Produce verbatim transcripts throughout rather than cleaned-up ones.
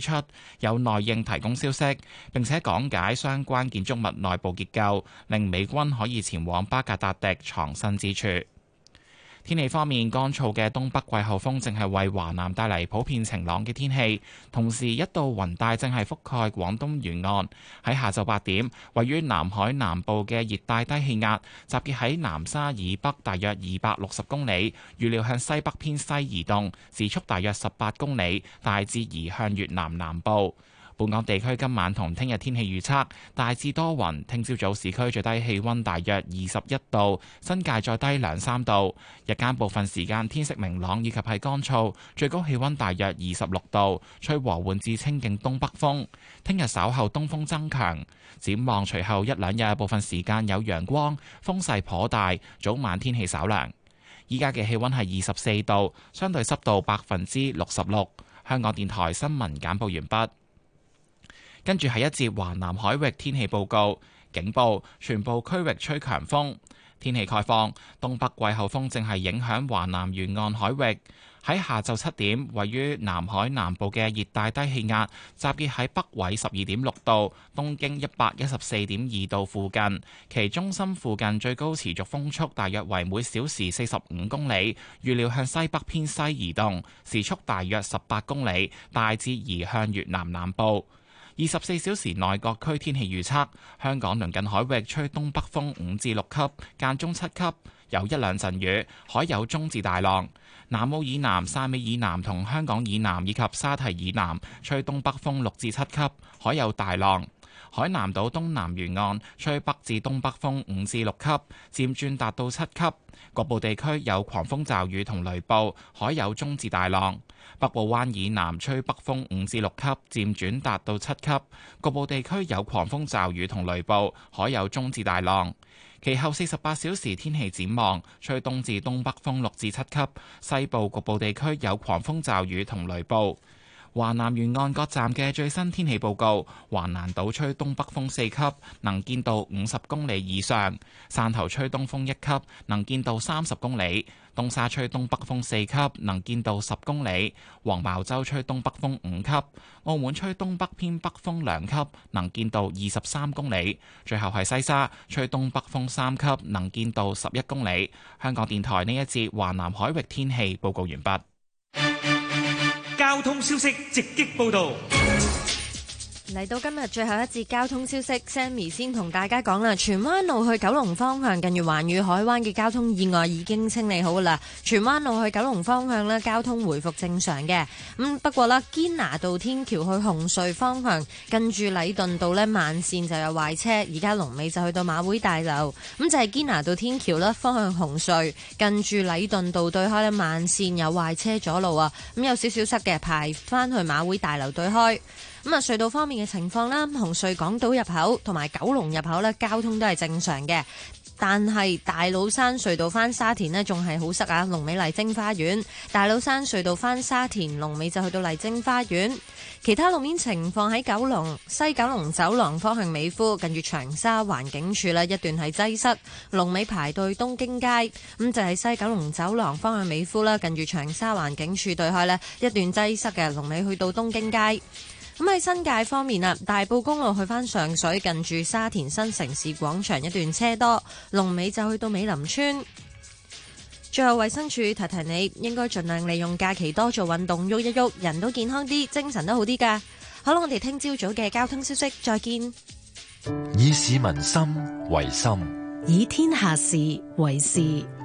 出，有內應提供消息，並且講解相關建築物內部結構，令美軍可以前往巴格達迪藏身之處。天氣方面，乾燥嘅東北季候風正係為華南帶嚟普遍晴朗嘅天氣，同時一道雲帶正係覆蓋廣東沿岸。喺下晝八點，位於南海南部嘅熱帶低氣壓集結喺南沙以北大約二百六十公里，預料向西北偏西移動，時速大約十八公里，大致移向越南南部。本港地區今晚同聽日天氣預測大致多雲，聽朝早市區最低氣溫大約二十一度，新界再低兩三度。日間部分時間天色明朗以及係乾燥，最高氣溫大約二十六度，吹和緩至清勁東北風。聽日稍後東風增強，展望隨後一兩日部分時間有陽光，風勢頗大，早晚天氣稍涼。依家嘅氣溫係二十四度，相對濕度百分之六十六。香港電台新聞簡報完畢。跟住係一節華南海域天氣報告，警報，全部區域吹強風。天氣概況，東北季候風正係影響華南沿岸海域。喺下晝七點，位於南海南部嘅熱帶低氣壓集結喺北緯十二點六度、東經一百一十四點二度附近，其中心附近最高持續風速大約為每小時四十五公里，預料向西北偏西移動，時速大約十八公里，大致移向越南南部。二十四小時內各區天氣預測：香港鄰近海域吹東北風五至六級，間中七級，有一兩陣雨，海有中至大浪。南澳以南、汕尾以南同香港以南以及沙堤以南吹東北風六至七級，海有大浪。海南島東南沿岸吹北至東北風五至六級，漸轉達到七級。局部地區有狂風驟雨同雷暴，海有中至大浪。北部灣以南吹北風五至六級，漸轉達到七級。局部地區有狂風驟雨同雷暴，海有中至大浪。其後四十八小時天氣展望，吹東至東北風六至七級，西部局部地區有狂風驟雨同雷暴。華南沿岸各站嘅最新天氣報告：華南島吹東北風四級，能見度五十公里以上；汕頭吹東風一級，能見度三十公里；東沙吹東北風四級，能見度十公里；黃茅洲吹東北風五級；澳門吹東北偏北風兩級，能見度二十三公里；最後係西沙吹東北風三級，能見度十一公里。香港電台呢一節華南海域天氣報告完畢。 交通消息直擊報道。 嚟到今日最後一節交通消息 ，Sammy 先同大家講啦。荃灣路去九龍方向近住環宇海灣嘅交通意外已經清理好啦。荃灣路去九龍方向呢，交通回復正常嘅。咁、嗯、不過啦，堅拿道天橋去紅隧方向近住禮頓道呢，慢線就有壞車，而家龍尾就去到馬會大樓。咁就係堅拿道天橋啦，方向紅隧近住禮頓道對開呢，慢線有壞車阻路啊。咁有少少塞嘅，排翻去馬會大樓對開。咁啊，隧道方面嘅情況啦，紅隧港島入口同埋九龍入口咧，交通都係正常嘅。但係大老山隧道翻沙田呢，仲係好塞啊！龍尾麗晶花園，大老山隧道翻沙田龍尾就去到麗晶花園。其他路面情況喺九龍西九龍走廊方向美孚近住長沙環境處呢一段係擠塞，龍尾排到東京街。咁就係西九龍走廊方向美孚啦，近住長沙環境處對開呢一段擠塞嘅，龍尾去到東京街。咁喺新界方面啊，大埔公路去返上水近住沙田新城市廣場一段車多，龍尾就去到美林村。最後衛生署提提你，應該盡量利用假期多做運動，喐一喐，人都健康啲，精神都好啲㗎。好啦，我哋聽朝早嘅交通消息，再見。 以市民心為心， 以天下事為事。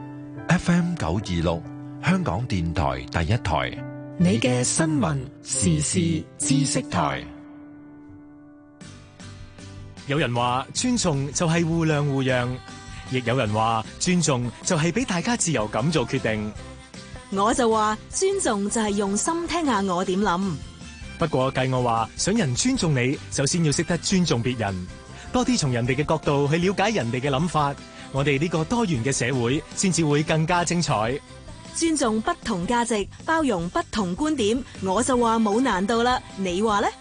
F M 九二六，香港電台第一台。 你嘅新聞時事知識台。 有人話尊重就係互諒互讓，亦有人話尊重就係俾大家自由咁做決定。 我就話尊重就係用心聽下我點諗。 不過計我話想人尊重你，首先要識得尊重別人，多啲從人哋嘅角度去了解人哋嘅諗法，我哋呢個多元嘅社會先至會更加精彩。 尊重不同價值，包容不同觀點，我就話冇難度啦。你話呢？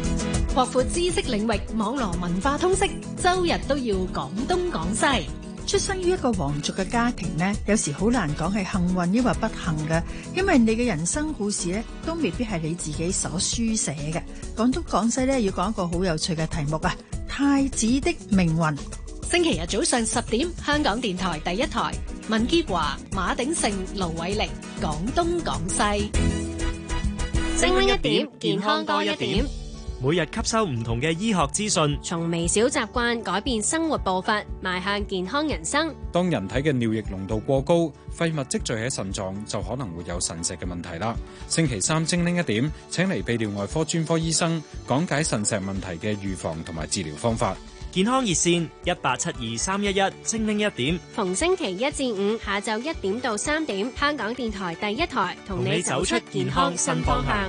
擴闊知識領域，網羅文化通識，周日都要講東講西。 出生於一個皇族嘅家庭呢，有時好難講係幸運抑或不幸嘅，因為你嘅人生故事呢，都未必係你自己所書寫嘅。廣東廣西呢，要講一個好有趣嘅題目啊，太子的命運。 星期日早上十點，香港電台第一台，文潔華、馬鼎盛、盧偉玲，廣東廣西， 精靈一點，健康多一點。 每日吸收唔同嘅醫學資訊， 從微小習慣改變生活步伐，邁向健康人生。 當人體嘅尿液濃度過高，廢物積聚喺腎臟，就可能會有腎石嘅問題啦。星期三精靈一點，請嚟泌尿外科專科醫生講解腎石問題嘅預防同埋治療方法。 健康熱線一八七二三一一，精靈一點。 逢星期一至五下晝一點到三點，香港電台第一台同你走出健康新方向。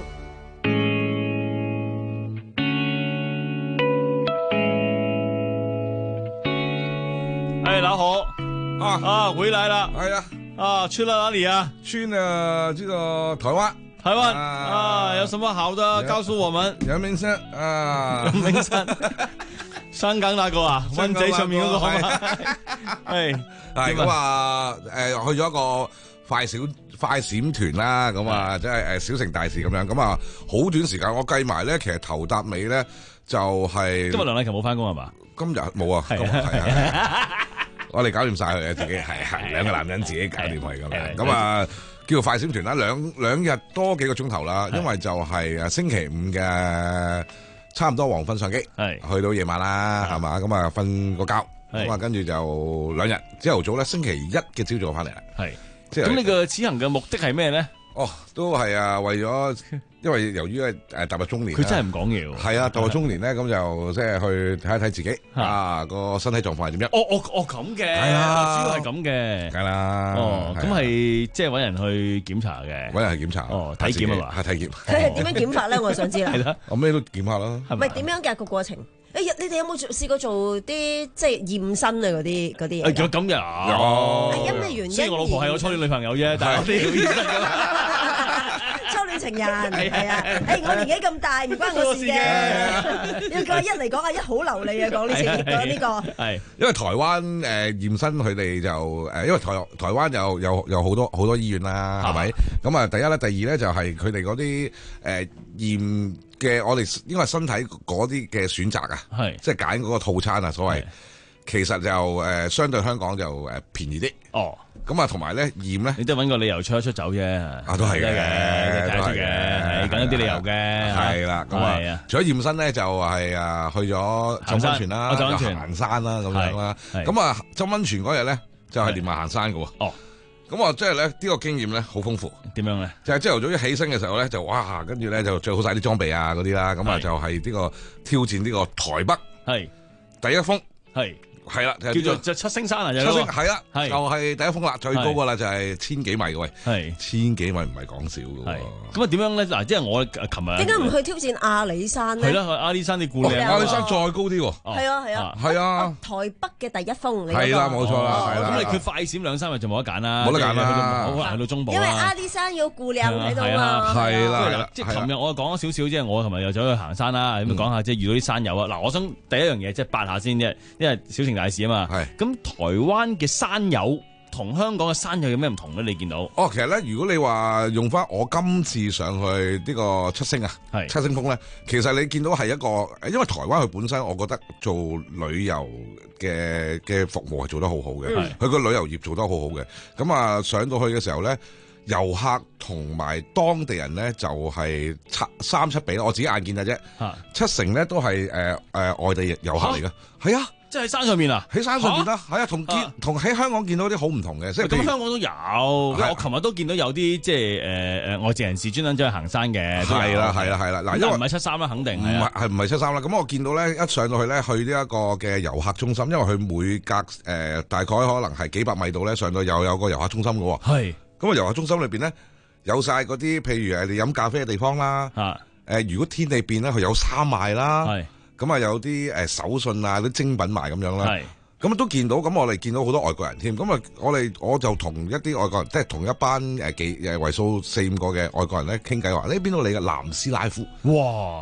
哎，老侯啊啊，回來了！ 哎呀， 啊，去了哪裡啊？ 去了這個台灣。 台灣啊，啊，有什麼好的？告訴我們。 陽明山啊， 陽明山，香港那個啊，灣仔上面嗰個係嘛？係係咁啊，誒，去咗一個快閃快閃團啦，咁啊，即係誒小城大事咁樣，咁啊，好短時間，我計埋咧，其實頭搭尾咧就係。 今日梁麗琴冇翻工係嘛？ 今日冇啊，係啊。我哋搞掂晒佢嘅，自己係係兩個男人自己搞掂佢咁樣，咁啊叫做快閃團啦，兩兩日多幾個鐘頭啦，因為就係誒星期五嘅差唔多黃昏上機，係去到夜晚啦，係嘛，咁啊瞓個覺，咁啊跟住就兩日，朝頭早咧星期一嘅朝早翻嚟啦，係， 咁你個此行嘅目的係咩咧？ 哦，都係啊，為咗。因為由於誒踏入中年， 佢真係唔講嘢喎。 係啊，踏入中年咧，咁就即係去睇一睇自己啊個身體狀況係點樣。 哦哦哦咁嘅，係啊，主要係咁嘅， 梗係啦。 哦，咁係即係揾人去檢查嘅， 揾人去檢查。 哦，體檢啊嘛， 係體檢。 佢係點樣檢法咧？我想知啦。 係啦，我咩都檢下啦。 唔係點樣嘅個過程？誒，你哋有冇試過做啲即係驗身啊嗰啲嗰啲嘢？ 誒，咁呀， 有。係因咩原因？ 雖然我老婆係我初戀女朋友啫，但係我哋要驗身㗎。 初戀情人係啊，誒我年紀咁大唔關我事嘅。要個一嚟講阿一好流利啊，講呢次講呢個。係因為台灣誒驗身佢哋就誒，因為台台灣有有有好多好多醫院啦，係咪？咁啊，第一咧，第二咧就係佢哋嗰啲誒驗嘅，我哋應該係身體嗰啲嘅選擇啊，係即係揀嗰個套餐啊，所謂。其實就誒相對香港就誒便宜啲。哦。咁啊，同埋咧驗咧， 你都揾個理由出一出走啫。 啊，都係嘅， 都係嘅，講一啲理由嘅。 係啦，咁啊，除咗驗身咧，就係啊去咗浸溫泉啦，又行山啦咁樣啦。咁啊，浸溫泉嗰日咧，就係連埋行山嘅喎。哦。咁啊，即係咧呢個經驗咧好豐富。點樣咧？就係朝頭早一起身嘅時候咧，就哇，跟住咧就着好晒啲裝備啊嗰啲啦。咁啊，就係呢個挑戰呢個台北係第一峰係。係啦， 叫做就七星山啊， 七星係啦，就係第一峰啦，最高噶啦，就係千幾米嘅喂，係千幾米唔係講笑嘅。 咁啊，點樣咧？嗱，即係我琴日點解唔去挑戰阿里山咧？ 係啦，阿里山你顧靚， 阿里山再高啲喎。 係啊係啊， 係啊， 台北嘅第一峰， 係啦，冇錯啦，係啦。 咁你佢快閃兩三日就冇得揀啦， 冇得揀啦， 去到去到中部因為阿里山要顧靚喺度嘛。 係啦， 即係琴日我講咗少少，即係我琴日又走去行山啦，咁講下即係遇到啲山友啊。嗱，我想第一樣嘢即係八下先啫，因為小城大事啊嘛。係。咁台灣嘅山友同香港嘅山友有咩唔同咧？你見到？ 哦，其實咧，如果你話用翻我今次上去呢個七星啊，係七星峰咧，其實你見到係一個，因為台灣佢本身，我覺得做旅遊嘅嘅服務係做得好好嘅，佢個旅遊業做得好好嘅。咁啊，上到去嘅時候咧，遊客同埋當地人咧就係七三七比啦，我自己眼見嘅啫，七成咧都係誒誒外地遊客嚟嘅，係啊。 即係喺山上面啊！ 喺山上面啦，係啊，同見同喺香港見到啲好唔同嘅，即係咁香港都有。我琴日都見到有啲即係誒誒外籍人士專登出去行山嘅。 係啦，係啦，係啦。嗱，因為唔係七三啦，肯定唔係係唔係七三啦。咁我見到咧，一上到去咧，去呢一個嘅遊客中心，因為佢每隔誒大概可能係幾百米度咧，上到又有個遊客中心嘅喎。係。咁啊，遊客中心裏邊咧有晒嗰啲，譬如誒你飲咖啡嘅地方啦。啊。誒，如果天氣變咧，佢有衫賣啦。係。咁啊，有啲誒手信啊，啲精品賣咁樣啦。係。咁都見到，咁我哋見到好多外國人添。咁啊，我哋我就同一啲外國人，即係同一班誒幾誒為數四五個嘅外國人咧傾偈話：呢邊度嚟嘅南斯拉夫。哇！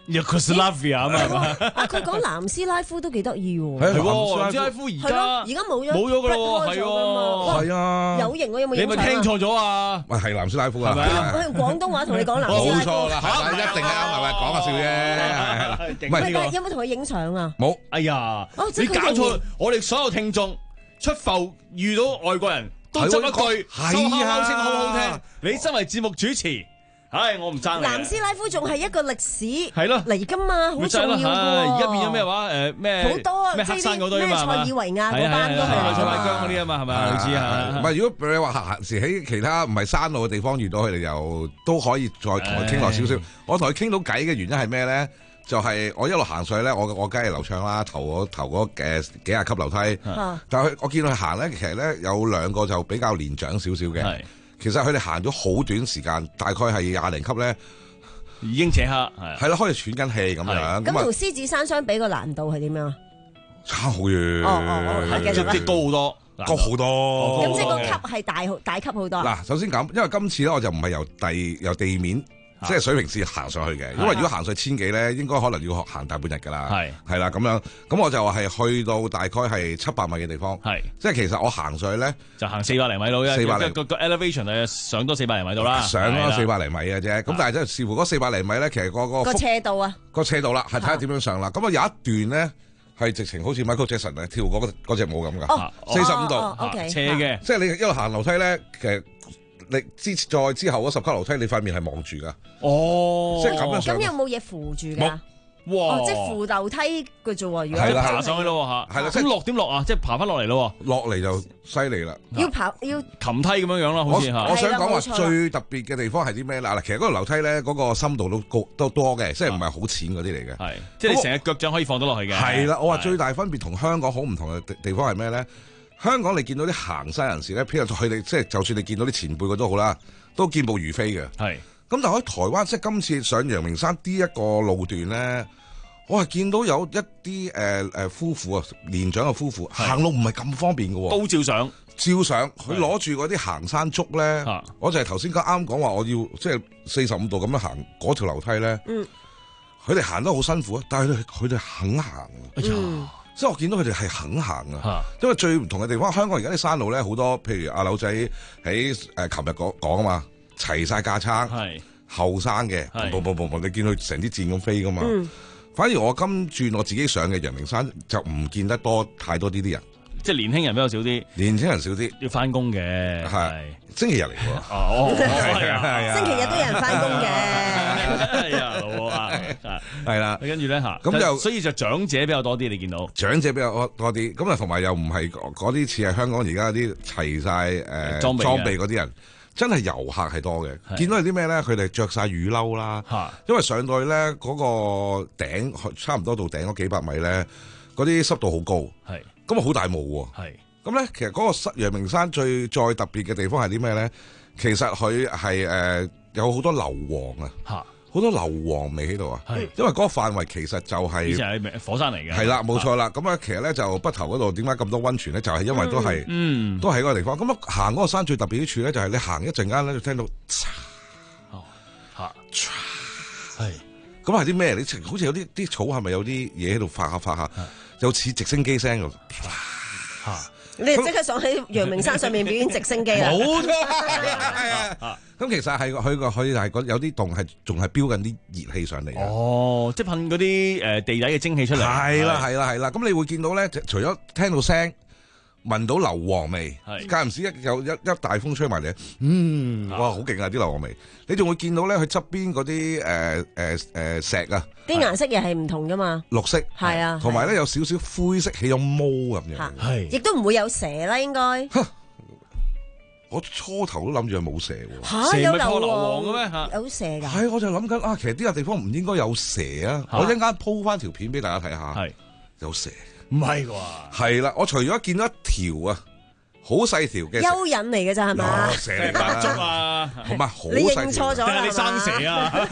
Yugoslavia 啊嘛，係嘛？ 啊，佢講南斯拉夫都幾得意喎。 係喎，南斯拉夫而家而家冇咗， 冇咗㗎咯喎，係喎，係啊， 有型喎，有冇影相啊？ 你咪聽錯咗啊？ 喂，係南斯拉夫啊， 係咪啊？我用廣東話同你講南斯拉夫， 冇錯啦，係一定係啱，係咪講下笑啫？係啦， 唔係，有冇同佢影相啊？ 冇， 哎呀，你搞錯，我哋所有聽眾出埠遇到外國人都執一句，收口聲好好聽。你身為節目主持。唉，我唔爭你。 南斯拉夫仲係一個歷史係咯嚟㗎嘛，好重要㗎喎。 而家變咗咩話？誒咩？ 好多咩黑山嗰堆啊嘛， 咩塞爾維亞嗰班都係塞內姜嗰啲啊嘛，係咪啊？類似啊。 唔係，如果你話閒時喺其他唔係山路嘅地方遇到佢哋，又都可以再同佢傾落少少。我同佢傾到偈嘅原因係咩咧？就係我一路行上去咧，我我梗係流暢啦，頭嗰頭嗰誒幾廿級樓梯。但係我見到佢行咧，其實咧有兩個就比較年長少少嘅。其實佢哋行咗好短時間，大概係廿零級咧， 已經扯黑係係咯，開始喘緊氣咁樣。 咁同獅子山相比個難度係點樣啊？ 差好遠， 哦哦哦， 即係高好多， 高好多。 咁即係個級係大大級好多。 嗱，首先咁，因為今次咧我就唔係由地由地面。即係水平線行上去嘅，因為如果行上千幾咧，應該可能要行大半日㗎啦。係係啦，咁樣咁我就係去到大概係七百米嘅地方。係即係其實我行上去咧， 就行四百零米到啫。四百零個個 elevation 係上多四百零米到啦。 上咗四百零米嘅啫。咁但係即係視乎嗰四百零米咧，其實個個個斜度啊， 個斜度啦，係睇下點樣上啦。咁啊有一段咧係直情好似 Michael Jackson 咧跳嗰嗰隻舞咁㗎，四十五度斜嘅， 即係你一路行樓梯咧，其實。你之再之後嗰十級樓梯，你塊面係望住噶。 哦， 即係咁樣上。 咁有冇嘢扶住㗎？ 哇！ 即係扶樓梯嘅啫喎。如果係啦，爬上去咯嚇。係啦，咁落點落啊？即係爬翻落嚟咯。 落嚟就犀利啦。 要爬要擒梯咁樣樣啦，好似嚇。 我想講話最特別嘅地方係啲咩啦？嗱，其實嗰個樓梯咧，嗰個深度都高都多嘅，即係唔係好淺嗰啲嚟嘅。係， 即係你成個腳掌可以放得落去嘅。 係啦，我話最大分別同香港好唔同嘅地地方係咩咧？香港你見到啲行山人士咧，譬如佢哋即係就算你見到啲前輩嗰都好啦。都健步如飛嘅，係咁。但係喺台灣，即係今次上陽明山呢一個路段咧，我係見到有一啲誒誒夫婦啊，年長嘅夫婦行路唔係咁方便嘅喎， 都照上， 照上佢攞住嗰啲行山竹咧，我就係頭先啱啱講話，我要即係四十五度咁樣行嗰條樓梯咧，嗯，佢哋行得好辛苦啊，但係佢哋佢哋肯行，嗯，即係我見到佢哋係肯行啊，因為最唔同嘅地方，香港而家啲山路咧好多，譬如阿柳仔喺誒琴日講講啊嘛。齊晒架撐，係後生嘅，啵啵啵啵，你見佢成啲箭咁飛噶嘛？嗯、反而我今轉我自己上嘅陽明山就唔見得多太多呢啲人， 即係年輕人比較少啲， 年輕人少啲， 要翻工嘅，係星期日嚟喎。 哦， 係啊，星期日都有人翻工嘅， 係啊，老啊， 係啦。 跟住咧嚇， 咁就所以就長者比較多啲，你見到長者比較多啲，咁啊同埋又唔係嗰啲似係香港而家啲齊晒誒裝備嗰啲人。真係遊客係多嘅，見到係啲咩咧？佢哋着晒雨褸啦，因為上到去咧嗰個頂差唔多到頂嗰幾百米咧，嗰啲濕度好高，係咁啊好大霧喎，係咁咧。其實嗰個陽明山最再特別嘅地方係啲咩咧？其實佢係誒有好多硫磺啊。好多硫磺味喺度啊，因為嗰個範圍其實就係以前係火山嚟嘅， 係啦，冇錯啦。咁啊，其實咧就北頭嗰度點解咁多溫泉咧？就係因為都係，嗯，都係嗰個地方。咁啊，行嗰個山最特別之處咧，就係你行一陣間咧，就聽到，哦，嚇，係，咁係啲咩？你好似有啲啲草係咪有啲嘢喺度發下發下，有似直升機聲㗎， 嚇。你即刻上喺陽明山上面表演直升機啊！ 冇錯，咁其實係佢個佢係有啲洞係仲係飆緊啲熱氣上嚟。 哦，即係噴嗰啲誒地底嘅蒸氣出嚟。 係啦，係啦，係啦。咁你會見到咧，除咗聽到聲，聞到硫磺味，間唔時一有一一大風吹埋嚟，嗯，哇，好勁啊！啲硫磺味，你仲會見到咧，佢側邊嗰啲誒誒誒石啊， 啲顏色又係唔同噶嘛， 綠色係啊， 同埋咧有少少灰色起咗毛咁樣， 係，亦都唔會有蛇啦，應該。 我初頭都諗住係冇蛇喎， 嚇有硫磺嘅咩？ 有蛇㗎？ 係，我就諗緊啊，其實呢個地方唔應該有蛇啊！我一陣間鋪翻條片俾大家睇下，係有蛇。 唔係啩？ 係啦，我除咗見到一條啊，好細條嘅蚯蚓嚟嘅咋係嘛？ 蛇嚟㗎， 竹啊， 同埋好細條。 你認錯咗啦， 你生蛇啊！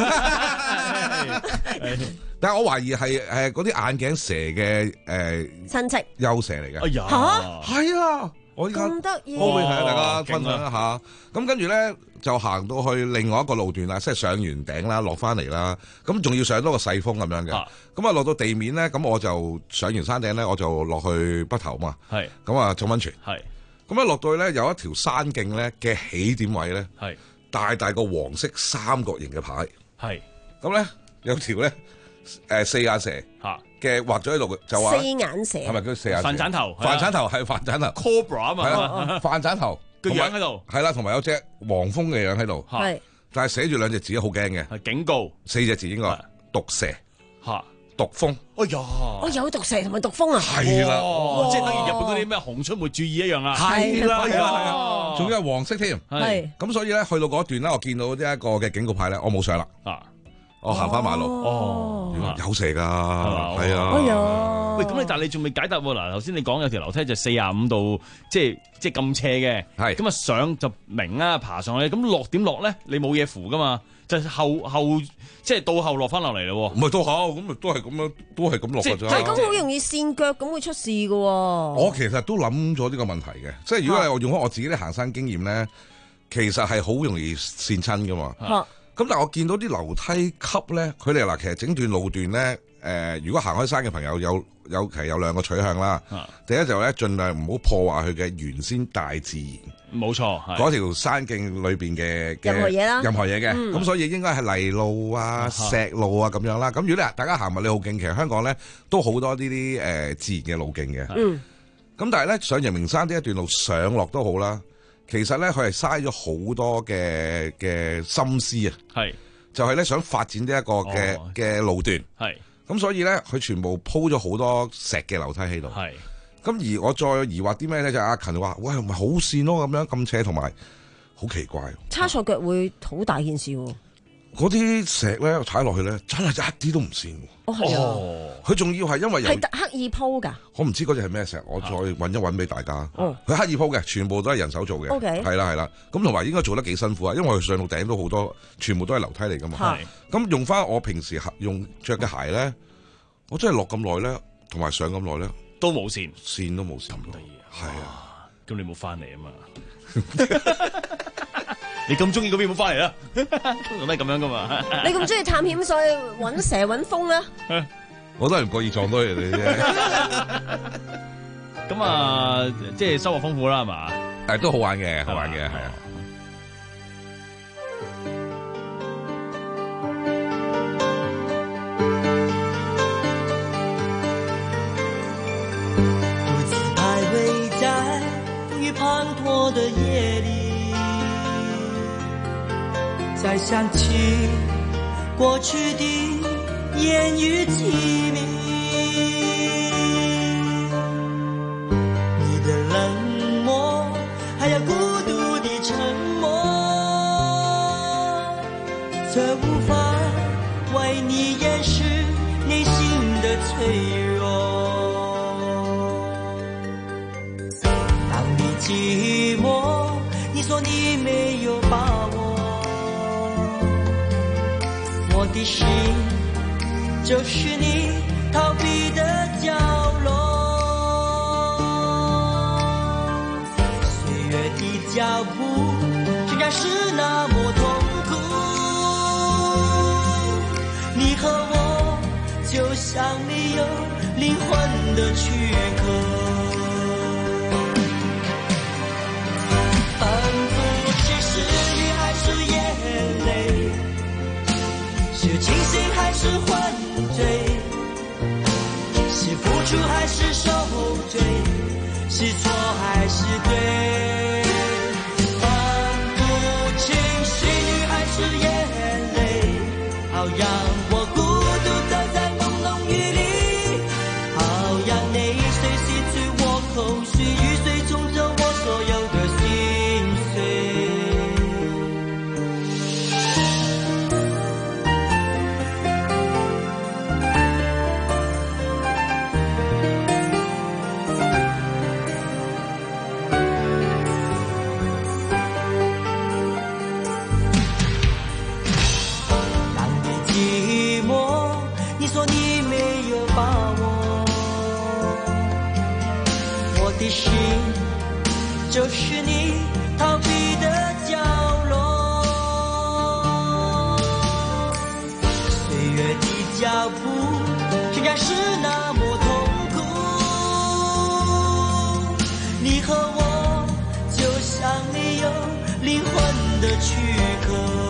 但係我懷疑係誒嗰啲眼鏡蛇嘅誒親戚幼蛇嚟嘅。 哎呀， 嚇係啊！ 我依家咁得意， 我會同大家分享一下。咁跟住咧就行到去另外一個路段啦，即係上完頂啦，落翻嚟啦。咁仲要上多個細峰咁樣嘅。咁啊落到地面咧，咁我就上完山頂咧，我就落去北頭嘛。 係。咁啊浸溫泉。 係。 咁一落到去咧，有一條山徑咧嘅起點位咧， 係大大個黃色三角形嘅牌。 係。 咁咧有條咧誒四眼蛇嘅畫咗喺度嘅，就話四眼蛇係咪叫四眼蛇？ 飯鏟頭， 飯鏟頭係飯鏟頭 Cobra 啊嘛， 係啦，飯鏟頭個樣喺度， 係啦，同埋有隻黃蜂嘅樣喺度， 係， 但係寫住兩隻字好驚嘅， 係警告， 四隻字應該毒蛇嚇。 毒蜂， 哎呀！ 我有毒蛇同埋毒蜂啊！ 係啦， 即係等於日本嗰啲咩熊出沒注意一樣啦。 係啦，係啦，係啊，仲要係黃色添。 係咁，所以咧去到嗰段咧，我見到呢一個嘅警告牌咧，我冇上啦。啊，我行翻馬路。 哦， 有蛇㗎，係啊。 哎呀！ 喂，咁你但係你仲未解答喎？嗱，頭先你講有條樓梯就四十五度，即係即係咁斜嘅。係。咁啊上就明啦，爬上去。咁落點落咧？你冇嘢扶㗎嘛？就後後即係倒後落翻落嚟咯， 唔係倒後，咁咪都係咁樣，都係咁落㗎啫。 係咁好容易跣腳，咁會出事㗎喎。 我其實都諗咗呢個問題嘅，即係如果係我用開我自己啲行山經驗咧，其實係好容易跣親㗎嘛。咁但係我見到啲樓梯級咧，佢哋嗱其實整段路段咧，誒如果行開山嘅朋友有有其實有兩個取向啦。第一就咧盡量唔好破壞佢嘅原先大自然。 冇錯， 嗰條山徑裏邊嘅任何嘢啦， 任何嘢嘅，咁、嗯、所以應該係泥路啊、石路啊咁樣啦。咁如果咧大家行麥理浩徑，其實香港咧都好多呢啲誒自然嘅路徑嘅。嗯，咁但係咧上陽明山呢一段路上落都好啦，其實咧佢係嘥咗好多嘅嘅心思啊。係，就係咧想發展呢一個嘅嘅、哦、路段。係，咁所以咧佢全部鋪咗好多石嘅樓梯喺度。係。咁而我再疑惑啲咩咧？就係、阿勤話：喂，係咪好跣咯？咁樣咁斜，同埋好奇怪。 叉錯腳會好大件事喎。 嗰啲石咧踩落去咧，真係一啲都唔跣。 哦，係啊。 佢仲要係因為有係刻意鋪㗎。 我唔知嗰隻係咩石，我再揾一揾俾大家。哦。佢刻意鋪嘅，全部都係人手做嘅。O K。係啦係啦，咁同埋應該做得幾辛苦啊，因為佢上到頂都好多，全部都係樓梯嚟㗎嘛。係。咁用翻我平時用着嘅鞋咧，我真係落咁耐咧，同埋上咁耐咧。 都冇線， 線都冇線， 咁得意啊！ 係啊， 咁你冇翻嚟啊嘛？你咁中意嗰邊冇翻嚟啦？通常都係咁樣噶嘛？ 你咁中意探險，所以揾蛇揾風啦？ 我都係唔覺意撞到人哋啫。 咁啊，即係收穫豐富啦，係嘛？ 誒，都好玩嘅，好玩嘅，係啊。 滂沱的夜裏，再想起過去的煙雨淒迷，你的冷漠，還有孤獨的沉默，卻無法為你掩飾內心的脆弱。寂寞，你說你沒有把握，我的心就是你逃避的角落，歲月的腳步仍然是那麼痛苦，你和我就像沒有靈魂的軀殼。是清醒還是昏醉？是付出還是受罪？是錯還是對？反覆情緒還是眼淚？好讓我孤獨走在朦朧雨裡，好讓淚水洗去我空虛，雨水沖走我所有的心碎。 就是你逃避的角落。岁月的脚步仍然是那么痛苦，你和我就像没有灵魂的躯壳，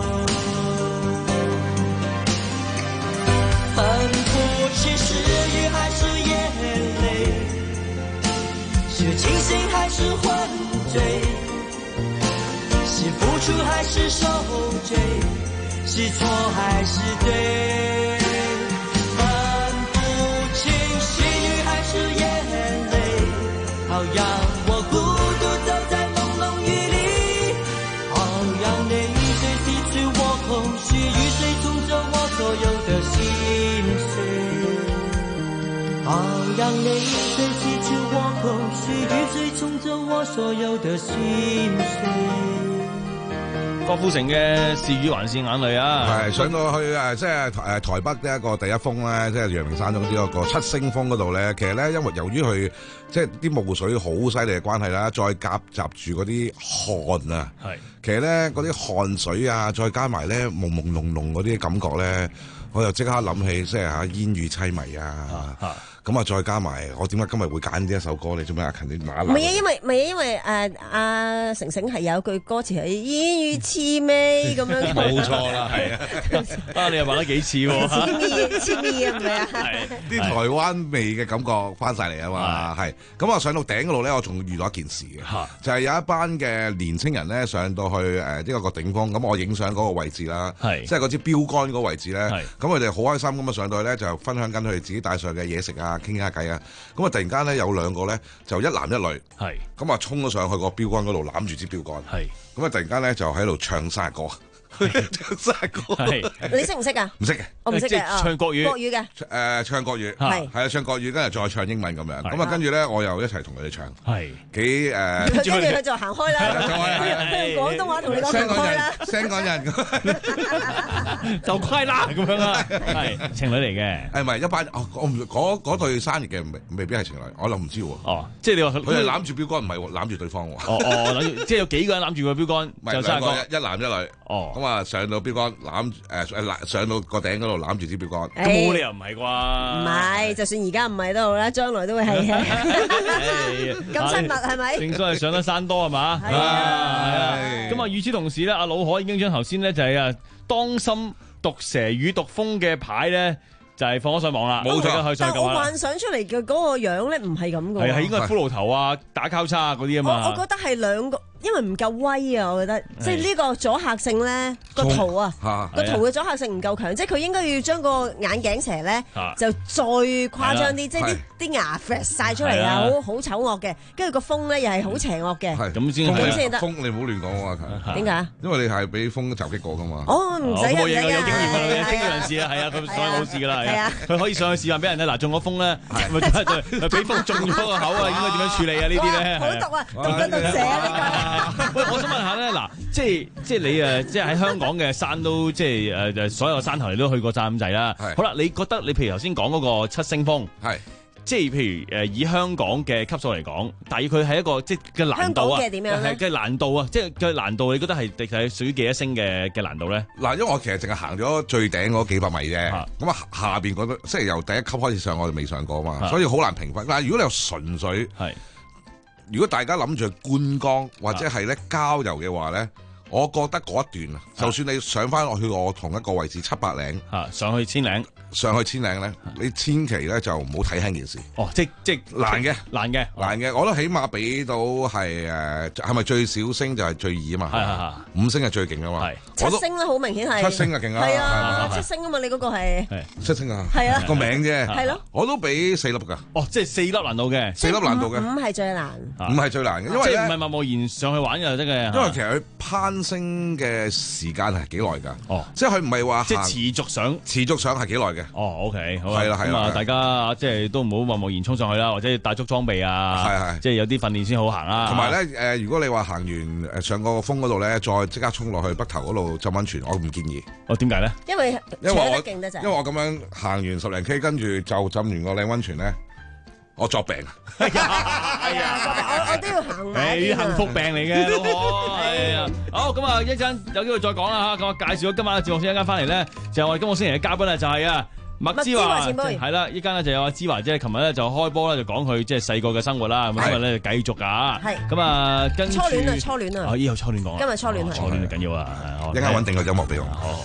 分不清是雨还是眼泪，是清醒还是昏醉，是付出还是受罪，是错还是对，分不清是雨还是眼泪，好让我孤独走在朦胧雨里，好让泪水洗去我空虚，雨水冲走我所有的心碎，好让泪水洗去我空虚，雨水冲走我所有的心碎。 郭富城嘅是雨還是眼淚啊？ 係上到去誒，即係誒台北呢一個第一峰咧，即係陽明山中呢一個七星峰嗰度咧，其實咧因為由於佢即係啲霧水好犀利嘅關係啦，再夾雜住嗰啲汗啊，係其實咧嗰啲汗水啊，再加埋咧朦朦朧朧嗰啲感覺咧，我就即刻諗起即係嚇煙雨淒迷啊！啊咁啊，再加埋我點解今日會揀呢一首歌？你做咩阿勤你馬？ 唔係啊，因為唔係啊，因為誒阿成成係有句歌詞係煙雨似味咁樣。 冇錯啦，係啊！ 啊，你又玩得幾似喎？ 似味似味啊，係咪啊？ 啲台灣味嘅感覺翻晒嚟啊嘛，係。咁啊，上到頂嗰度咧，我仲遇到一件事嘅，就係有一班嘅年青人咧上到去誒呢個個頂峰，咁我影相嗰個位置啦，即係嗰支標杆嗰個位置咧，咁佢哋好開心咁啊上到去咧就分享緊佢哋自己帶上嘅嘢食啊。傾下偈啊！咁啊，突然間咧有兩個咧就一男一女，係咁啊，衝咗上去個標杆嗰度攬住支標杆，係咁啊，突然間咧就喺度唱生日歌。唱生日歌， 你識唔識啊？ 唔識嘅， 我唔識嘅。 唱國語， 國語嘅， 誒唱國語係係啊，唱國語跟住再唱英文咁樣，咁啊跟住咧我又一齊同佢哋唱，係幾誒， 跟住佢就行開啦，佢用廣東話同你講行開啦， 香港人就快啦咁樣啊，係情侶嚟嘅， 誒唔係一班哦，我唔嗰嗰對生日嘅未未必係情侶，我諗唔知喎， 哦，即係你話佢哋攬住標杆唔係喎，攬住對方喎， 哦哦，即係有幾個人攬住個標杆， 就三個一男一女， 哦。 咁啊，上到標杆攬誒誒上到個頂嗰度攬住支標杆， 咁冇理由唔係啩？ 唔係，就算而家唔係都好啦，將來都會係嘅。咁親密係咪？ 正所謂上得山多係嘛？係啊。咁啊，與此同時咧，阿老海已經將頭先咧就係啊當心毒蛇與毒蜂嘅牌咧，就係放咗上網啦。冇錯， 但係我幻想出嚟嘅嗰個樣咧，唔係咁嘅。 係係應該係骷髏頭啊、打交叉嗰啲啊嘛。 我我覺得係兩個。因為唔夠威啊，我覺得即係呢個阻嚇性咧個圖啊，個圖嘅阻嚇性唔夠強，即係佢應該要將個眼鏡蛇咧就再誇張啲，即係啲啲牙 flash 曬出嚟啊，好好醜惡嘅，跟住個風咧又係好邪惡嘅， 咁先咁先得。 風你唔好亂講啊！ 點解？ 因為你係俾風襲擊過噶嘛。 哦，唔使冇嘢嘅，有經驗嘅，經驗人士啊，係啊，佢所以冇事噶啦，係啊，佢可以上去示範俾人咧，嗱中咗風咧，咪就係俾風中咗個口啊，應該點樣處理啊？呢啲咧好毒啊，毒緊毒蛇啊！呢個。 喂，我想問下咧，嗱，即係即係你誒，即係喺香港嘅山都即係誒誒，所有山頭你都去過站咁滯啦。好啦，你覺得你譬如頭先講嗰個七星峰，係即係譬如誒以香港嘅級數嚟講，大概佢係一個即係嘅難度啊， 嘅點樣咧？ 嘅難度啊，即係嘅難度，你覺得係係屬於幾多星嘅嘅難度咧？ 嗱，因為我其實淨係行咗最頂嗰幾百米啫，咁啊下邊嗰度即係由第一級開始上，我哋未上過啊嘛，所以好難評分。但係如果你有純粹係。如果大家諗住觀光或者係咧郊遊嘅話咧，我覺得嗰一段啊，就算你上翻落去我同一個位置七百零， 上去千零， 上去千零咧，你千祈咧就唔好睇輕件事。 哦，即即難嘅， 難嘅， 難嘅，我都起碼俾到係誒，係咪最少星就係最易啊嘛？係係五星係最勁啊嘛。 七星咧好明顯係七星啊勁啊， 係啊七星啊嘛，你嗰個係七星啊， 係啊個名啫， 係咯， 我都俾四粒㗎。 哦，即係四粒難度嘅， 四粒難度嘅， 五係最難， 五係最難嘅，因為即係唔係默默然上去玩就得嘅。 因為其實佢攀升嘅時間係幾耐㗎？哦，即係佢唔係話即係持續上， 持續上係幾耐嘅？ 哦 ，OK，好係啦係啦， 大家即係都唔好默默然衝上去啦，或者帶足裝備啊，係係，即係有啲訓練先好行啦。 同埋咧誒，如果你話行完誒上個峰嗰度咧，再即刻衝落去北頭嗰度浸溫泉，我唔建議。 哦，點解咧？ 因為因為我因為我咁樣行完十零 K，跟住就浸完個靚溫泉咧， 我作病。 係啊， 我我都要行埋。 誒，幸福病嚟嘅，老婆。係啊，好咁啊，一陣有機會再講啦嚇。咁我介紹咗今晚嘅節目先，一陣翻嚟咧，就係我哋今個星期嘅嘉賓咧，就係啊麥之華前輩。係啦，依家咧就有阿之華姐，琴日咧就開波咧就講佢即係細個嘅生活啦。咁今日咧就繼續㗎。係。咁啊，跟住初戀啊，初戀啊。 哦，以後初戀講。 今日初戀係。 初戀緊要啊！ 一陣間揾定個音樂俾我。 好。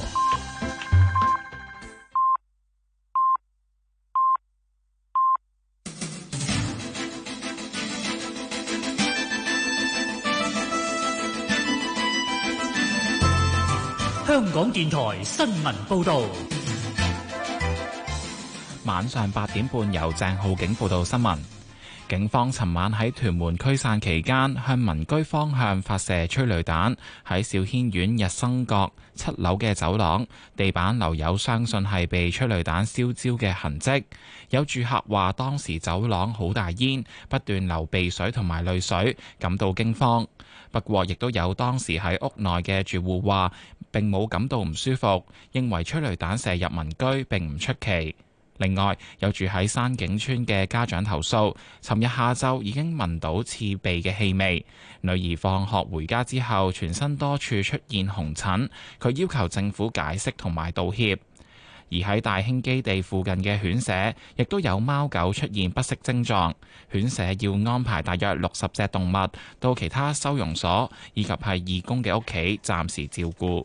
香港電台新聞報導， 晚上八點半由鄭浩景報道新聞。警方尋晚喺屯門驅散期間，向民居方向發射催淚彈，喺兆軒苑日生閣七樓嘅走廊地板留有相信係被催淚彈燒焦嘅痕跡。有住客話當時走廊好大煙，不斷流鼻水同埋淚水，感到驚慌。不過，亦都有當時喺屋內嘅住戶話並冇感到唔舒服，認為催淚彈射入民居並唔出奇。另外，有住喺山景村嘅家長投訴，尋日下晝已經聞到刺鼻嘅氣味。女兒放學回家之後，全身多處出現紅疹，佢要求政府解釋同埋道歉。而喺大興基地附近嘅犬舍，亦都有貓狗出現不適症狀，犬舍要安排大約六十隻動物到其他收容所以及係義工嘅屋企暫時照顧。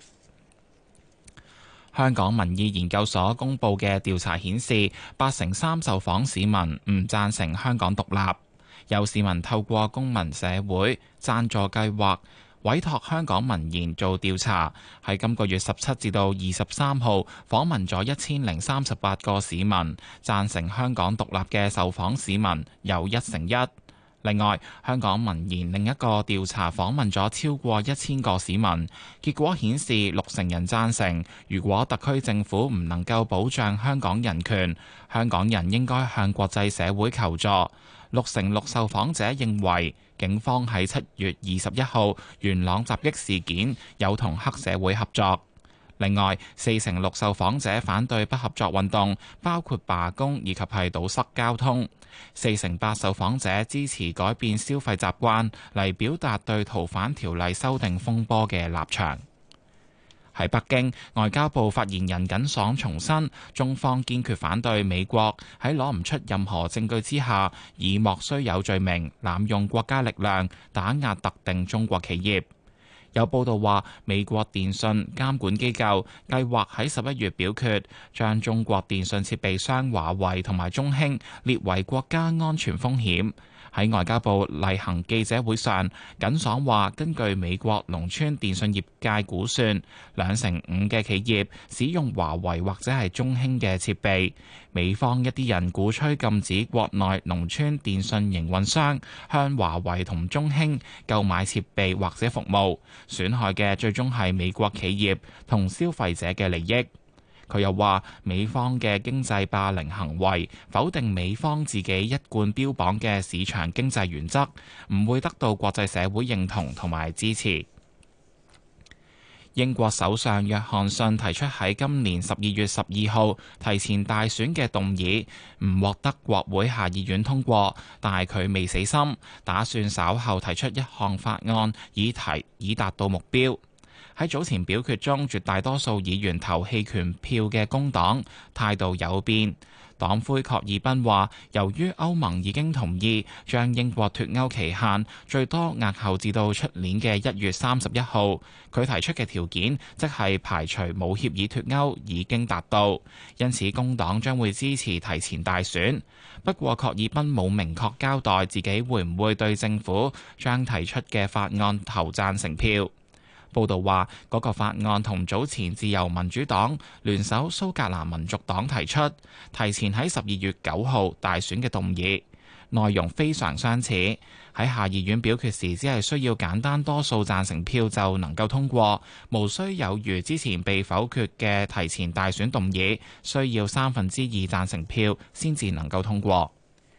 香港民意研究所公佈嘅調查顯示，八成三受訪市民唔贊成香港獨立。有市民透過公民社會贊助計劃委託香港民研做調查，喺今個月十七至到二十三號訪問咗一千零三十八個市民，贊成香港獨立嘅受訪市民有一成一。另外，香港民研另一個調查訪問咗超過一千個市民，結果顯示六成人贊成，如果特區政府唔能夠保障香港人權，香港人應該向國際社會求助。六成六受訪者認為警方喺七月二十一號元朗襲擊事件有同黑社會合作。另外，四成六受訪者反對不合作運動，包括罷工以及係堵塞交通。四成八受訪者支持改變消費習慣，嚟表達對逃犯條例修訂風波嘅立場。喺北京，外交部發言人耿爽重申，中方堅決反對美國喺攞唔出任何證據之下，以莫須有罪名濫用國家力量打壓特定中國企業。有報道話，美國電信監管機構計劃喺十一月表決，將中國電信設備商華為同埋中興列為國家安全風險。喺外交部例行記者會上，耿爽話：根據美國農村電信業界估算，兩成五嘅企業使用華為或者係中興嘅設備。美方一啲人鼓吹禁止國內農村電信營運商向華為同中興購買設備或者服務，損害嘅最終係美國企業同消費者嘅利益。佢又話，美方嘅經濟霸凌行為否定美方自己一貫標榜嘅市場經濟原則，唔會得到國際社會認同同埋支持。英國首相約翰遜提出喺今年十二月十二號提前大選嘅動議，唔獲得國會下議院通過，但係佢未死心，打算稍後提出一項法案以提以達到目標。喺早前表決中，絕大多數議員投棄權票嘅工黨態度有變。黨魁郝爾彬話，由於歐盟已經同意將英國脫歐期限最多押後至到出年嘅一月三十一號，佢提出嘅條件即係排除冇協議脫歐已經達到，因此工黨將會支持提前大選。不過郝爾彬冇明確交代自己會唔會對政府將提出嘅法案投贊成票。報道話，嗰個法案同早前自由民主黨聯手蘇格蘭民族黨提出，提前喺十二月九號大選嘅動議，內容非常相似。喺下議院表決時，只係需要簡單多數贊成票就能夠通過，無需有如之前被否決嘅提前大選動議，需要三分之二贊成票先至能夠通過。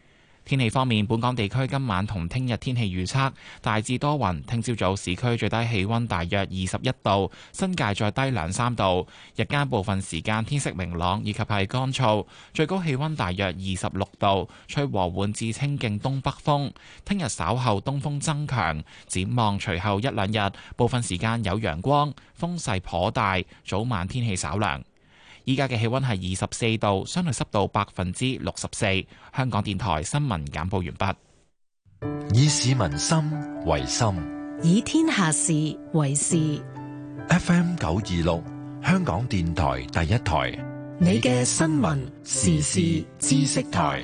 天氣方面，本港地區今晚同聽日天氣預測大致多雲，聽朝早市區最低氣溫大約二十一度，新界再低兩三度。日間部分時間天色明朗，以及係乾燥，最高氣溫大約二十六度，吹和緩至清勁東北風。聽日稍後東風增強，展望隨後一兩日部分時間有陽光，風勢頗大，早晚天氣稍涼。依家嘅氣溫係二十四度，相對濕度百分之六十四。香港電台新聞簡報完畢。以市民心為心， 以天下事為事。 F M 九二六，香港電台第一台， 你嘅新聞時事知識台。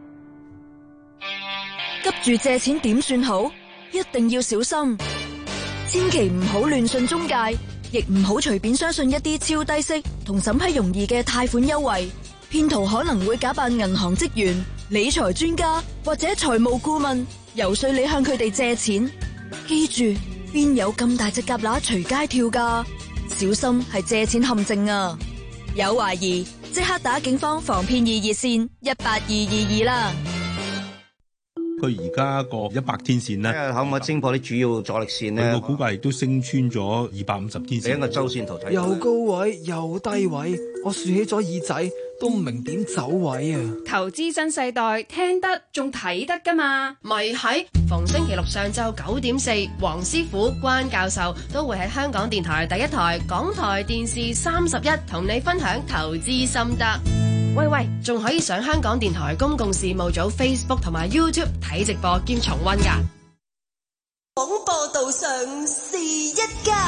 急住借錢點算好？一定要小心，千祈唔好亂信中介。亦唔好隨便相信一啲超低息同審批容易嘅貸款優惠，騙徒可能會假扮銀行職員、理財專家或者財務顧問，游說你向佢哋借錢。記住，邊有咁大隻蛤乸隨街跳㗎？小心係借錢陷阱啊！有懷疑即刻打警方防騙易熱線一八二二二啦。 佢而家個一百天線咧， 可唔可以偵破啲主要阻力線咧？ 我估計亦都升穿咗二百五十天線。 你一個周線圖睇， 又高位又低位，我豎起咗耳仔都唔明點走位啊！ 投資新世代聽得仲睇得㗎嘛？ 咪係逢星期六上晝九點四，黃師傅、關教授都會喺香港電台第一台、港台電視三十一同你分享投資心得。喂喂，仲可以上香港電台公共事務組 Facebook 同埋 YouTube 睇直播兼重溫㗎。 廣播道上是一家，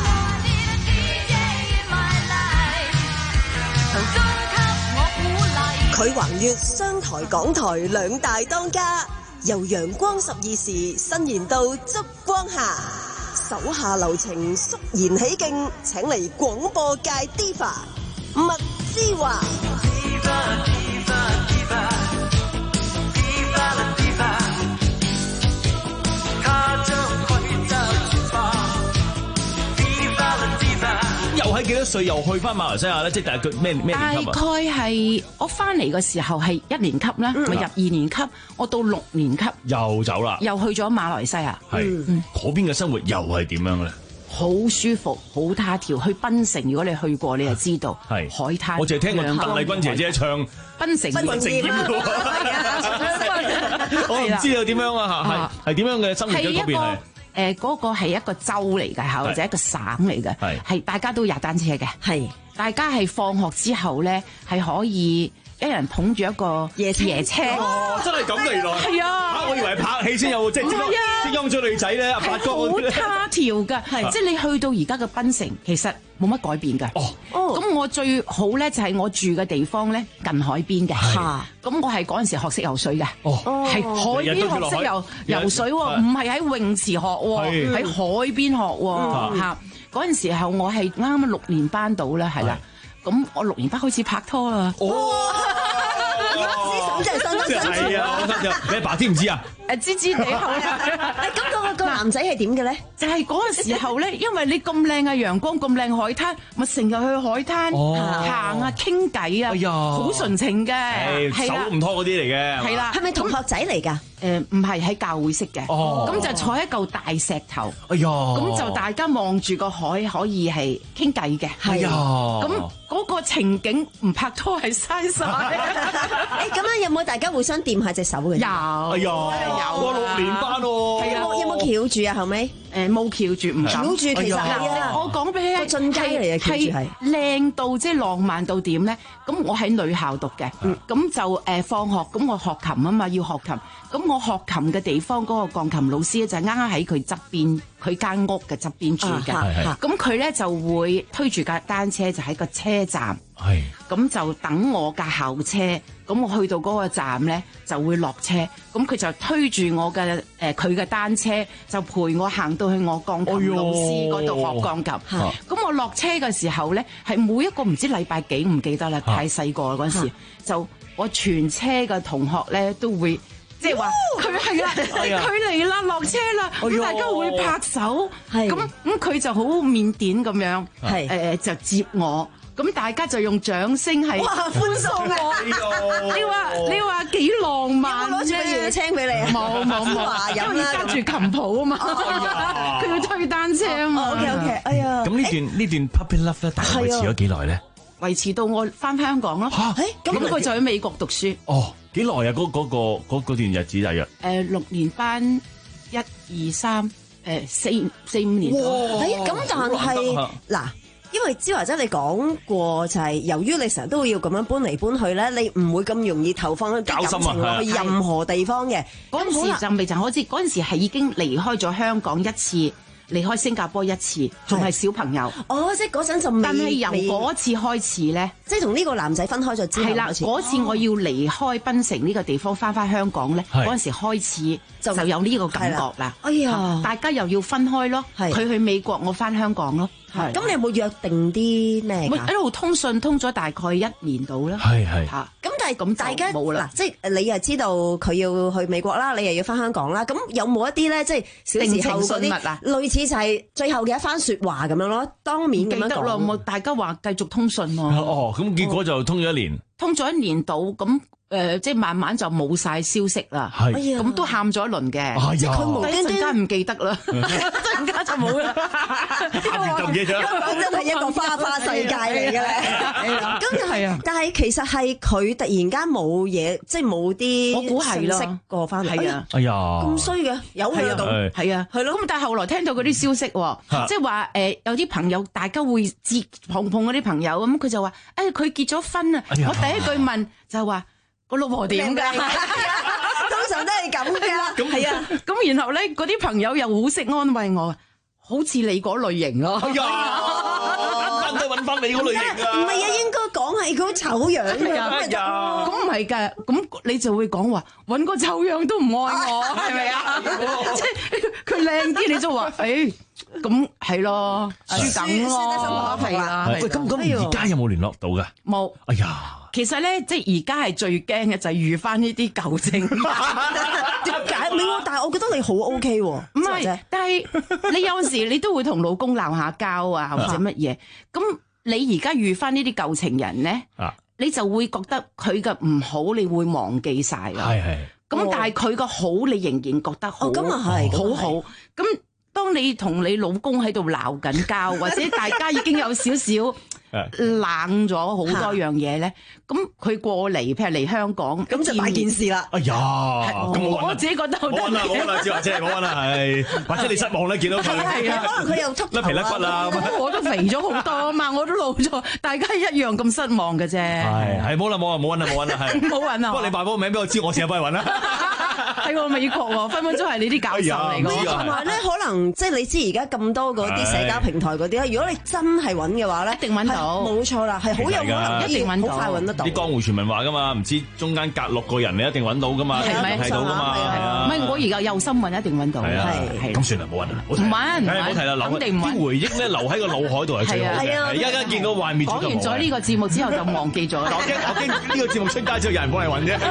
佢橫越商台、港台兩大當家，由陽光十二時伸延到燭光下，手下留情，肅然起敬，請嚟廣播界 Diva 麥之華。 又喺幾多歲又去翻馬來西亞咧？即係大概咩咩年級啊？ 大概係我翻嚟嘅時候係一年級啦，咪、嗯、入二年級，我到六年級又走啦， 又去咗馬來西亞。 係，嗰邊嘅生活又係點樣咧？ 好舒服，好他條。去檳城，如果你去過，你就知道。係海灘。我淨係聽過鄧麗君姐姐唱檳城檳城艷嘅我唔知道點樣啊嚇，係係點樣嘅生活喺嗰邊係？ 誒嗰個係一個州嚟嘅，或者一個省嚟嘅，係大家都踩單車嘅，係大家係放學之後咧係可以一人捧住一個椰椰車， 哦，真係咁嚟來， 係啊， 我以為拍戲先有，即係即係咗女仔咧，阿發哥好他條㗎，係即係你去到而家嘅檳城，其實冇乜改變㗎。哦，咁我最好咧就係我住嘅地方咧近海邊嘅，嚇，咁我係嗰陣時學識游水嘅，哦，係海邊學識游游水喎，唔係喺泳池學喎，喺海邊學喎，嚇，嗰陣時候我係啱啱六年班到啦，係啦。咁我六年班開始拍拖啦。 哦， 思想真係相當新潮。 係啊，你阿爸知唔知啊？ 誒，知知地好啦。 咁嗰個個男仔係點嘅咧？ 就係嗰個時候咧，因為你咁靚嘅陽光，咁靚海灘，咪成日去海灘行啊、傾偈啊，哎呀，好純情嘅， 手唔拖嗰啲嚟嘅。 係啦， 係咪同學仔嚟㗎？ 誒，唔係喺教會識嘅。哦，咁就坐喺嚿大石頭。哎呀，咁就大家望住個海，可以係傾偈嘅。係啊，咁嗰個情景唔拍拖係嘥晒。誒， 咁樣有冇大家互相掂下隻手嘅？ 有。哎呀。 有六年班喎， 有冇有冇翹住啊？後尾誒冇翹住，唔翹住，其實係我講俾你聽， 進階嚟嘅翹住係靚到即係浪漫到點咧？咁我喺女校讀嘅，咁就誒放學，咁我學琴啊嘛，要學琴，咁我學琴嘅地方嗰個鋼琴老師咧就啱啱喺佢側邊，佢間屋嘅側邊住嘅，咁佢咧就會推住架單車就喺個車站。係，咁就等我架校車，咁我去到嗰個站咧就會落車，咁佢就推住我嘅誒佢嘅單車，就陪我行到去我鋼琴老師嗰度學鋼琴。咁、哎、我落車嘅時候咧，係每一個唔知禮拜幾唔記得啦，太細個嗰陣時，就我全車嘅同學咧都會即係話佢係啦，佢嚟啦，落車啦，咁、哎、大家會拍手，咁咁佢就好腼腆咁樣，誒、呃、就接我。咁咁大家就用掌聲係歡送我。你話你話幾浪漫啫？ 攞住個椰青俾你啊！ 冇冇冇，因為揸住琴譜啊嘛，佢要推單車啊嘛。 OK OK，哎呀！ 咁呢段呢段 puppy love 咧，大概維持咗幾耐咧？ 維持到我翻香港咯。嚇！咁佢就喺美國讀書。 哦，幾耐啊？嗰嗰個嗰嗰段日子大約。 誒六年班，一二三，誒四四五年。 哇！咁但係嗱。因為芝華姐你講過就係由於你成日都要咁樣搬嚟搬去咧，你唔會咁容易投放啲感情落去任何地方嘅。 嗰陣時就未曾開始，嗰陣時係已經離開咗香港一次，離開新加坡一次，仲係小朋友。 哦，即係嗰陣就未。 但係由嗰次開始咧， 即係同呢個男仔分開咗之後。係啦， 嗰次我要離開檳城呢個地方翻返香港咧，嗰陣時開始就就有呢個感覺啦。 哎呀， 大家又要分開咯，佢去美國，我翻香港咯。 係，咁你有冇約定啲咩？ 一路通訊通咗大概一年到啦。 係係。 嚇，咁但係咁大家冇啦，即係你又知道佢要去美國啦，你又要翻香港啦，咁有冇一啲咧，即係小時候嗰啲類似就係最後嘅一番説話咁樣咯，當面咁樣講。記得咯，冇大家話繼續通訊喎。 哦，咁結果就通咗一年。 通咗一年到咁。誒、呃，即係慢慢就冇晒消息啦，咁都喊咗一輪嘅，即係佢無端端唔記得啦，一陣間就冇啦， 咁嘢咗， 香港真係一個花花世界嚟嘅咧。咁係啊， 但係其實係佢突然間冇嘢，即係冇啲信息過翻嚟。 啊， 哎呀， 咁衰嘅，有去到， 係啊，係咯。咁但係後來聽到嗰啲消息，即係話誒有啲朋友，大家會接碰碰嗰啲朋友，咁佢就話誒佢結咗婚啊，我第一句問就係話。個老婆點㗎？ 通常都係咁㗎。 咁係啊，咁然後咧，嗰啲朋友又好識安慰我，好似你嗰類型咯。 係啊，都係揾翻你嗰類型㗎。 唔係啊，應該講係佢好醜樣㗎。 咁唔係㗎，咁你就會講話揾個醜樣都唔愛我，係咪啊？即係佢靚啲，你就話誒，咁係咯，輸梗咯，係啊。 喂，咁咁而家有冇聯絡到㗎？ 冇。 哎呀！ 其實咧，即係而家係最驚嘅就係遇翻呢啲舊情人。 點解？但係我覺得你好 OK 喎。 唔係，但係你有時你都會同老公鬧下交啊，或者乜嘢。咁你而家遇翻呢啲舊情人咧，你就會覺得佢嘅唔好，你會忘記晒啦。係係。咁但係佢個好，你仍然覺得好。咁啊係，好好。咁當你同你老公喺度鬧緊交，或者大家已經有少少。冷咗好多樣嘢咧，咁佢過嚟，譬如嚟香港， 咁就大件事啦。 哎呀，咁我我自己覺得好得意。 冇啦冇啦，小華姐冇啦，係或者你失望咧，見到佢。 係啊， 可能佢又禿甩皮甩骨啦。 我都肥咗好多啊嘛，我都老咗，大家一樣咁失望嘅啫。 係係冇啦冇啦冇揾啦冇揾啦係。 冇揾啊！ 不過你報個名俾我知，我試下幫你揾啦。 喺個美國喎，分分鐘係你啲教授嚟㗎。 同埋咧，可能即係你知而家咁多嗰啲社交平台嗰啲咧，如果你真係揾嘅話咧， 一定揾到。 冇錯啦，係好有可能一定揾到，好快揾得到。 啲江湖傳聞話㗎嘛，唔知中間隔六個人你一定揾到㗎嘛， 係咪睇到㗎嘛？係啊。 唔係我而家有心揾，一定揾到。係係。咁算啦，冇揾啦。 唔揾， 唔好提啦，留啲回憶咧，留喺個腦海度係最好嘅。係啊。一陣見到幻滅。 講完咗呢個節目之後就忘記咗。 我驚我驚呢個節目出街之後有人幫你揾啫。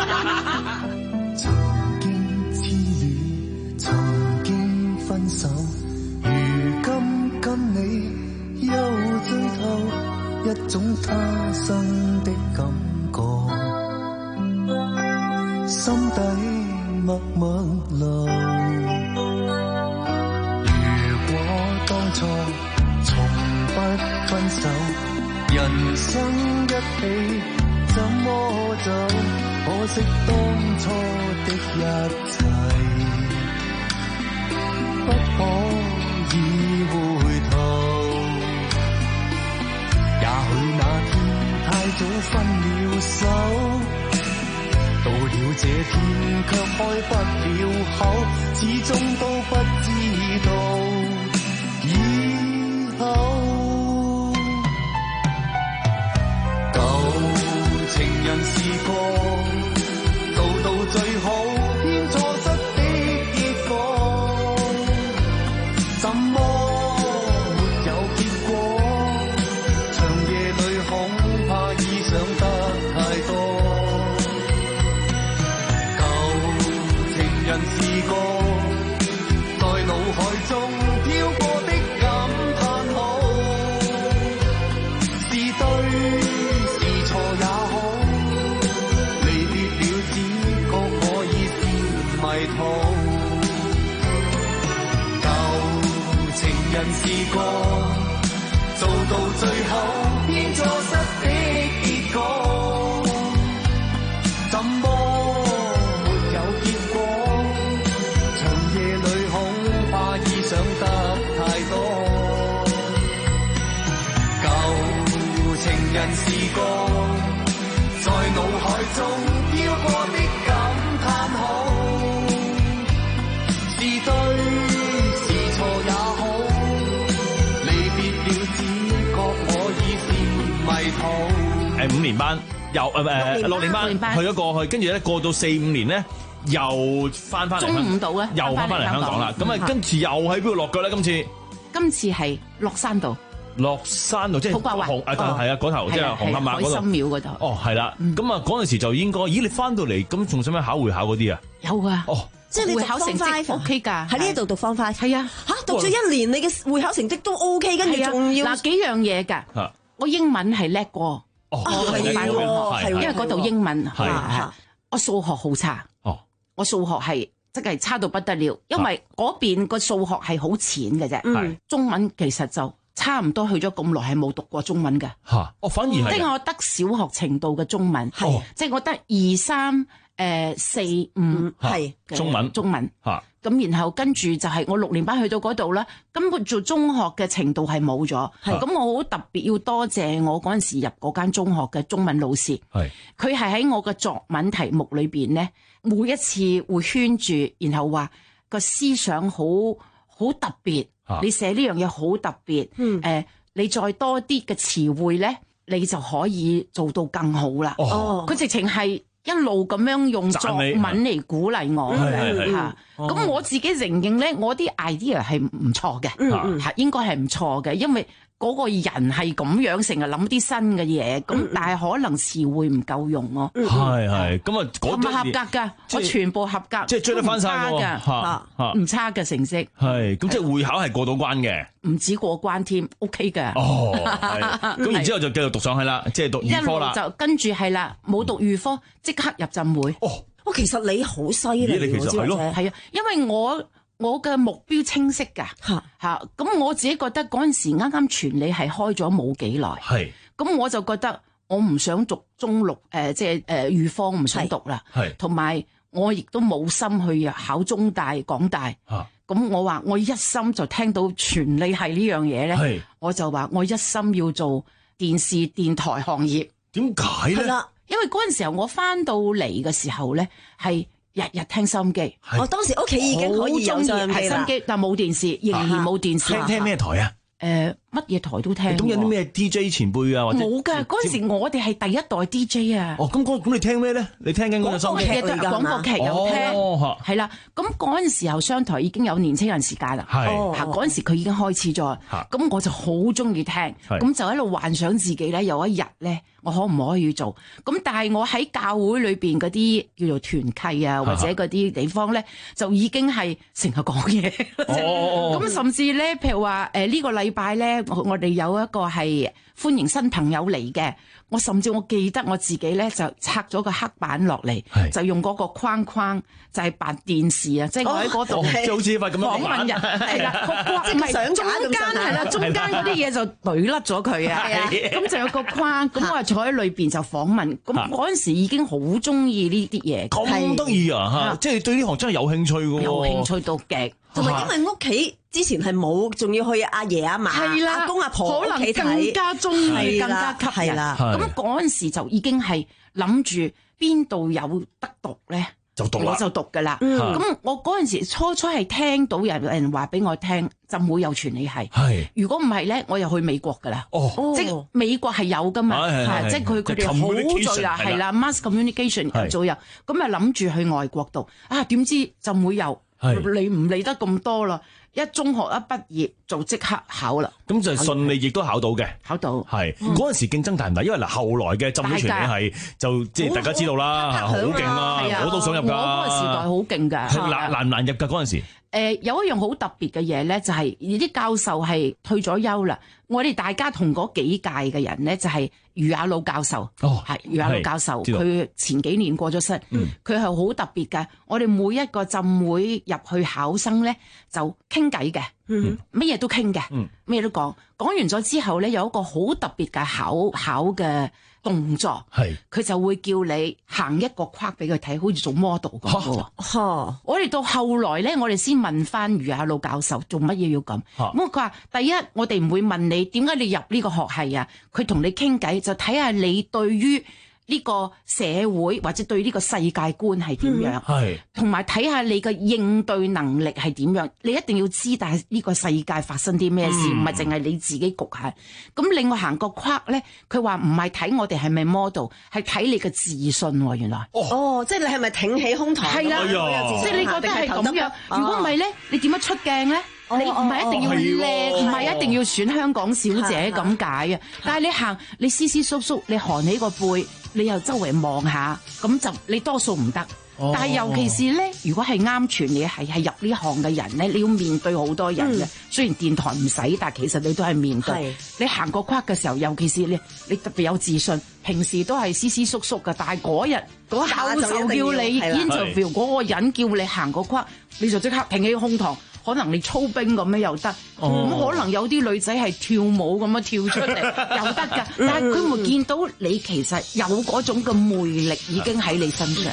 曾經分手，如今跟你又醉透，一種他生的感覺，心底默默流。如果當初從不分手，人生一起怎麼走？可惜當初的一切不可以回頭，也許那天太早分了手，到了這天卻開不了口，始終都不知道以後。舊情人是個做到最好偏錯失的結果，怎麼沒有結果？長夜裏恐怕已想得太多。舊情人是個在腦海中腦海中飄過的感嘆號，是對是錯也好，離別了只覺我已是迷途。 誒五年班又誒誒六年班去咗過去，跟住咧過到四五年咧又翻翻嚟， 中午到咧又翻翻嚟香港啦。咁啊，跟住又喺邊度落腳咧？今次今次係落山道。 落山道即係紅誒，係啊嗰頭即係紅磡馬嗰度。 海心廟嗰度。 哦，係啦。咁啊嗰陣時就應該，咦？你翻到嚟咁仲使唔使考會考嗰啲啊？ 有啊。 哦， 即係你會考成績 O K 㗎， 喺呢一度讀 Form Five。 係啊， 嚇讀咗一年，你嘅會考成績都 O K，跟住仲要嗱幾樣嘢㗎。我英文係叻過。 哦， 係喎，因為嗰度英文係。 我數學好差。 哦， 我數學係即係差到不得了，因為嗰邊個數學係好淺嘅啫。 係中文其實就差唔多去咗咁耐係冇讀過中文嘅。 嚇，哦，反而係。 即係我得小學程度嘅中文，係即係我得二三誒四五係中文中文嚇。 咁然後跟住就係我六年班去到嗰度啦，根本做中學嘅程度係冇咗。咁我好特別要多謝我嗰陣時入嗰間中學嘅中文老師。係佢係喺我嘅作文題目裏邊咧，每一次會圈住，然後話個思想好好特別。你寫呢樣嘢好特別。嗯。誒，你再多啲嘅詞彙咧，你就可以做到更好啦。哦。佢直情係一路咁樣用作文嚟鼓勵我嚇，咁我自己承認咧，我啲 idea 係唔錯嘅，係應該係唔錯嘅，因為嗰個人係咁樣成日諗啲新嘅嘢，咁但係可能詞彙唔夠用咯。 係係，咁啊嗰啲合格㗎，我全部合格， 即係追得翻曬㗎，唔差嘅成績。 係，咁即係會考係過到關嘅， 唔止過關添 ，OK 嘅。 哦，咁然之後就繼續讀上去啦，即係讀預科啦。 就跟住係啦，冇讀預科，即刻入浸會。 哦， 哦，其實你好犀利喎， 其實係咯， 係啊，因為我。我嘅目標清晰㗎，嚇嚇，咁我自己覺得嗰陣時啱啱全理係開咗冇幾耐，係，咁我就覺得我唔想讀中六，誒即係誒預科，我唔想讀啦，係，同埋我亦都冇心去考中大、港大，嚇，咁我話我一心就聽到全理係呢樣嘢咧，我就話我一心要做電視電台行業， 點解咧？係啦， 因為嗰陣時候我翻到嚟嘅時候咧係。日日聽收音機， 我當時屋企已經可以有收音機，但冇電視，仍然冇電視。 聽聽咩台啊？ 誒，乜嘢台都聽。 咁有啲咩 D J 前輩啊？或者冇㗎，嗰陣時我哋係第一代 D J 啊。 哦，咁咁你聽咩咧？你聽緊嗰個收音機廣播劇有聽，係啦。咁嗰陣時候商台已經有年青人時間啦。係，嚇嗰陣時佢已經開始咗。咁我就好中意聽，咁就喺度幻想自己咧有一日咧。我可唔可以做？咁但係我喺教會裏邊嗰啲叫做團契啊，或者嗰啲地方咧，就已經係成日講嘢。咁甚至咧，譬如話誒呢個禮拜咧，我我哋有一個係歡迎新朋友嚟嘅。我甚至我記得我自己咧就拆咗個黑板落嚟，就用嗰個框框就係扮電視啊，即係我喺嗰度， 即係好似塊咁樣訪問人係啦，即係中間係啦，中間嗰啲嘢就懟甩咗佢啊，咁就有個框，咁我坐喺裏邊就訪問，咁嗰陣時已經好中意呢啲嘢， 咁得意啊嚇！即係對呢行真係有興趣嘅喎， 有興趣到極， 同埋因為屋企之前係冇，仲要去阿爺阿嫲、阿公阿婆屋企睇， 可能更加中意，更加吸引。咁嗰陣時就已經係諗住邊度有得讀咧， 就讀啦， 我就讀㗎啦。咁我嗰陣時初初係聽到有人話俾我聽，浸會有傳理系。係，如果唔係咧，我又去美國㗎啦。哦，即係美國係有㗎嘛，即係佢佢哋好在啦，係啦 ，mass communication 做有，咁啊諗住去外國讀，啊點知浸會有。理唔理得咁多啦？一中學一畢業就即刻考啦。 咁就順利，亦都考到嘅。 考到係嗰陣時競爭大唔大？因為嗱後來嘅浸會傳理係就即係大家知道啦，好勁啊！我都想入㗎。 我嗰個時代好勁㗎。 難難唔難入㗎嗰陣時？ 誒有一樣好特別嘅嘢咧，就係啲教授係退咗休啦。我哋大家同嗰幾屆嘅人咧，就係余亞魯教授。哦，係余亞魯教授，佢前幾年過咗身。佢係好特別嘅。我哋每一個浸會入去考生咧，就傾偈嘅。嗯，乜嘢都傾嘅。嗯，乜嘢都講。講完咗之後咧，有一個好特別嘅考考嘅動作，係佢就會叫你行一個框俾佢睇，好似做 model 咁嘅。嚇！我哋到後來咧，我哋先問翻余亞魯教授做乜嘢要咁。咁佢話：第一，我哋唔會問你點解你入呢個學系啊。佢同你傾偈就睇下你對於呢個社會或者對呢個世界觀係點樣， 係同埋睇下你嘅應對能力係點樣。你一定要知道呢個世界發生啲咩事，唔係淨係你自己局限。咁另外行個框咧，佢話唔係睇我哋係咪 model， 係睇你嘅自信喎。原來哦，即係你係咪挺起胸膛？ 係啦，即係你覺得係咁樣。如果唔係咧，你點樣出鏡咧？你唔係一定要靚，唔係一定要選香港小姐咁解啊！但係你行，你斯斯縮縮，你寒起個背，你又周圍望下，咁就你多數唔得。 哦、 但係尤其是咧，如果係啱傳嘢係係入呢行嘅人咧，你要面對好多人嘅。嗯、雖然電台唔使，但係其實你都係面對。你行個框嘅時候，尤其是你你特別有自信，平時都係斯斯縮縮嘅，但係嗰日嗰下就叫你 interview 嗰個人叫你行個框，你就即刻挺起胸膛。可能你操兵咁樣又得，咁、哦、可能有啲女仔係跳舞咁樣跳出嚟又得㗎，但係佢會見到你其實有嗰種嘅魅力已經喺你身上。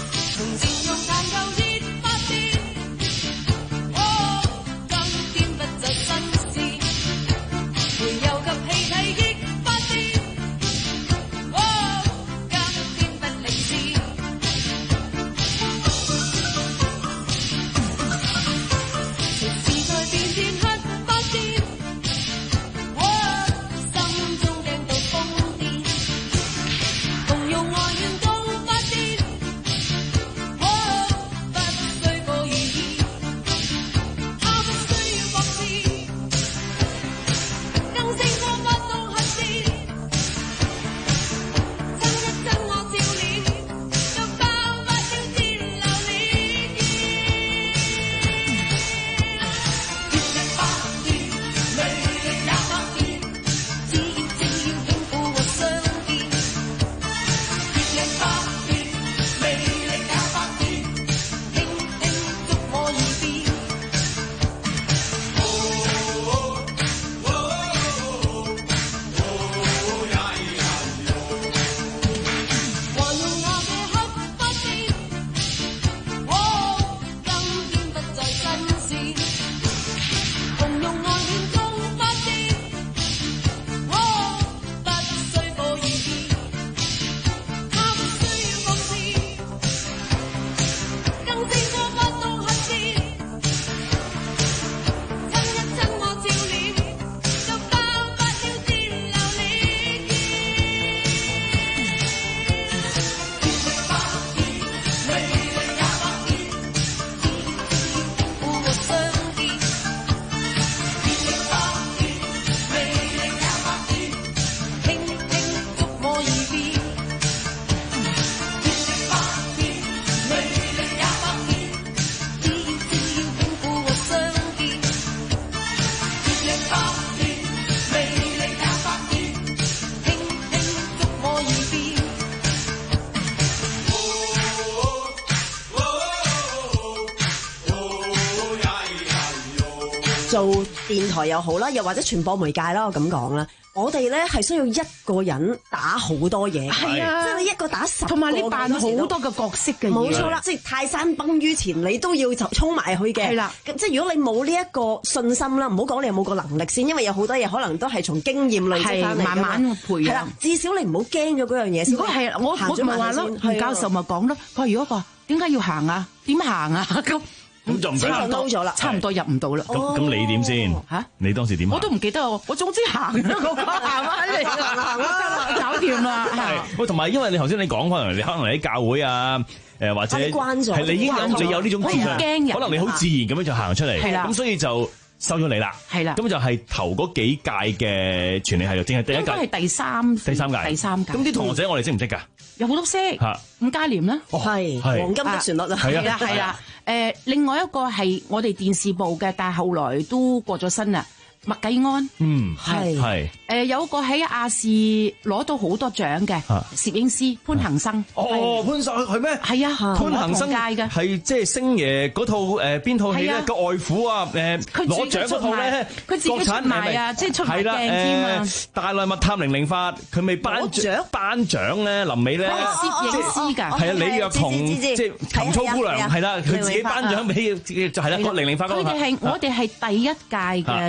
做電台又好啦，又或者傳播媒介啦，我咁講啦，我哋咧係需要一個人打好多嘢， 係啊， 即係你一個打十個， 同埋你扮好多個角色嘅嘢， 冇錯啦，即係泰山崩於前，你都要就衝埋去嘅，係啦。咁即係如果你冇呢一個信心啦，唔好講你有冇個能力先，因為有好多嘢可能都係從經驗累積翻嚟，慢慢培養。係啦，至少你唔好驚咗嗰樣嘢先。如果係我我咪話咯，吳教授咪講咯，佢話如果話點解要行啊？點行啊？咁。 咁就唔使差唔多咗啦，差唔多入唔到啦。 咁咁你點先？嚇？你當時點？ 我都唔記得喎，我總之行咗個行翻嚟，行啦，搞掂啦。係。喂， 同埋因為你頭先你講可能你可能喺教會啊，誒或者係你已經有你有呢種自信，可能你好自然咁樣就行出嚟。係啦。咁所以就收咗你啦。係啦。咁就係頭嗰幾屆嘅傳理系就淨係第一屆。應該係第三。第三屆。第三屆。咁啲同學仔我哋識唔識㗎？有好多識。嚇。伍嘉廉啦。係。黃金的旋律啊。係啊係啊。誒，另外一個係我哋電視部嘅，但係後來都過咗身啦。麥繼安，嗯，係係。誒，有一個喺亞視攞到好多獎嘅攝影師潘恒生。哦，潘生係咩？係啊，潘恒生係即係星爺嗰套誒邊套戲咧個外父啊？誒，攞獎嗰套咧，佢自己出賣啊，即係出賣鏡添啊！大內密探零零發，佢未頒獎頒獎咧，臨尾咧，攝影師㗎，係啊，李若彤即係琴操姑娘係啦，佢自己頒獎俾就係啦，個零零發嗰個。佢哋係我哋係第一屆嘅傳理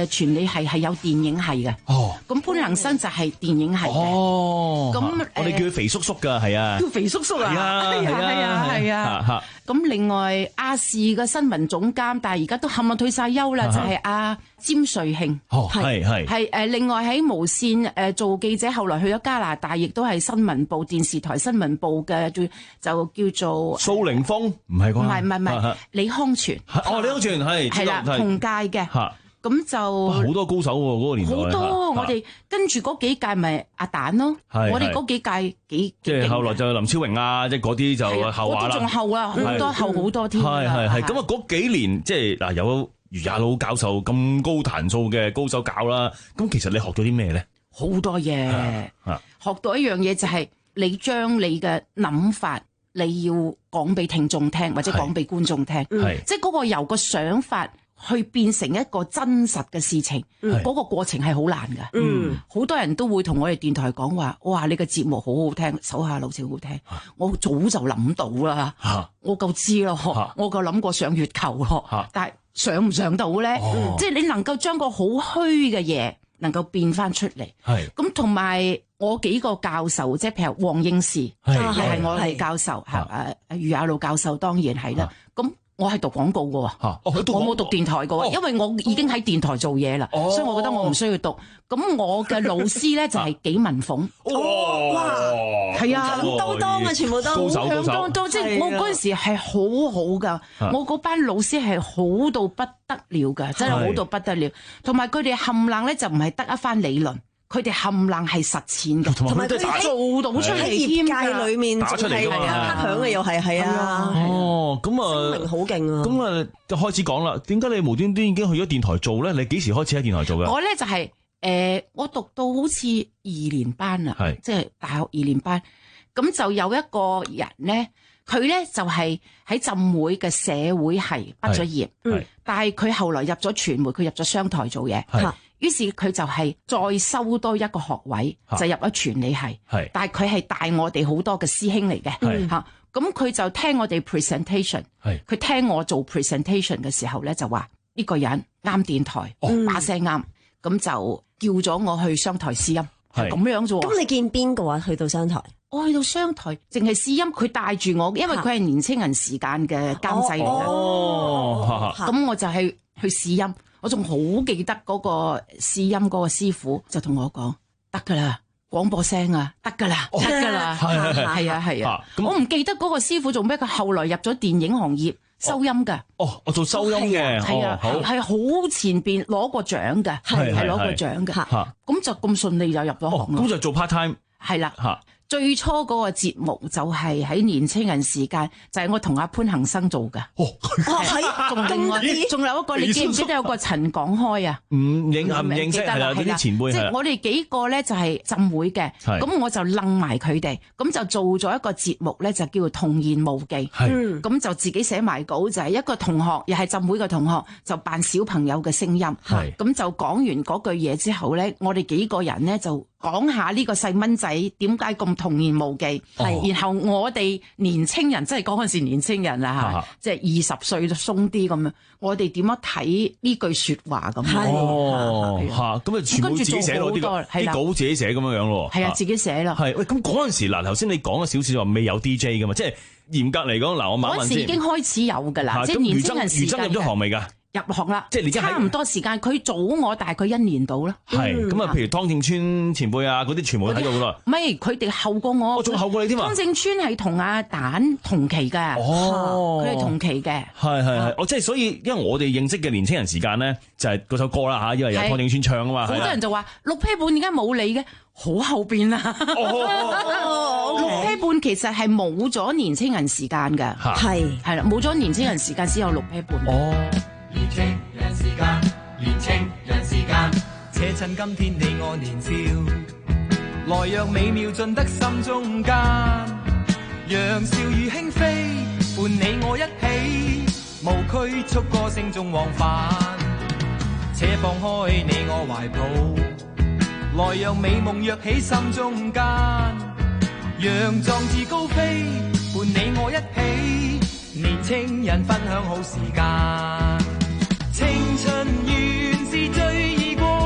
女係係有電影系嘅。 哦， 咁潘恒生就係電影系嘅。 哦， 咁我哋叫佢肥叔叔㗎，係啊， 叫肥叔叔啊， 係啊， 係啊，係啊，係啊。咁另外亞視嘅新聞總監，但係而家都冚唪唥退晒休啦，就係阿詹瑞慶。 哦，係係係誒，另外喺無線誒做記者，後來去咗加拿大，亦都係新聞部電視台新聞部嘅，就就叫做蘇凌峰，唔係啩？ 唔係唔係唔係，李康全。 哦，李康全係係啦，同屆嘅。咁就好多高手喎，嗰個年代。 好多，我哋跟住嗰幾屆咪阿蛋咯。我哋嗰幾屆幾即係後來就林超榮啊，即係嗰啲就後話啦。 我都仲後啊，好多後好多添。 係係係。咁啊，嗰幾年即係嗱，有余亞老教授咁高彈數嘅高手教啦。咁其實你學咗啲咩咧？ 好多嘢。學到一樣嘢就係你將你嘅諗法，你要講俾聽眾聽，或者講俾觀眾聽。即係嗰個由個想法去變成一個真實嘅事情，嗰、嗯、個過程係好難㗎。嗯，好多人都會同我哋電台講話，哇！你嘅節目好好聽，手下留情好聽。啊、我早就諗到啦、啊，我夠知咯、啊，我夠諗過上月球咯、啊，但係上唔上到咧？哦、即係你能夠將個好虛嘅嘢能夠變翻出嚟。係咁，同埋我幾個教授，即係譬如黃應士，係係我係教授嚇，誒余亞老教授當然係啦。咁我係讀廣告嘅喎，哦、我冇讀電台嘅喎，哦、因為我已經喺電台做嘢啦，哦、所以我覺得我唔需要讀。咁我嘅老師咧就係紀文鳳， 哦、哇，係啊，響當當啊，全部都響當當，即係我嗰陣時係好好㗎，我嗰班老師係好到不得了㗎，真係好到不得了。同埋佢哋冚冷咧就唔係得一番理論。佢哋冚冷係實踐嘅，同埋佢哋做到出嚟添㗎。 業界裏面打出嚟㗎嘛， 黑響嘅又係係啊。 哦，咁啊， 聲名好勁啊。 咁啊，就開始講啦。點解你無端端已經去咗電台做咧？你幾時開始喺電台做嘅？ 我咧就係、是、誒、呃，我讀到好似二年班啦，係即係大學二年班。咁就有一個人咧，佢咧就係喺浸會嘅社會系畢咗業，嗯，但係佢後來入咗傳媒，佢入咗商台做嘢。於是佢就係再收多一個學位，就入咗傳理系。但係佢係大我哋好多嘅師兄嚟嘅嚇。咁佢就聽我哋 presentation，佢聽我做 presentation 嘅時候咧，就話呢個人啱電台，把聲啱，咁就叫咗我去商台試音，係咁樣啫喎。 咁你見邊個啊？去到商台？ 我去到商台，淨係試音，佢帶住我，因為佢係年青人時間嘅監製嚟嘅。哦，咁我就係去試音。我仲好記得嗰個試音嗰個師傅就同我講：得㗎啦，廣播聲啊，得㗎啦，得㗎啦，係啊係啊。我唔記得嗰個師傅做咩，佢後來入咗電影行業收音㗎。 哦，我做收音嘅， 係啊，係好前邊攞過獎㗎，係係攞過獎㗎。咁就咁順利就入咗行。 咁就做 part time。 係啦。最初嗰個節目就係喺年青人時間，就係、是、我同阿潘恒生做㗎。哦，係，仲另外仲有一個，你記唔記得有個陳廣開啊？唔認唔認識係啦，啲前輩即係我哋幾個咧就係浸會嘅，咁我就楞埋佢哋，咁就做咗一個節目咧，就叫做童言無忌。係，咁就自己寫埋稿，就係、是、一個同學，又係浸會嘅同學，就扮小朋友嘅聲音。係，咁就講完嗰句嘢之後咧，我哋幾個人咧就講下呢個細蚊仔點解咁童言無忌，係，然後我哋年青人，即係嗰陣時年青人啦嚇，即係二十歲就鬆啲咁樣，我哋點樣睇呢句説話咁？ 哦，嚇，咁啊全部自己寫咯，啲啲稿自己寫咁樣樣咯。 係啊，自己寫啦。 係，喂，咁嗰陣時嗱，頭先你講咗少少話未有 D J 噶嘛，即係嚴格嚟講嗱，我問一問先。嗰陣時已經開始有㗎啦，即係年青人時間。余真入咗行未㗎？入行啦，即係差唔多時間，佢早我大概一年到啦。 係咁啊，譬如湯正川前輩啊，嗰啲全部喺度㗎啦。 唔係，佢哋後過我。我仲後過你添啊！湯正川係同阿蛋同期嘅。哦，佢係同期嘅。係係係，哦，即係所以，因為我哋認識嘅年青人時間咧，就係嗰首歌啦嚇，因為有湯正川唱啊嘛。好多人就話六 pair 半點解冇你嘅？好後邊啦。六 pair 半其實係冇咗年青人時間㗎。係係啦，冇咗年青人時間先有六 pair 半。哦。 年青人時間，年青人時間，且趁今天你我年少，來讓美妙盡得心中間，讓笑語輕飛，伴你我一起，無拘束歌聲中往返，且放開你我懷抱，來讓美夢躍起心中間，讓壯志高飛，伴你我一起，年青人分享好時間。青春原是最易過。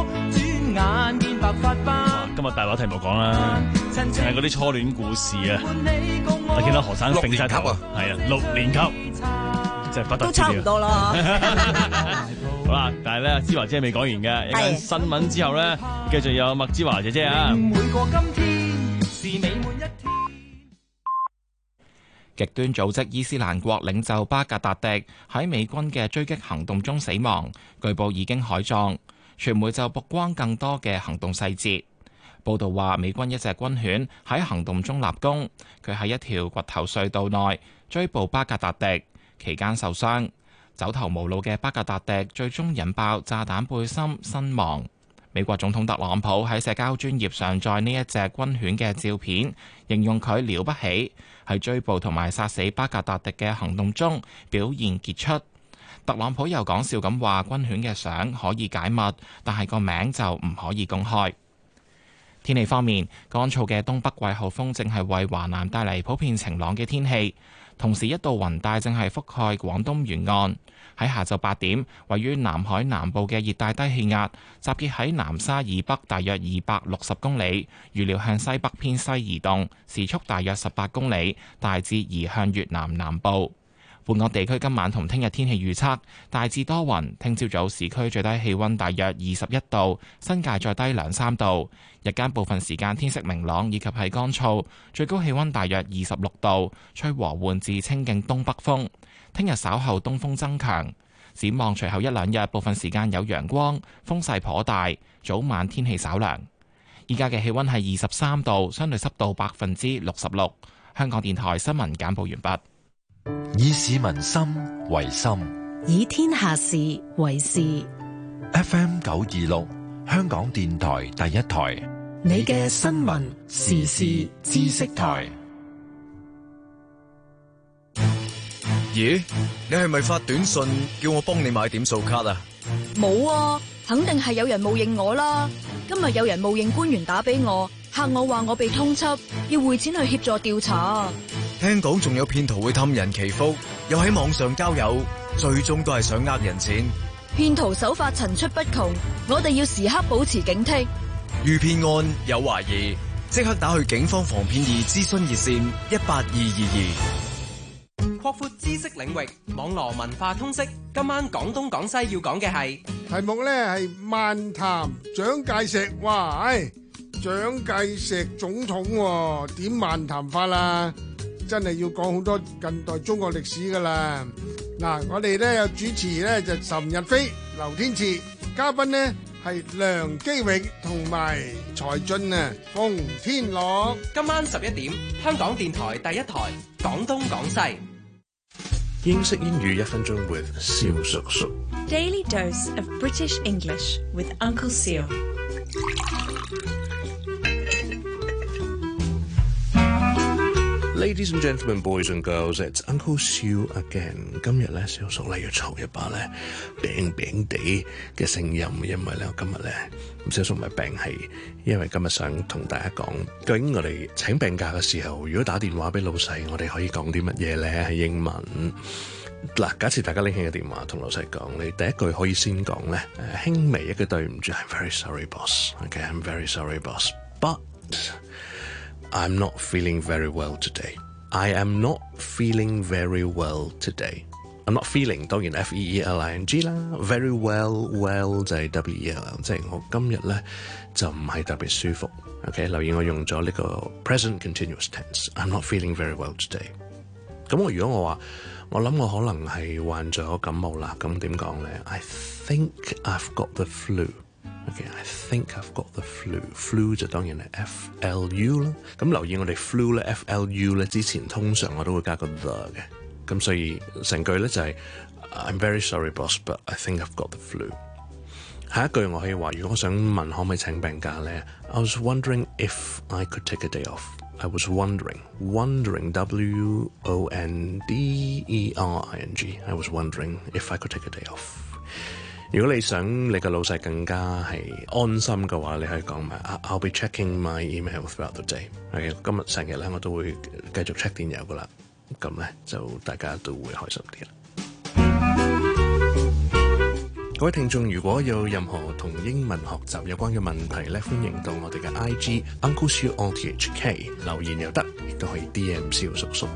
乜大話題目講啦，淨係嗰啲初戀故事啊！我見到何生揈晒頭啊，係啊，六年級，即係不得都差唔多啦。 好啦，但係咧，芝華姐未講完嘅，一間新聞之後咧，繼續有麥芝華姐姐啊。 每個今天是美滿一天。 極端組織伊斯蘭國領袖巴格達迪喺美軍嘅追擊行動中死亡，據報已經海葬。傳媒就曝光更多嘅行動細節。報道話，美軍一隻軍犬喺行動中立功，佢喺一條掘頭隧道內追捕巴格達迪，期間受傷。走投無路嘅巴格達迪最終引爆炸彈背心身亡。美國總統特朗普喺社交專頁上載呢一隻軍犬嘅照片，形容佢了不起，喺追捕同埋殺死巴格達迪嘅行動中表現傑出。特朗普又講笑咁話，軍犬嘅相可以解密，但係個名就唔可以公開。天氣方面，乾燥嘅東北季候風正係為華南帶嚟普遍晴朗嘅天氣，同時一道雲帶正係覆蓋廣東沿岸。喺下晝八點，位於南海南部嘅熱帶低氣壓集結喺南沙以北大約二百六十公里，預料向西北偏西移動，時速大約十八公里，大致移向越南南部。本港地區今晚同聽日天氣預測大致多雲，聽朝早市區最低氣溫大約二十一度，新界再低兩三度。日間部分時間天色明朗，以及係乾燥，最高氣溫大約二十六度，吹和緩至清勁東北風。聽日稍後東風增強，展望隨後一兩日部分時間有陽光，風勢頗大，早晚天氣稍涼。依家嘅氣溫係二十三度，相對濕度百分之六十六。香港電台新聞簡報完畢。 以市民心為心， 以天下事為事。 F M 九二六，香港電台第一台， 你嘅新聞時事知識台。 咦，你係咪發短信叫我幫你買點數卡啊？ 冇啊，肯定係有人冒認我啦。今日有人冒認官員打俾我，嚇我話我被通緝，要匯錢去協助調查。 聽講仲有騙徒會氹人祈福，又喺網上交友，最終都係想呃人錢。 騙徒手法層出不窮，我哋要時刻保持警惕。 遇騙案有懷疑，即刻打去警方防騙易諮詢熱線一八二二二。 擴闊知識領域，網絡文化通識。今晚廣東廣西要講嘅係題目咧係漫談蔣介石。哇，唉，蔣介石總統點漫談法啦？真係要講好多近代中國歷史噶啦。嗱，我哋咧有主持咧就岑日飛、劉天賜，嘉賓呢係梁基榮同埋財進啊，馮天樂。 今晚十一點，香港電台第一台廣東廣西。 英式英語一分鐘 with 蕭叔叔。 Daily dose of British English with Uncle Seal。 Ladies and gentlemen, boys and girls, it's Uncle Siu again。今日咧，小叔咧要嘈一把咧病病地嘅聲音，因為咧我今日咧咁小叔唔係病係，因為今日想同大家講，究竟我哋請病假嘅時候，如果打電話俾老細，我哋可以講啲乜嘢咧？係英文嗱，假設大家拎起個電話同老細講，你第一句可以先講咧，誒輕微一個對唔住 ，I'm very sorry, boss。OK，I'm very sorry, boss, but I'm not feeling very well today. I am not feeling very well today. I'm not feeling 當然 F E E L I N G 啦 ，very well well 就係 W E L L， 即係我今日咧就唔係特別舒服。OK， 留意我用咗呢個 present continuous tense。I'm not feeling very well today。咁我如果我話我諗我可能係患咗感冒啦，咁點講咧 ？I think I've got the flu。Okay, I think I've got the flu. Flu 就當然係 F L U 啦。咁留意我哋 flu 咧 ，F L U 咧之前通常我都會加個 the 嘅。咁所以成句咧就係、是、I'm very sorry, boss, but I think I've got the flu。下一句我可以話，如果我想問可唔可以請病假咧 ，I was wondering if I could take a day off. I was wondering, wondering, W O N D E R I N G. I was wondering if I could take a day off。如果你想你個老細更加係安心嘅話，你可以講埋 I'll be checking my email throughout the day。Okay， 今日成日咧我都會繼續 check 電郵噶啦，咁咧就大家都會開心啲啦。 各位聽眾，如果有任何同英文學習有關嘅問題咧，歡迎到我哋嘅 I G Uncle Siu O T H K 留言又得，亦都可以 D M 蕭叔叔。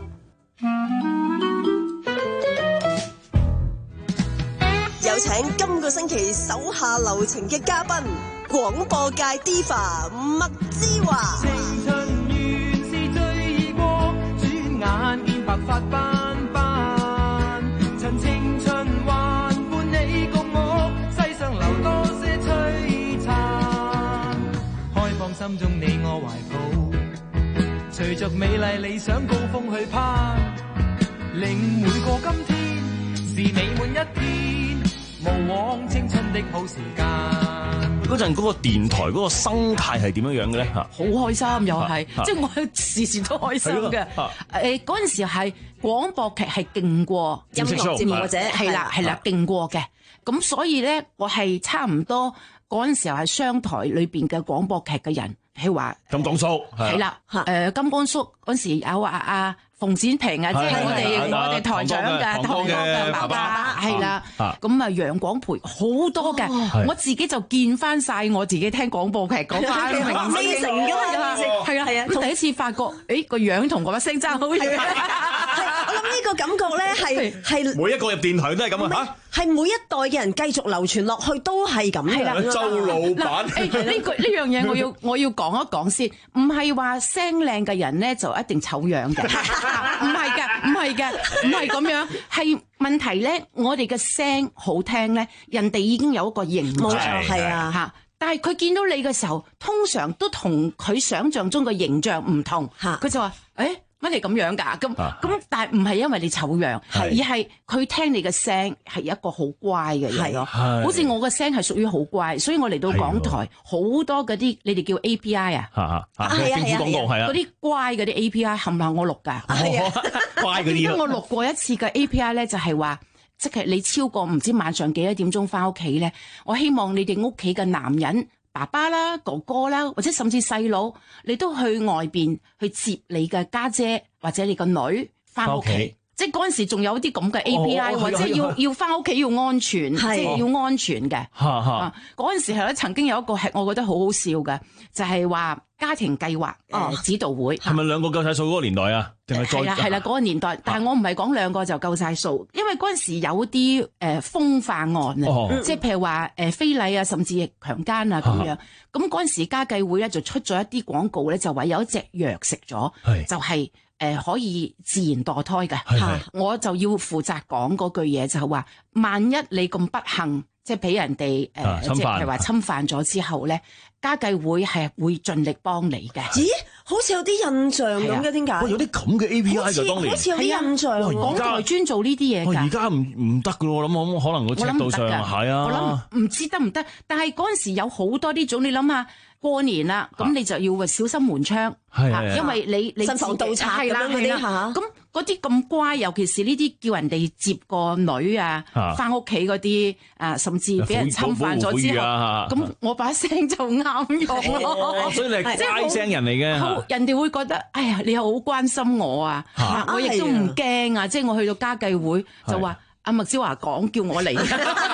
有請今個星期手下留情嘅嘉賓，廣播界 Diva 麥之華。 青春原是最易過，轉眼見白髮斑斑。趁青春還伴你共我，世上留多些璀璨。開放心中你我懷抱，隨着美麗理想高峰去攀。令每個今天是美滿一天，無枉青春的好時間。 嗰陣嗰個電台嗰個生態係點樣樣嘅咧？嚇， 好開心又係，即係我時時都開心嘅。誒嗰陣時係廣播劇係勁過音樂節目或者係啦係啦勁過嘅，咁所以咧我係差唔多嗰陣時候係商台裏邊嘅廣播劇嘅人，譬如話金剛叔係啦，誒金剛叔嗰陣時有啊啊。馮展平啊，即係我哋我哋台長嘅唐哥嘅爸爸，係啦，咁啊楊廣培好多嘅，我自己就見翻晒我自己聽廣播劇嗰班明星成㗎嘛，係啊係啊，第一次發覺，誒個樣同我把聲爭好遠。 我諗呢個感覺咧係係每一個入電台都係咁啊嚇， 係每一代嘅人繼續流傳落去都係咁嘅。 周老闆， 呢個呢樣嘢我要我要講一講先，唔係話聲靚嘅人咧就一定醜樣嘅。唔係㗎，唔係㗎，唔係咁樣。係問題咧，我哋嘅聲好聽咧，人哋已經有一個形象， 係啊嚇。但係佢見到你嘅時候，通常都同佢想象中嘅形象唔同，佢就話：誒乜你咁樣㗎？咁咁，但係唔係因為你醜樣，而係佢聽你嘅聲係一個好乖嘅人咯。好似我嘅聲係屬於好乖，所以我嚟到港台好多嗰啲你哋叫 A P I 啊， 係啊係啊， 嗰啲乖嗰啲 A P I 冚唪唥我錄㗎， 乖嗰啲。 記得我錄過一次嘅 A P I 咧，就係話。即係你超過唔知晚上幾多點鐘翻屋企咧，我希望你哋屋企嘅男人、爸爸啦、哥哥啦，或者甚至細佬，你都去外邊去接你嘅家姐或者你個女翻屋企。即係嗰陣時仲有啲咁嘅 A P I，、哦、或者要要翻屋企要安全，即係要安全嘅。嗰陣、啊、時係咧，曾經有一個係我覺得好好笑嘅，就係、是、話家庭計劃誒、呃、指導會。係咪兩個夠晒數嗰個年代啊？定係再？係啦係啦，嗰、那個年代。但係我唔係講兩個就夠晒數，因為嗰陣時有啲誒、呃、風化案啊，哦、即係譬如話誒、呃、非禮啊，甚至強姦啊咁樣。咁嗰陣時家計會咧就出咗一啲廣告咧，就話有一隻藥食咗，就係、是。誒、呃、可以自然墮胎嘅，嚇我就要負責講嗰句嘢，就係話，萬一你咁不幸，即係俾人哋誒、呃，即係話侵犯咗之後咧，家計會係會盡力幫你嘅。 咦？好似有啲印象咁嘅，點解？ 有啲咁嘅 A P I 㗎，當年好似有啲印象。 港台專做呢啲嘢㗎。 而家唔唔得㗎咯，我諗可能個尺度上係啊。 我諗唔知得唔得，但係嗰陣時有好多呢種，你諗下。過年啦，咁你就要小心門窗， 係因為你你慎防盜賊咁樣嗰啲嚇。 咁嗰啲咁乖，尤其是呢啲叫人哋接個女啊，翻屋企嗰啲啊，甚至俾人侵犯咗之後，咁我把聲就啱用咯。 所以你係乖聲人嚟嘅， 人哋會覺得，哎呀，你又好關心我啊，我亦都唔驚啊，即係我去到家計會就話阿麥之華講叫我嚟。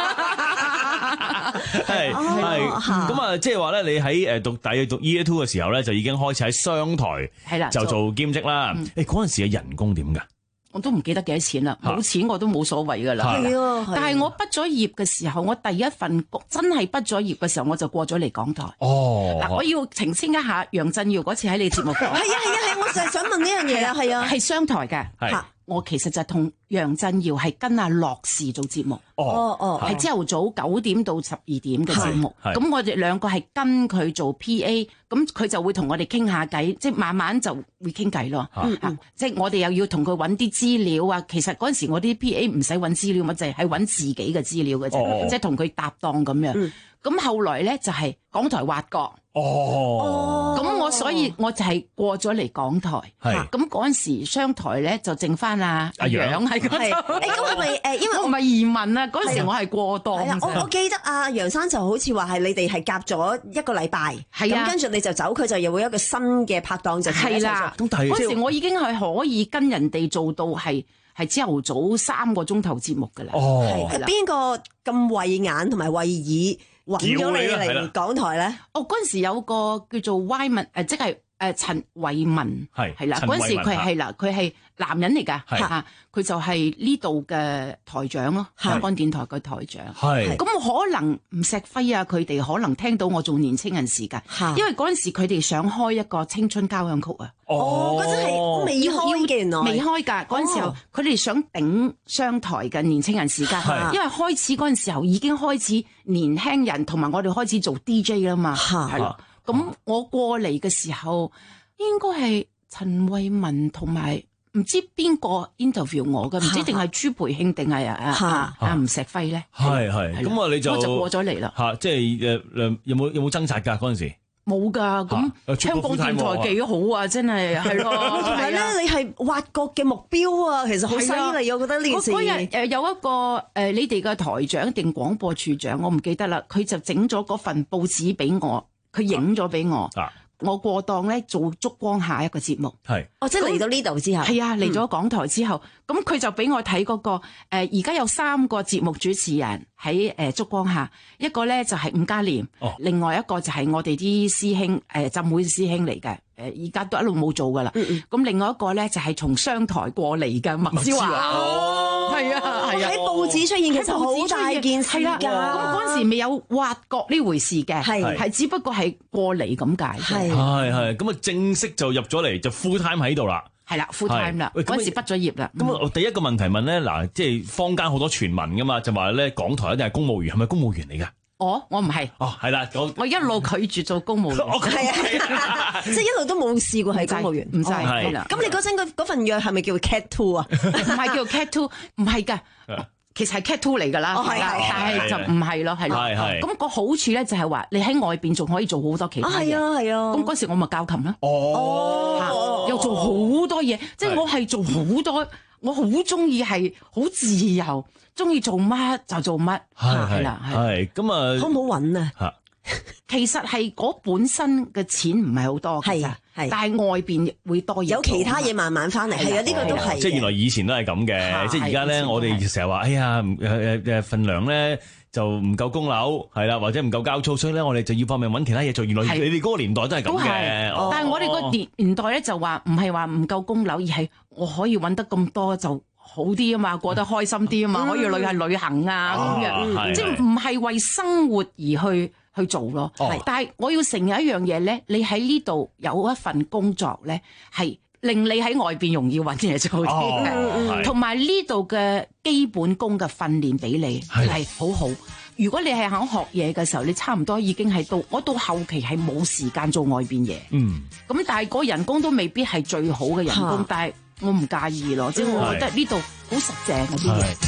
係係咁啊！即係話咧，你喺誒讀大學讀 Year Two 嘅時候咧，就已經開始喺商台係啦，就做兼職啦。誒嗰陣時嘅人工點㗎？ 我都唔記得幾多錢啦，冇錢我都冇所謂㗎啦。係啊，但係我畢咗業嘅時候，我第一份工真係畢咗業嘅時候，我就過咗嚟港台。 哦， 嗱，我要澄清一下，楊振耀嗰次喺你節目講，係啊係啊係，我就係想問呢樣嘢啊，係啊， 係商台嘅。係。我其實就同楊振耀係跟阿樂視做節目， 哦哦， 係朝頭早九點到十二點嘅節目。咁我哋兩個係跟佢做 P A，咁佢就會同我哋傾下偈，即係慢慢就會傾偈咯。嗯嗯、即係我哋又要同佢揾啲資料啊。其實嗰陣時我啲 P A 唔使揾資料，我就係揾自己嘅資料嘅啫，哦、即係同佢搭檔咁樣。咁、嗯、後來咧就係港台挖角。 哦， 咁我所以我就係過咗嚟港台， 係咁嗰陣時商台咧就剩翻阿阿楊喺嗰係度。 誒咁係咪誒？因為我唔係移民啊，嗰陣時我係過檔係啊，我我記得阿楊生就好似話係你哋係夾咗一個禮拜， 係啊咁跟住你就走，佢就又會有一個新嘅拍檔就係啦。 咁但係嗰時我已經係可以跟人哋做到係係朝頭早三個鐘頭節目㗎啦。 哦， 係邊個咁慧眼同埋慧耳揾咗你嚟港台咧？ 哦，嗰陣時有個叫做 Y 文誒，即係誒陳慧文係係啦。嗰陣時佢係啦，佢係男人嚟㗎係嚇，佢就係呢度嘅台長咯，香港電台嘅台長。 係咁可能吳石輝啊，佢哋可能聽到我做年青人時間，因為嗰陣時佢哋想開一個青春交響曲啊。 哦，嗰陣係未開嘅原來， 未開㗎。嗰陣時候佢哋想頂商台嘅年青人時間，因為開始嗰陣時候已經開始年輕人同埋我哋開始做 D J 啦嘛。係啦，咁我過嚟嘅時候應該係陳慧文同埋。唔知邊個 interview 我嘅，唔知定係朱培慶定係啊啊啊吳石輝咧？ 係係，咁啊你就我就過咗嚟啦。 嚇，即係誒有冇有冇掙扎㗎嗰陣時？ 冇㗎，咁香港電台幾好啊！真係係咯， 同埋咧你係挖角嘅目標啊，其實好犀利，我覺得呢件事。 嗰日誒有一個誒你哋嘅台長定廣播處長，我唔記得啦，佢就整咗嗰份報紙俾我，佢影咗俾我。我過檔咧做燭光下一個節目， 係哦，即係嚟到呢度之後， 係啊，嚟咗港台之後，咁佢、嗯、就俾我睇嗰、嗰個誒，而、呃、家有三個節目主持人喺誒燭光下，一個咧就係伍嘉廉，哦、另外一個就係我哋啲師兄誒、呃、浸會師兄嚟嘅，誒而家都一路冇做噶啦，咁、嗯嗯、另外一個咧就係從商台過嚟嘅麥之華，係啊係啊， 喺報紙出現其實好大件事㗎，咁嗰陣時未有挖角呢回事嘅，係係只不過係過嚟咁解， 係係咁啊正式就入咗嚟就 full time 喺度啦。 係啦 full time 啦，嗰陣時畢咗業啦。 咁我第一個問題問咧，嗱，即係坊間好多傳聞噶嘛，就話咧港台一定係公務員，係咪公務員嚟㗎？ 我我唔係。哦， 係啦，我我一路拒絕做公務員， 係啊，即係一路都冇試過係公務員， 唔制係啦。 咁你嗰陣嗰嗰份約係咪叫 Cat Two 啊？ 唔係叫 Cat Two， 唔係㗎。其實係 Cat Two 嚟㗎啦，但係就唔係咯，係咯。咁個好處咧就係話你喺外邊仲可以做好多其他嘢。係啊係啊。咁嗰時我咪教琴啦。哦。又做好多嘢，即係我係做好多，我好中意係好自由，中意做乜就做乜。係啦係。咁啊。 好唔好揾啊？ 其實係嗰本身嘅錢唔係好多㗎咋，但係外邊會多嘢， 有其他嘢慢慢翻嚟。係啊，呢個都係。 即係原來以前都係咁嘅，即係而家咧，我哋成日話，哎呀，誒誒誒份糧咧就唔夠供樓，係啦，或者唔夠交租，所以咧我哋就要搏命揾其他嘢做。原來你哋嗰個年代都係咁嘅。 但係我哋個年年代咧就話唔係話唔夠供樓，而係我可以揾得咁多就好啲啊嘛，過得開心啲啊嘛，可以旅行旅行啊咁樣，即係唔係為生活而去。去做咯，哦、但係我要承認一樣嘢咧，你喺呢度有一份工作咧，係令你喺外邊容易揾嘢做啲嘅，同埋呢度嘅基本功嘅訓練俾你係好好。如果你係肯學嘢嘅時候，你差唔多已經係到我到後期係冇時間做外邊嘢。嗯，咁但係個人工都未必係最好嘅人工，啊、但係我唔介意咯，即係我覺得呢度好實淨嗰啲嘢。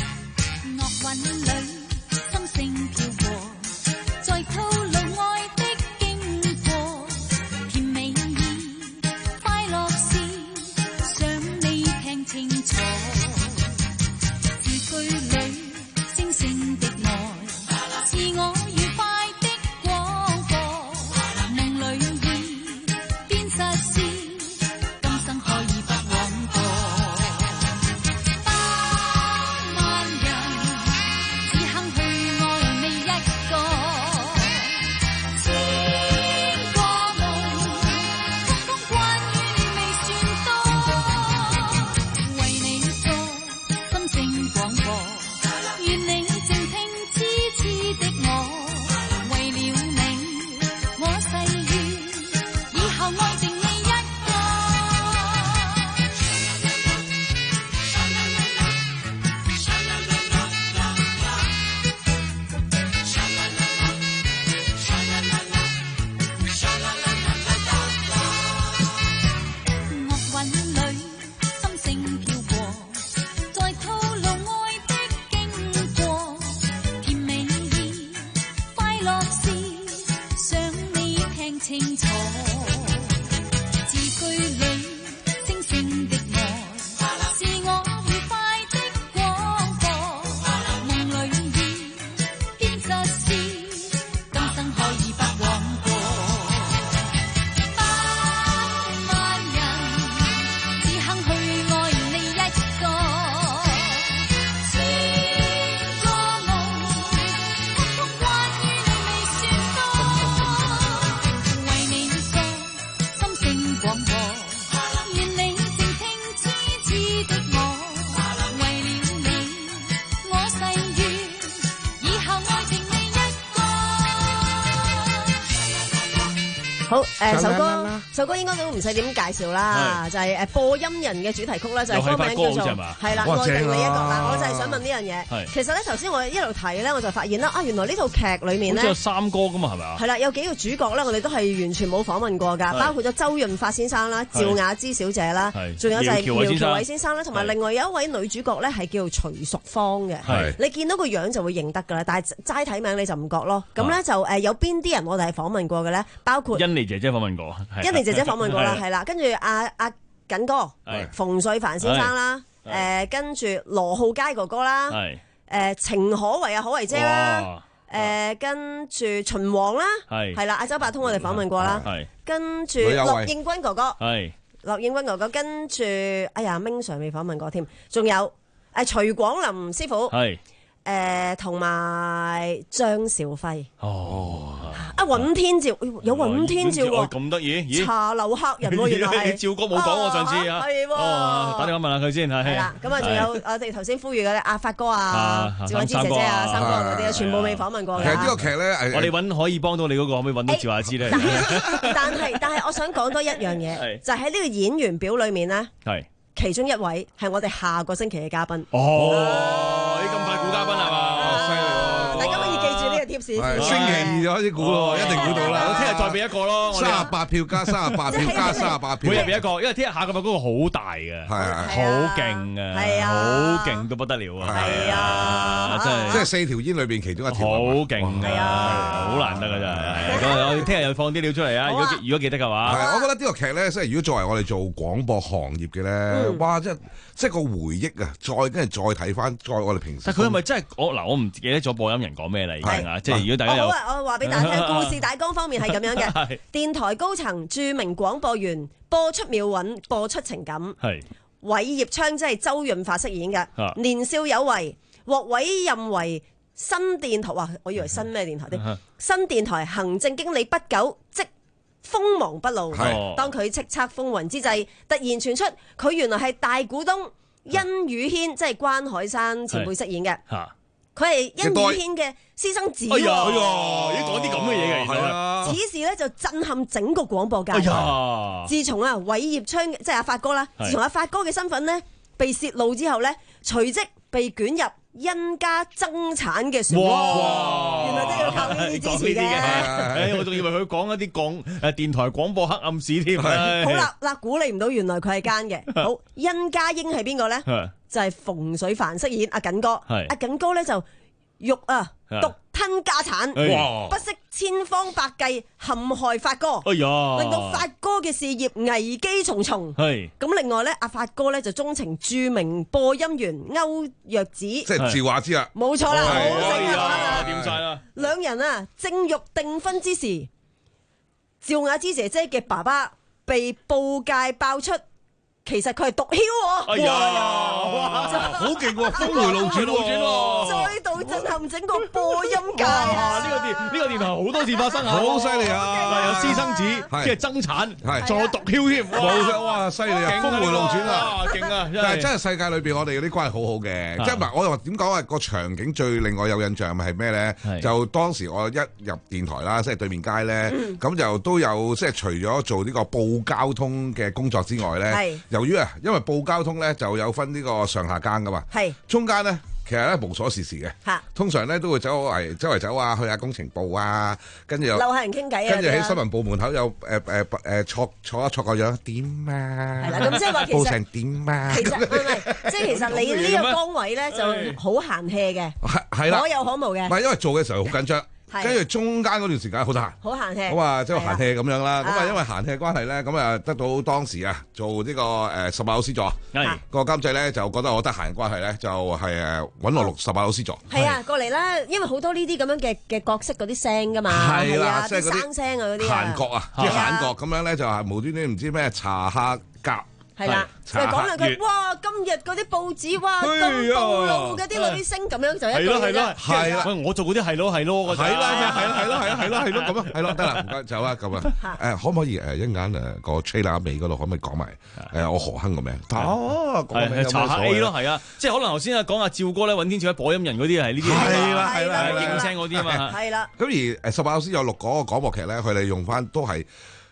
好誒，首歌首歌應該都唔使點介紹啦，就係誒播音人嘅主題曲啦，就係歌名叫做係啦，愛定你一個啦。我就係想問呢樣嘢。其實咧頭先我一路睇咧，我就發現啦，啊原來呢套劇裡面咧， 好似有三哥噶嘛，係咪啊？ 係啦，有幾個主角咧，我哋都係完全冇訪問過㗎，包括咗周潤發先生啦、趙雅芝小姐啦，仲有就係苗僑偉先生啦，同埋另外有一位女主角咧係叫做徐淑芳嘅。你見到個樣就會認得㗎啦，但係齋睇名你就唔覺咯。咁咧就誒有邊啲人我哋係訪問過嘅咧？包括欣妮姐姐訪問過， 欣妮姐姐訪問過啦，係啦，跟住阿阿緊哥、馮淬帆先生啦，誒跟住羅浩佳哥哥啦，誒程可為啊可為姐啦，誒跟住秦王啦，係啦，阿周伯通我哋訪問過啦，跟住駱應軍哥哥，駱應軍哥哥，跟住哎呀 Ming Sir 未訪問過添，仲有誒徐廣林師傅。誒同埋張兆輝哦，啊尹天照有尹天照喎， 咁得意？ 茶樓客人喎，原來係趙哥冇講喎上次啊， 係喎， 打電話問下佢先係。 係啦，咁啊仲有我哋頭先呼籲嘅阿發哥啊、趙雅芝姐姐啊、三哥嗰啲啊，全部未訪問過嘅。 其實呢個劇咧， 我哋揾可以幫到你嗰個，可唔可以揾到趙雅芝咧？ 但係但係，我想講多一樣嘢，就喺呢個演員表裏面咧，係其中一位係我哋下個星期嘅嘉賓。 哦，你咁快估嘉賓係嘛？ 犀利喎！ 大家可以記住呢個貼士。 星期二就開始估咯，一定估到啦。 我聽日再俾一個咯。 三十八票加三十八票加三十八票， 每日俾一個，因為聽日下個嗰個好大嘅，係啊，好勁啊，係啊，好勁到不得了啊，係啊，真係即係四條煙裏邊其中一條， 好勁啊，好難得㗎真係。咁我聽日又放啲料出嚟啊！如果如果記得嘅話， 係我覺得呢個劇咧，即係如果作為我哋做廣播行業嘅咧，哇！即係即係個回憶啊，再跟住再睇翻，再我哋平時。 但佢係咪真係我嗱？我唔記得咗播音人講咩啦，已經啊！即係如果大家有， 好啊，我話俾大家聽，故事大綱方面係咁樣嘅。電台高層著名廣播員播出妙韻，播出情感。係韋業昌即係周潤發飾演嘅，年少有為，獲委任為新電台。哇！我以為新咩電台啲新電台行政經理不久，即鋒芒不露。當佢叱咤風雲之際，突然傳出佢原來係大股東殷宇軒，即係關海山前輩飾演嘅。佢係殷宇軒嘅私生子。哎呀， 哎呀，已經講啲咁嘅嘢嘅，係啦。 此事咧就震撼整個廣播界。哎呀！自從啊韋業昌即係阿發哥啦，自從阿發哥嘅身份咧被泄露之後咧，隨即被捲入殷家爭產嘅漩渦。哇！原來都要靠呢啲支持嘅。 我仲以為佢講一啲講誒電台廣播黑暗史添。好啦，嗱，估你唔到，原來佢係奸嘅。好，殷家英係邊個咧？就係馮淬帆飾演阿緊哥。阿緊哥咧就欲啊獨吞家產，不惜千方百計陷害發哥，令到發哥嘅事業危機重重。咁另外咧，阿發哥咧就鐘情著名播音員歐若子，即係趙雅芝啊， 冇錯啦，好正啊，掂晒啦！ 兩人啊正欲訂婚之時，趙雅芝姐姐嘅爸爸被報界爆出。其實佢係毒梟喎， 哎呀，好勁喎，峰回路轉喎， 再度震撼整個播音界啊！ 呢個電呢個電台好多事發生啊， 好犀利啊！ 有私生子，即係爭產，仲有毒梟添， 冇錯，哇，犀利啊，峰回路轉啊， 勁啊！ 但係真係世界裏邊，我哋嗰啲關係好好嘅，即係嗱，我又話點講啊？個場景最令我有印象係咩咧？就當時我一入電台啦，即係對面街咧，咁就都有即係除咗做呢個報交通嘅工作之外咧。由於啊，因為報交通咧就有分呢個上下更噶嘛，係中間咧其實咧無所事事嘅，嚇通常咧都會走嚟周圍走啊，去下工程部啊，跟住又留下人傾偈啊， 跟住喺新聞部門口又誒誒誒坐坐一坐個樣點啊， 係啦，咁即係話其實報成點啊， 其實唔係唔係，即係其實你呢個崗位咧就好閒 hea 嘅，係係啦，可有可無嘅， 唔係因為做嘅時候好緊張。跟住中間嗰段時間好得閒， 好閒 hea， 咁啊即係閒 hea 咁樣啦。咁啊因為閒 hea 關係咧，咁啊得到當時啊做呢個誒十八樓 C 座個監製咧，就覺得我得閒關係咧，就係誒揾我錄十八樓 C 座。 係啊，過嚟啦，因為好多呢啲咁樣嘅嘅角色嗰啲聲噶嘛，係啦，即係生聲啊嗰啲閒角啊，啲閒角咁樣咧就係無端端唔知咩查下甲。 係啦，就講兩句，哇！今日嗰啲報紙，哇咁暴露嘅啲女星咁樣就一句啫。係啦係啦，喂，我做嗰啲係咯係咯， 係啦係啦係啦係啦係啦係咯咁啊係咯得啦，唔該走啊咁啊誒可唔可以誒一陣間誒個 trailer 尾嗰度可唔可以講埋誒我何亨個名？哦， 係查下 A 咯係啊，即係可能頭先啊講阿趙哥咧尹天照喺播音人嗰啲係呢啲係啦係啦應聲嗰啲啊嘛係啦。 咁而誒十八樓 C 有錄嗰個廣播劇咧，佢哋用翻都係。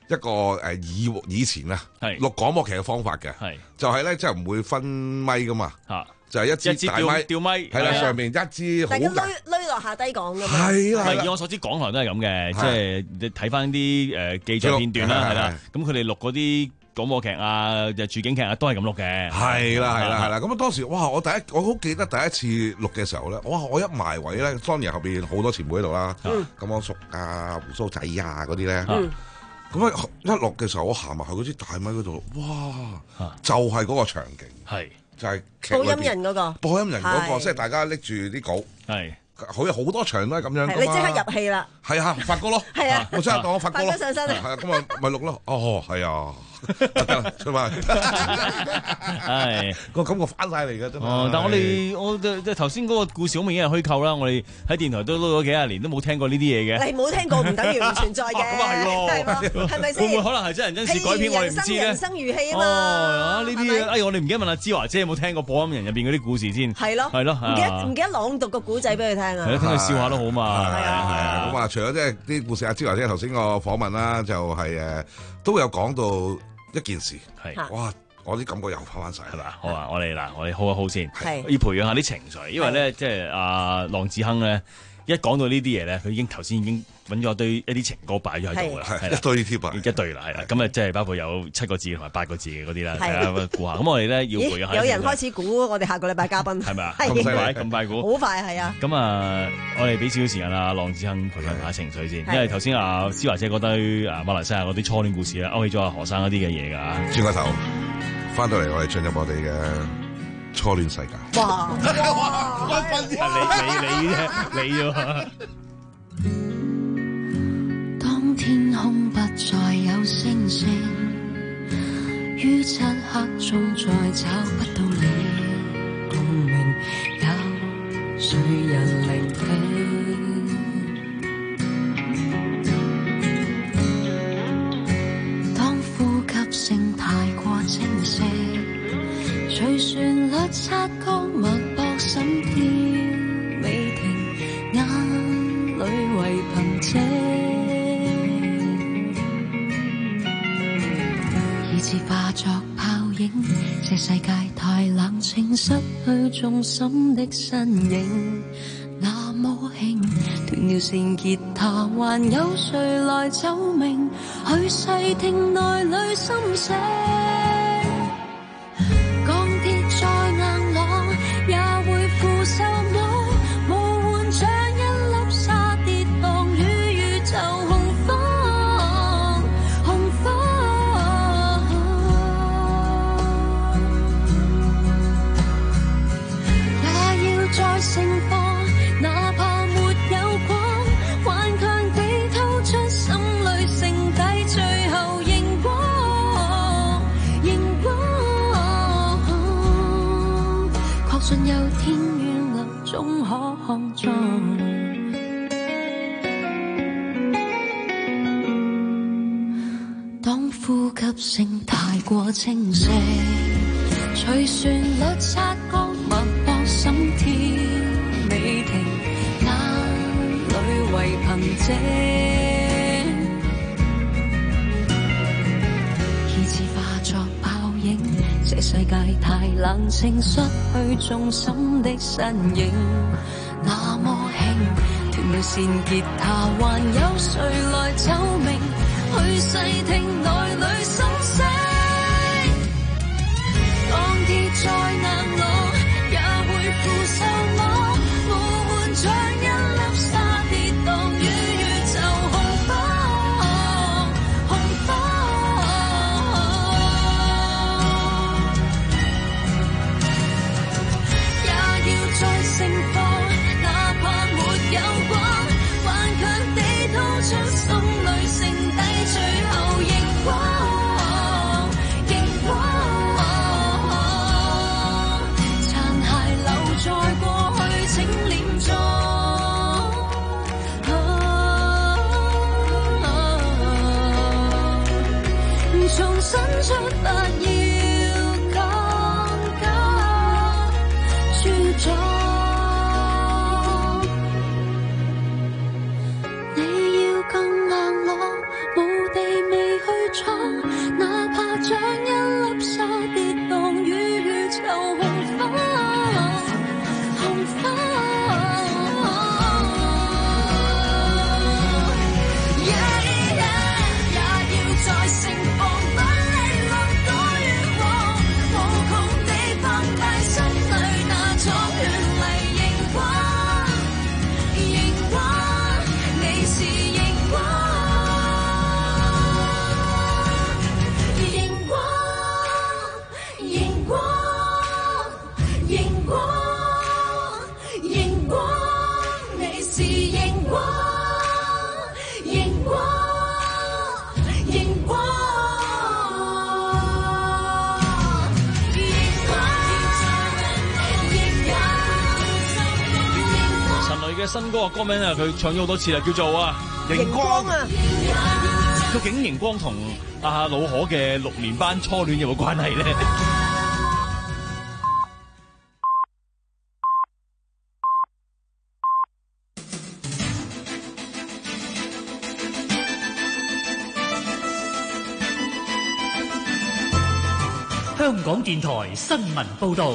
一個誒以以前啊錄廣播劇嘅方法嘅，就係咧即係唔會分咪噶嘛。就係一支大咪吊咪， 係啦，上面一支好大， 攏落下低講㗎嘛。 係啦， 以我所知，港台都係咁嘅，即係你睇翻啲誒記者片段啦，係啦，咁佢哋錄嗰啲廣播劇啊、就處境劇啊，都係咁錄嘅。係啦，係啦，係啦。咁啊，當時哇，我第一我好記得第一次錄嘅時候咧，哇！我一埋位咧，當然後邊好多前輩喺度啦，咁我叔啊、胡鬚仔啊嗰啲咧，咁啊一錄嘅時候，我行埋去嗰支大咪嗰度，哇！就係嗰個場景。係。就係播音人嗰個， 播音人嗰個，即係大家拎住啲稿，係好有好多場都係咁樣。 你即刻入戲啦！ 係啊，發哥咯， 係啊， 我即刻當我發哥咯， 發哥上身係啊，咁啊咪錄咯。哦，係啊，得啦，出翻。 係個感覺翻晒嚟嘅真係。 哦，但係我哋我即係頭先嗰個故事好明顯係虛構啦。我哋喺電台都撈咗幾廿年，都冇聽過呢啲嘢嘅。 你冇聽過唔等於唔存在嘅。 咁啊係喎， 係咪先？ 會唔會可能係真人真事改編？我哋唔知咧。 人生如戲啊嘛。 哦，呢啲哎我哋唔記得問阿芝華姐有冇聽過播音人入邊嗰啲故事先。 係咯， 係咯， 唔記得唔記得朗讀個古仔俾佢聽啊。 係咯，聽佢笑下都好嘛。 係啊係啊。咁啊，除咗即係啲故事，阿芝華姐頭先個訪問啦，就係誒都有講到一件事。係哇。我啲感覺又翻翻晒， 係嘛？好啊！我哋嗱，我哋 hold 一 hold 先， 係要培養下啲情緒，因為咧，即係阿郎志亨咧，一講到呢啲嘢咧，佢已經頭先已經揾咗堆一啲情歌擺咗喺度啦， 係一堆貼啊， 一堆啦，係啦，咁啊，即係包括有七個字同埋八個字嘅嗰啲啦，大家估下。咁我哋咧要培養下。 有人開始估我哋下個禮拜嘉賓係咪啊？咁快咁快估？ 好快係啊！ 咁啊，我哋俾少少時間啊，郎志亨培養下情緒先，因為頭先阿思華姐覺得啊馬來西亞嗰啲初戀故事咧，勾起咗阿何生一啲嘅嘢㗎。 轉個頭。翻到嚟，我哋進入我哋嘅初戀世界。 哇！哇！你你你啫，你啫。 當天空不再有星星，於漆黑中再找不到你共鳴，有誰人聆聽？當呼吸聲太過清晰，隨旋律擦光脈搏心跳未停，眼淚為憑藉，以致化作泡影，這世界太冷清，失去重心的身影，那麼輕斷了線吉他，還有誰來奏鳴？去細聽內裏心聲。鋼鐵再硬朗，也會腐受我，無換像一粒沙跌宕於宇宙洪荒，洪荒。也要再盛放，哪怕沒有光，頑強地透出心裏剩底最後熒光，熒光。確信有天雨淋總可看壯。當呼吸聲太過清晰，隨旋律擦光脈搏心跳未停，眼淚為憑藉，以致化作泡影，這世界太冷清，失去重心的身影，那麼輕斷了線吉他，還有誰來奏鳴？去細聽內裏心聲。鋼鐵再硬朗，也會腐受我，無換像一粒沙跌宕於宇宙洪荒，洪荒。也要再盛放，哪怕沒有光，頑強地透出心裏剩底最後熒光，熒光。殘骸留在過去，請臉妝。重新出發要更加茁壯。你要更硬朗，無地未去新歌啊，歌名啊，佢唱咗好多次啦，叫做啊熒光啊。 究竟熒光同阿老可嘅六年班初戀有冇關係咧？ 香港電台新聞報導，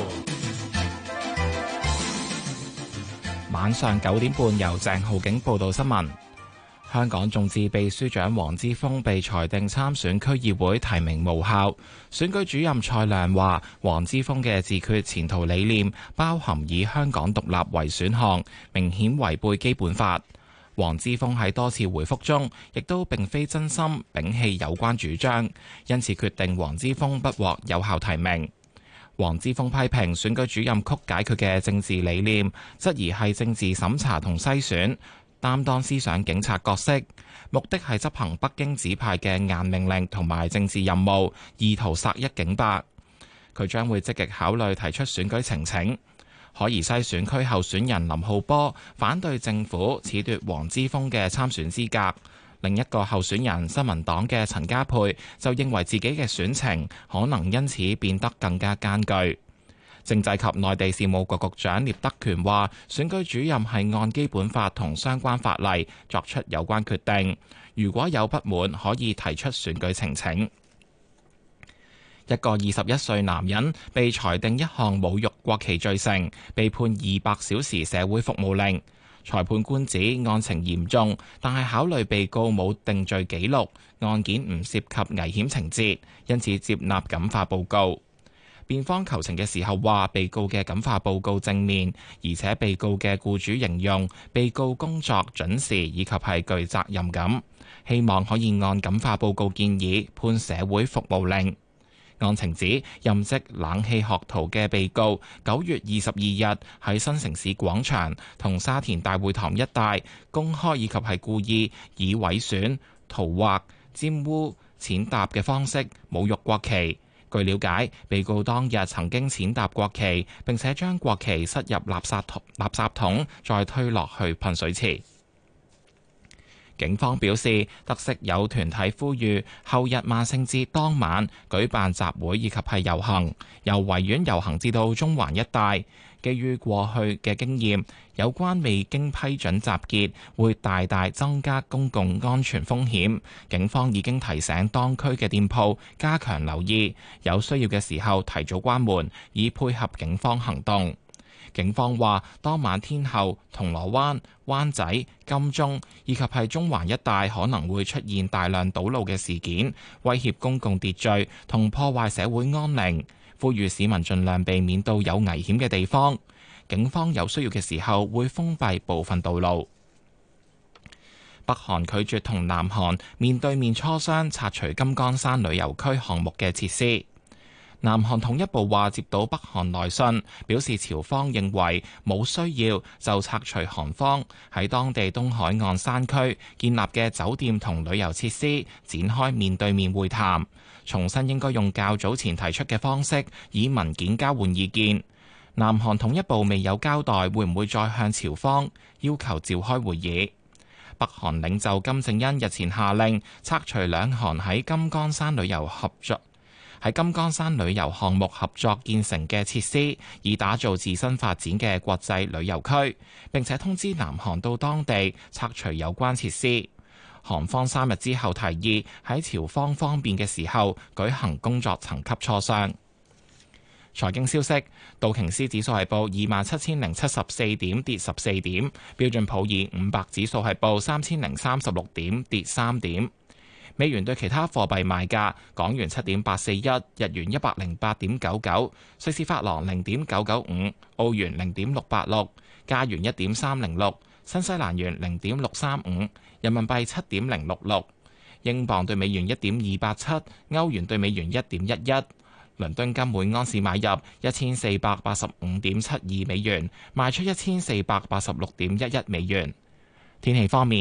晚上九點半由鄭浩景報道新聞。香港眾志秘書長黃之鋒被裁定參選區議會提名無效。選舉主任蔡亮話：黃之鋒嘅自決前途理念包含以香港獨立為選項，明顯違背基本法。黃之鋒喺多次回覆中，亦都並非真心摒棄有關主張，因此決定黃之鋒不獲有效提名。黃之鋒批評選舉主任曲解佢嘅政治理念，質疑係政治審查同篩選，擔當思想警察角色，目的係執行北京指派嘅硬命令同埋政治任務，意圖殺一儆百。佢將會積極考慮提出選舉呈請。可疑西選區候選人林浩波反對政府褫奪黃之鋒嘅參選資格，另一個候選人新民黨嘅陳家珮就認為自己嘅選情可能因此變得更加艱巨。政制及內地事務局局長聶德權話：選舉主任係按基本法同相關法例作出有關決定，如果有不滿可以提出選舉呈請。一個二十一歲男人被裁定一項侮辱國旗罪成，被判二百小時社會服務令。裁判官指案情嚴重，但係考慮被告冇定罪記錄，案件唔涉及危險情節，因此接納感化報告。辯方求情嘅時候話，被告嘅感化報告正面，而且被告嘅僱主形容被告工作準時以及係具責任感，希望可以按感化報告建議判社會服務令。案情指任職冷氣學徒嘅被告，九月二十二日喺新城市廣場同沙田大會堂一帶公開以及係故意以毀損、塗畫、沾污、踐踏嘅方式侮辱國旗。據了解，被告當日曾經踐踏國旗，並且將國旗塞入垃圾桶，垃圾桶再推落去噴水池。警方表示，得悉有團體呼籲後日萬聖節當晚舉辦集會以及係遊行，由維園遊行至到中環一帶。基於過去嘅經驗，有關未經批准集結會大大增加公共安全風險。警方已經提醒當區嘅店鋪加強留意，有需要嘅時候提早關門，以配合警方行動。警方話，當晚天后、銅鑼灣、灣仔、金鐘以及係中環一帶可能會出現大量堵路嘅事件，威脅公共秩序同破壞社會安寧，呼籲市民盡量避免到有危險嘅地方。警方有需要嘅時候會封閉部分道路。北韓拒絕同南韓面對面磋商拆除金剛山旅遊區項目嘅設施。南韓統一部話接到北韓來信，表示朝方認為冇需要就拆除韓方喺當地東海岸山區建立嘅酒店同旅遊設施展開面對面會談，重新應該用較早前提出嘅方式以文件交換意見。南韓統一部未有交代會唔會再向朝方要求召開會議。北韓領袖金正恩日前下令拆除兩韓喺金剛山旅遊合作喺金剛山旅遊項目合作建成嘅設施，以打造自身發展嘅國際旅遊區，並且通知南韓到當地拆除有關設施。韓方三日之後提議喺朝方方便嘅時候舉行工作層級磋商。財經消息，道瓊斯指數係報二萬七千零七十四點，跌十四點；標準普爾五百指數係報三千零三十六點，跌三點。美元對其他貨幣賣價：港元七點八四一，日元一百零八點九九，瑞士法郎零點九九五，澳元零點六八六，加元一點三零六，新西蘭元零點六三五，人民幣七點零六六，英鎊對美元一點二八七，歐元對美元一點一一。倫敦金每安士買入一千四百八十五點七二美元，賣出一千四百八十六點一一美元。天氣方面，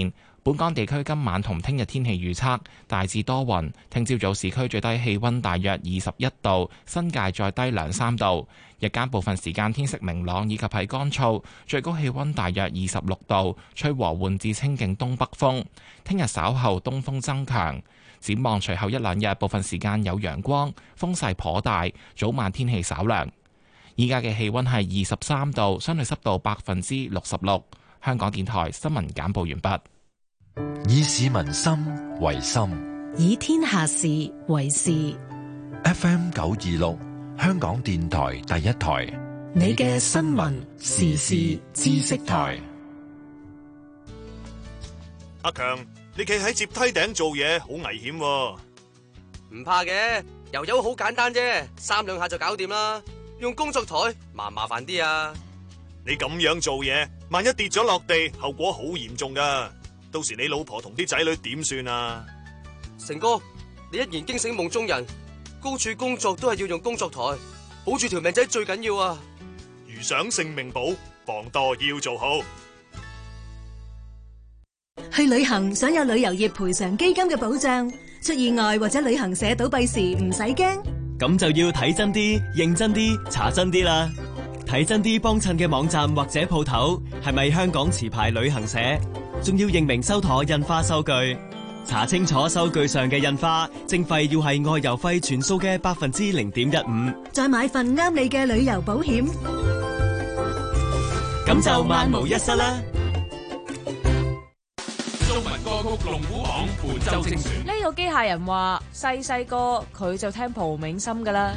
本港地區今晚同聽日天氣預測大致多雲，聽朝早市區最低氣溫大約二十一度，新界再低兩三度。日間部分時間天色明朗以及係乾燥，最高氣溫大約二十六度，吹和緩至清勁東北風。聽日稍後東風增強，展望隨後一兩日部分時間有陽光，風勢頗大，早晚天氣稍涼。依家嘅氣溫係二十三度，相對濕度百分之六十六。香港電台新聞簡報完畢。 以市民心為心， 以天下事為事。 F M 九二六，香港電台第一台， 你嘅新聞時事知識台。 阿強，你企喺接梯頂做嘢好危險喎。 唔怕嘅，油油好簡單啫，三兩下就搞掂啦。用工作台麻唔麻煩啲啊？ 你咁樣做嘢，萬一跌咗落地，後果好嚴重噶。到時你老婆同啲仔女點算啊？ 成哥，你一言驚醒夢中人，高處工作都係要用工作台，保住條命仔最緊要啊！ 如想性命保，防墮要做好。 去旅行想有旅遊業賠償基金嘅保障，出意外或者旅行社倒閉時唔使驚。 咁就要睇真啲、認真啲、查真啲啦。睇真啲幫襯嘅網站或者鋪頭係咪香港持牌旅行社？仲要認明收妥印花收據，查清楚收據上嘅印花徵費要係外遊費全數嘅百分之零點一五。 再買份啱你嘅旅遊保險， 咁就萬無一失啦。 中文歌曲龍虎榜本周精選。 呢個機械人話細細個佢就聽蒲銘心噶啦。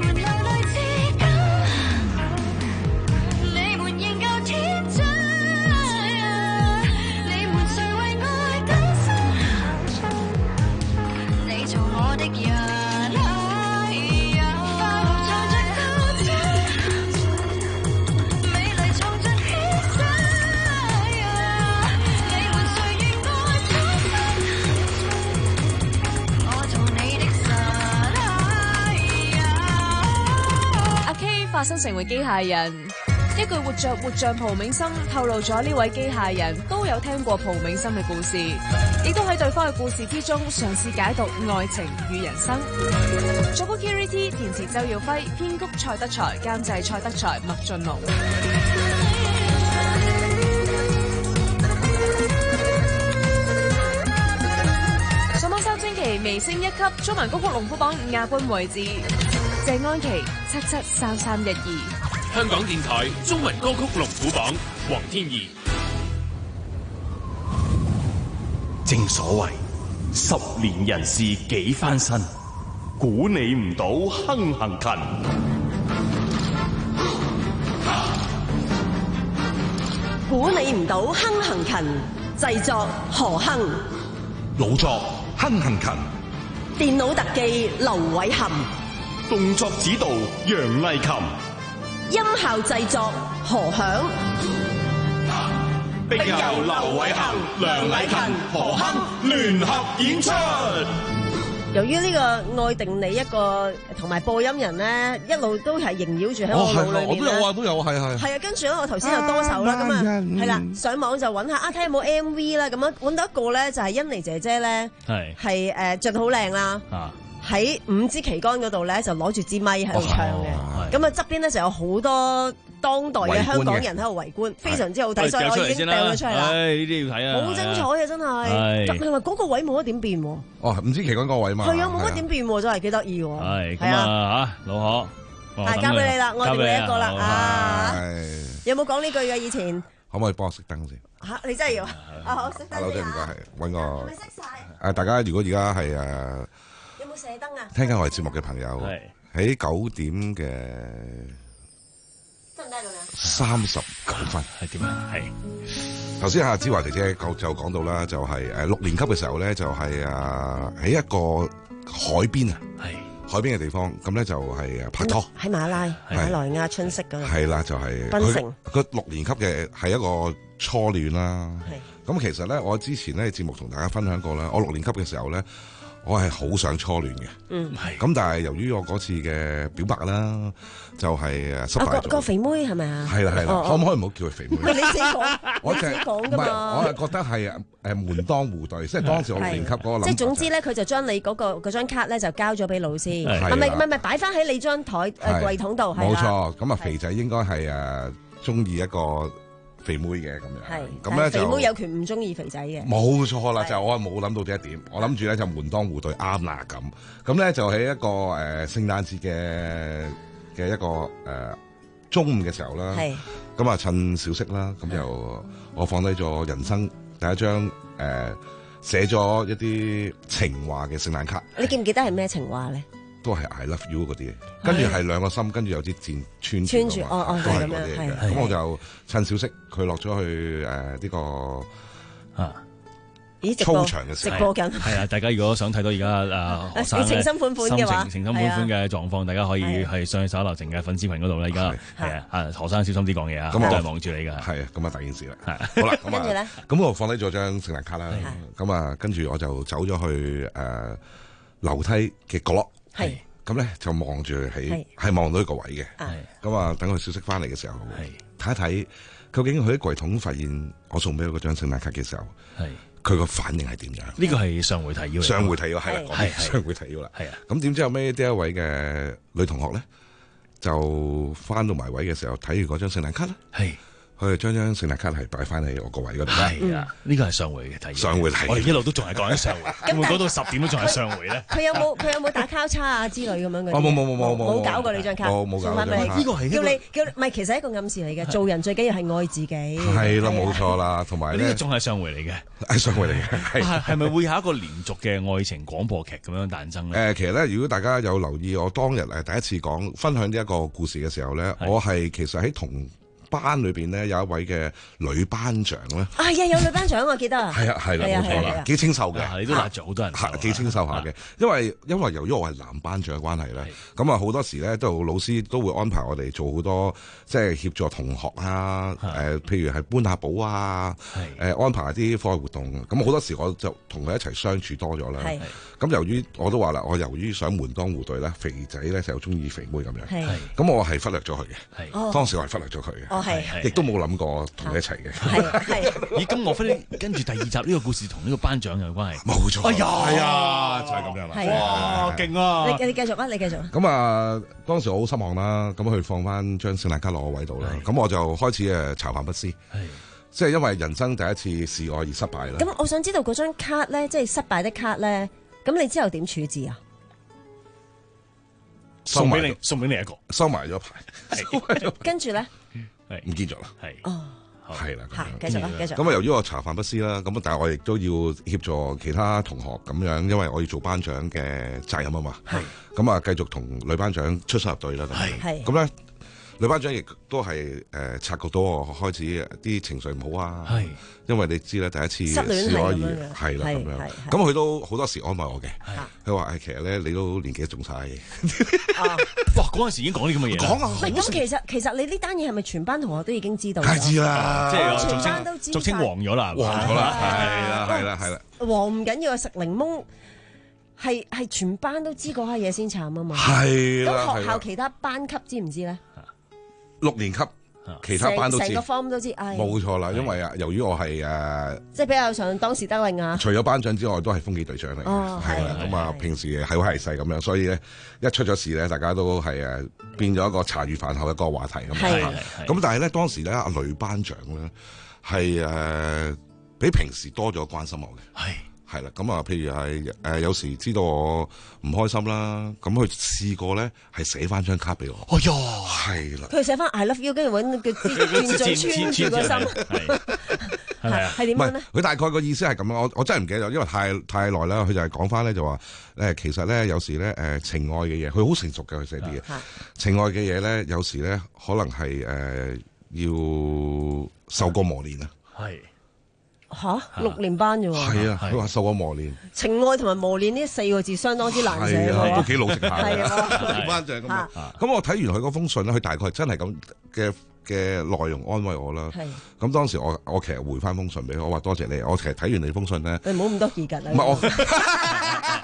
化身成為機械人，一句活着活像蒲銘心透露咗呢位機械人都有聽過蒲銘心嘅故事，亦都喺對方嘅故事之中嘗試解讀愛情與人生。作曲 Kiri T， 填詞周耀輝，編曲蔡德才，監製蔡德才、麥浚龍。上網收星期微升一級，中文歌曲龍虎榜亞軍位置。謝安琪七七三三一二， 香港電台中文歌曲龍虎榜黃天怡。 正所謂十年人事幾番新，估你唔到亨行勤。 估你唔到亨行勤，製作何亨， 老作亨行勤， 電腦特技劉偉含。 動作指導楊麗琴， 音效製作何響， 並由劉偉恒、梁禮勤、何亨聯合演出。 由於呢個愛定你一個同埋播音人咧，一路都係縈繞住喺我腦裏面。 我都有啊，都有係係。 係啊，跟住咧，我頭先就多手啦，咁啊，係啦，上網就揾下啊，睇下有冇 M V 啦，咁樣揾到一個咧，就係甄妮姐姐咧，係係誒著到好靚啦。喺五支旗杆嗰度咧，就攞住支咪喺度唱嘅。咁啊側邊咧就有好多當代嘅香港人喺度圍觀，非常之好睇，所以我已經掟咗出嚟啦。 唉，呢啲要睇啊！ 好精彩啊，真係。另外嗰個位冇乜點變喎。 哦，五支旗杆嗰個位嘛。 係啊，冇乜點變喎，真係幾得意喎。 係咁啊嚇，老何。 係交俾你啦，我定你一個啦啊！有冇講呢句嘅以前？ 可唔可以幫我熄燈先？ 嚇！你真係要啊！好熄燈。 阿老姐唔該，係揾個。係咪熄曬？誒，大家如果而家係誒。 有冇射燈啊？ 聽緊我哋節目嘅朋友，喺九點嘅三十九分係點啊？係頭先阿子華姐姐就就講到啦，就係誒六年級嘅時候咧，就係誒喺一個海邊啊，係海邊嘅地方，咁咧就係誒拍拖喺馬拉馬來亞春色嗰度， 係啦，就係檳城佢六年級嘅係一個初戀啦。咁其實咧，我之前咧節目同大家分享過啦，我六年級嘅時候咧。 我係好想初戀嘅， 嗯， 咁但係由於我嗰次嘅表白啦，就係誒失敗咗。 啊個個肥妹係咪啊？ 係啦係啦， 哦可唔可以唔好叫佢肥妹？ 唔係你自己講， 我就係你自己講㗎唔係嘛。 我係覺得係誒門當戶對，即係當時我六年級嗰個諗法。 即係總之咧，佢就將你嗰個嗰張卡咧就交咗俾老師， 係係咪唔係唔係擺翻喺你張台誒櫃桶度？係啦冇錯，咁啊肥仔應該係誒中意一個肥妹嘅咁樣， 係咁咧就肥妹有權唔中意肥仔嘅。 冇錯啦，就我係冇諗到呢一點，我諗住咧就門當戶對啱啦咁，咁咧就喺一個誒聖誕節嘅嘅一個誒中午嘅時候啦，咁啊趁小息啦，咁就我放低咗人生第一張誒寫咗一啲情話嘅聖誕卡。 你記唔記得係咩情話咧？ 都係 I love you 嗰啲，跟住係兩個心，跟住有啲箭穿穿住，哦哦， 都係咁樣嗰啲嘅。 係。 咁我就趁小息，佢落咗去誒呢個啊。 咦，直播操場嘅直播緊， 係啊！大家如果想睇到而家誒學生你情深款款嘅話心情情深款款嘅狀況，大家可以係上去手流程嘅粉絲群嗰度咧。而家係啊，啊何生小心啲講嘢啊，咁都係望住你㗎。 係啊，咁啊大件事啦。係好啦，咁跟住咧， 咁我放低咗張聖誕卡啦。咁啊，跟住我就走咗去誒樓梯嘅角落。 係。 咁咧就望住佢喺係望到一個位嘅。咁啊，等佢消息翻嚟嘅時候，睇一睇究竟佢喺櫃桶發現我送俾佢嗰張聖誕卡嘅時候，佢個反應係點樣？ 呢個係上回提要嚟。 上回提要係啦，講係上回提要啦。 係啊。 咁點知後尾呢一位嘅女同學咧，就翻到埋位嘅時候睇完嗰張聖誕卡啦。 係。 佢就將張聖誕卡係擺翻喺我個位嗰度。 係啊，呢個係上回嘅提要。 上回提要。 我哋一路都仲係講緊上回，會唔會講到十點都仲係上回咧？ 佢有冇佢有冇打交叉啊之類咁樣嘅？ 哦，冇冇冇冇冇冇搞過你張卡， 冇冇搞過送返俾你呢個係叫你叫你唔係，其實係一個暗示嚟嘅。做人最緊要係愛自己。 係啦，冇錯啦，同埋呢個仲係上回嚟嘅， 係上回嚟嘅。 係係咪會有一個連續嘅愛情廣播劇咁樣誕生咧？ 誒，其實咧，如果大家有留意我當日誒第一次講分享呢一個故事嘅時候咧，我係其實喺同班裏邊咧有一位嘅女班長咧， 啊呀，有女班長我記得啊， 係啊係啦，冇錯啦，幾清秀嘅， 你都揦住好多人， 係幾清秀下嘅，因為因為由於我係男班長嘅關係咧，咁啊好多時咧都老師都會安排我哋做好多即係協助同學啊，誒譬如係搬下簿啊，誒安排啲課外活動，咁好多時我就同佢一齊相處多咗啦。咁由於我都話啦，我由於想門當戶對咧，肥仔咧就中意肥妹咁樣，咁我係忽略咗佢嘅，當時我係忽略咗佢嘅，亦都冇諗過同佢一齊嘅。 咦，咁莫非跟住第二集呢個故事同呢個班長有關係？ 冇錯， 哎呀， 係啊，就係咁樣啦。 哇，勁啊！ 你你繼續啊，你繼續。 咁啊，當時我好失望啦，咁佢放翻張聖誕卡落我位度啦，咁我就開始誒茶飯不思，即係因為人生第一次示愛而失敗啦。 咁我想知道嗰張卡咧，即係失敗的卡咧，咁你之後點處置啊？ 送俾你，送俾你一個， 收埋咗牌， 跟住咧唔見咗啦。 係哦， 係啦， 繼續啦，繼續。 咁啊，由於我茶飯不思啦，咁但係我亦都要協助其他同學咁樣，因為我要做班長嘅責任啊嘛。係。咁啊，繼續同女班長出雙入對啦。 係。 咁咧，女班長亦都係誒察覺到我開始啲情緒唔好啊。係。因為你知咧，第一次失戀係咁樣。 係啦，咁樣。咁佢都好多時安慰我嘅。佢話：誒，其實咧，你都年紀仲細。 哇！嗰陣時已經講啲咁嘅嘢。講啊！喂，咁其實其實你呢單嘢係咪全班同學都已經知道？ 係知啦， 即係全班都知。 俗稱黃咗啦， 黃咗啦，係啦，係啦，係啦。 黃唔緊要，食檸檬係係全班都知嗰下嘢先慘啊嘛。 係啦， 咁學校其他班級知唔知咧？ 六年級。其他班都知， 成個 form 都知， 冇錯啦。因為啊，由於我係誒， 即係比較上當時得令啊。 除咗班長之外，都係風紀隊長嚟嘅，係啦。咁啊，平時係好係細咁樣，所以咧一出咗事咧，大家都係誒變咗一個茶餘飯後嘅一個話題咁。係咁，但係咧當時咧阿女班長咧係誒比平時多咗關心我嘅。係。係啦，咁啊，譬如係誒、呃，有時知道我唔開心啦，咁佢試過咧係寫翻張卡俾我。 哎呀， 係啦， 佢寫翻 I love you，跟住揾個箭嘴穿住個心，係係點樣咧？ 佢大概個意思係咁樣，我我真係唔記得，因為太太耐啦。佢就係講翻咧，就話誒，其實咧有時咧誒情愛嘅嘢，佢好成熟嘅，佢寫啲嘢。情愛嘅嘢咧，有時咧可能係誒、呃、要受過磨練啊。係。 吓六年班啫喎， 係啊，佢話受過磨練， 情愛同埋磨練呢四個字相當之難寫喎， 都幾老成下嘅。 係班長咁樣，咁我睇完佢嗰封信咧，佢大概真係咁嘅嘅內容安慰我啦。咁當時我我其實回翻封信俾佢，我話多謝你。我其實睇完你封信咧， 你唔好咁多意見啦。 唔係我。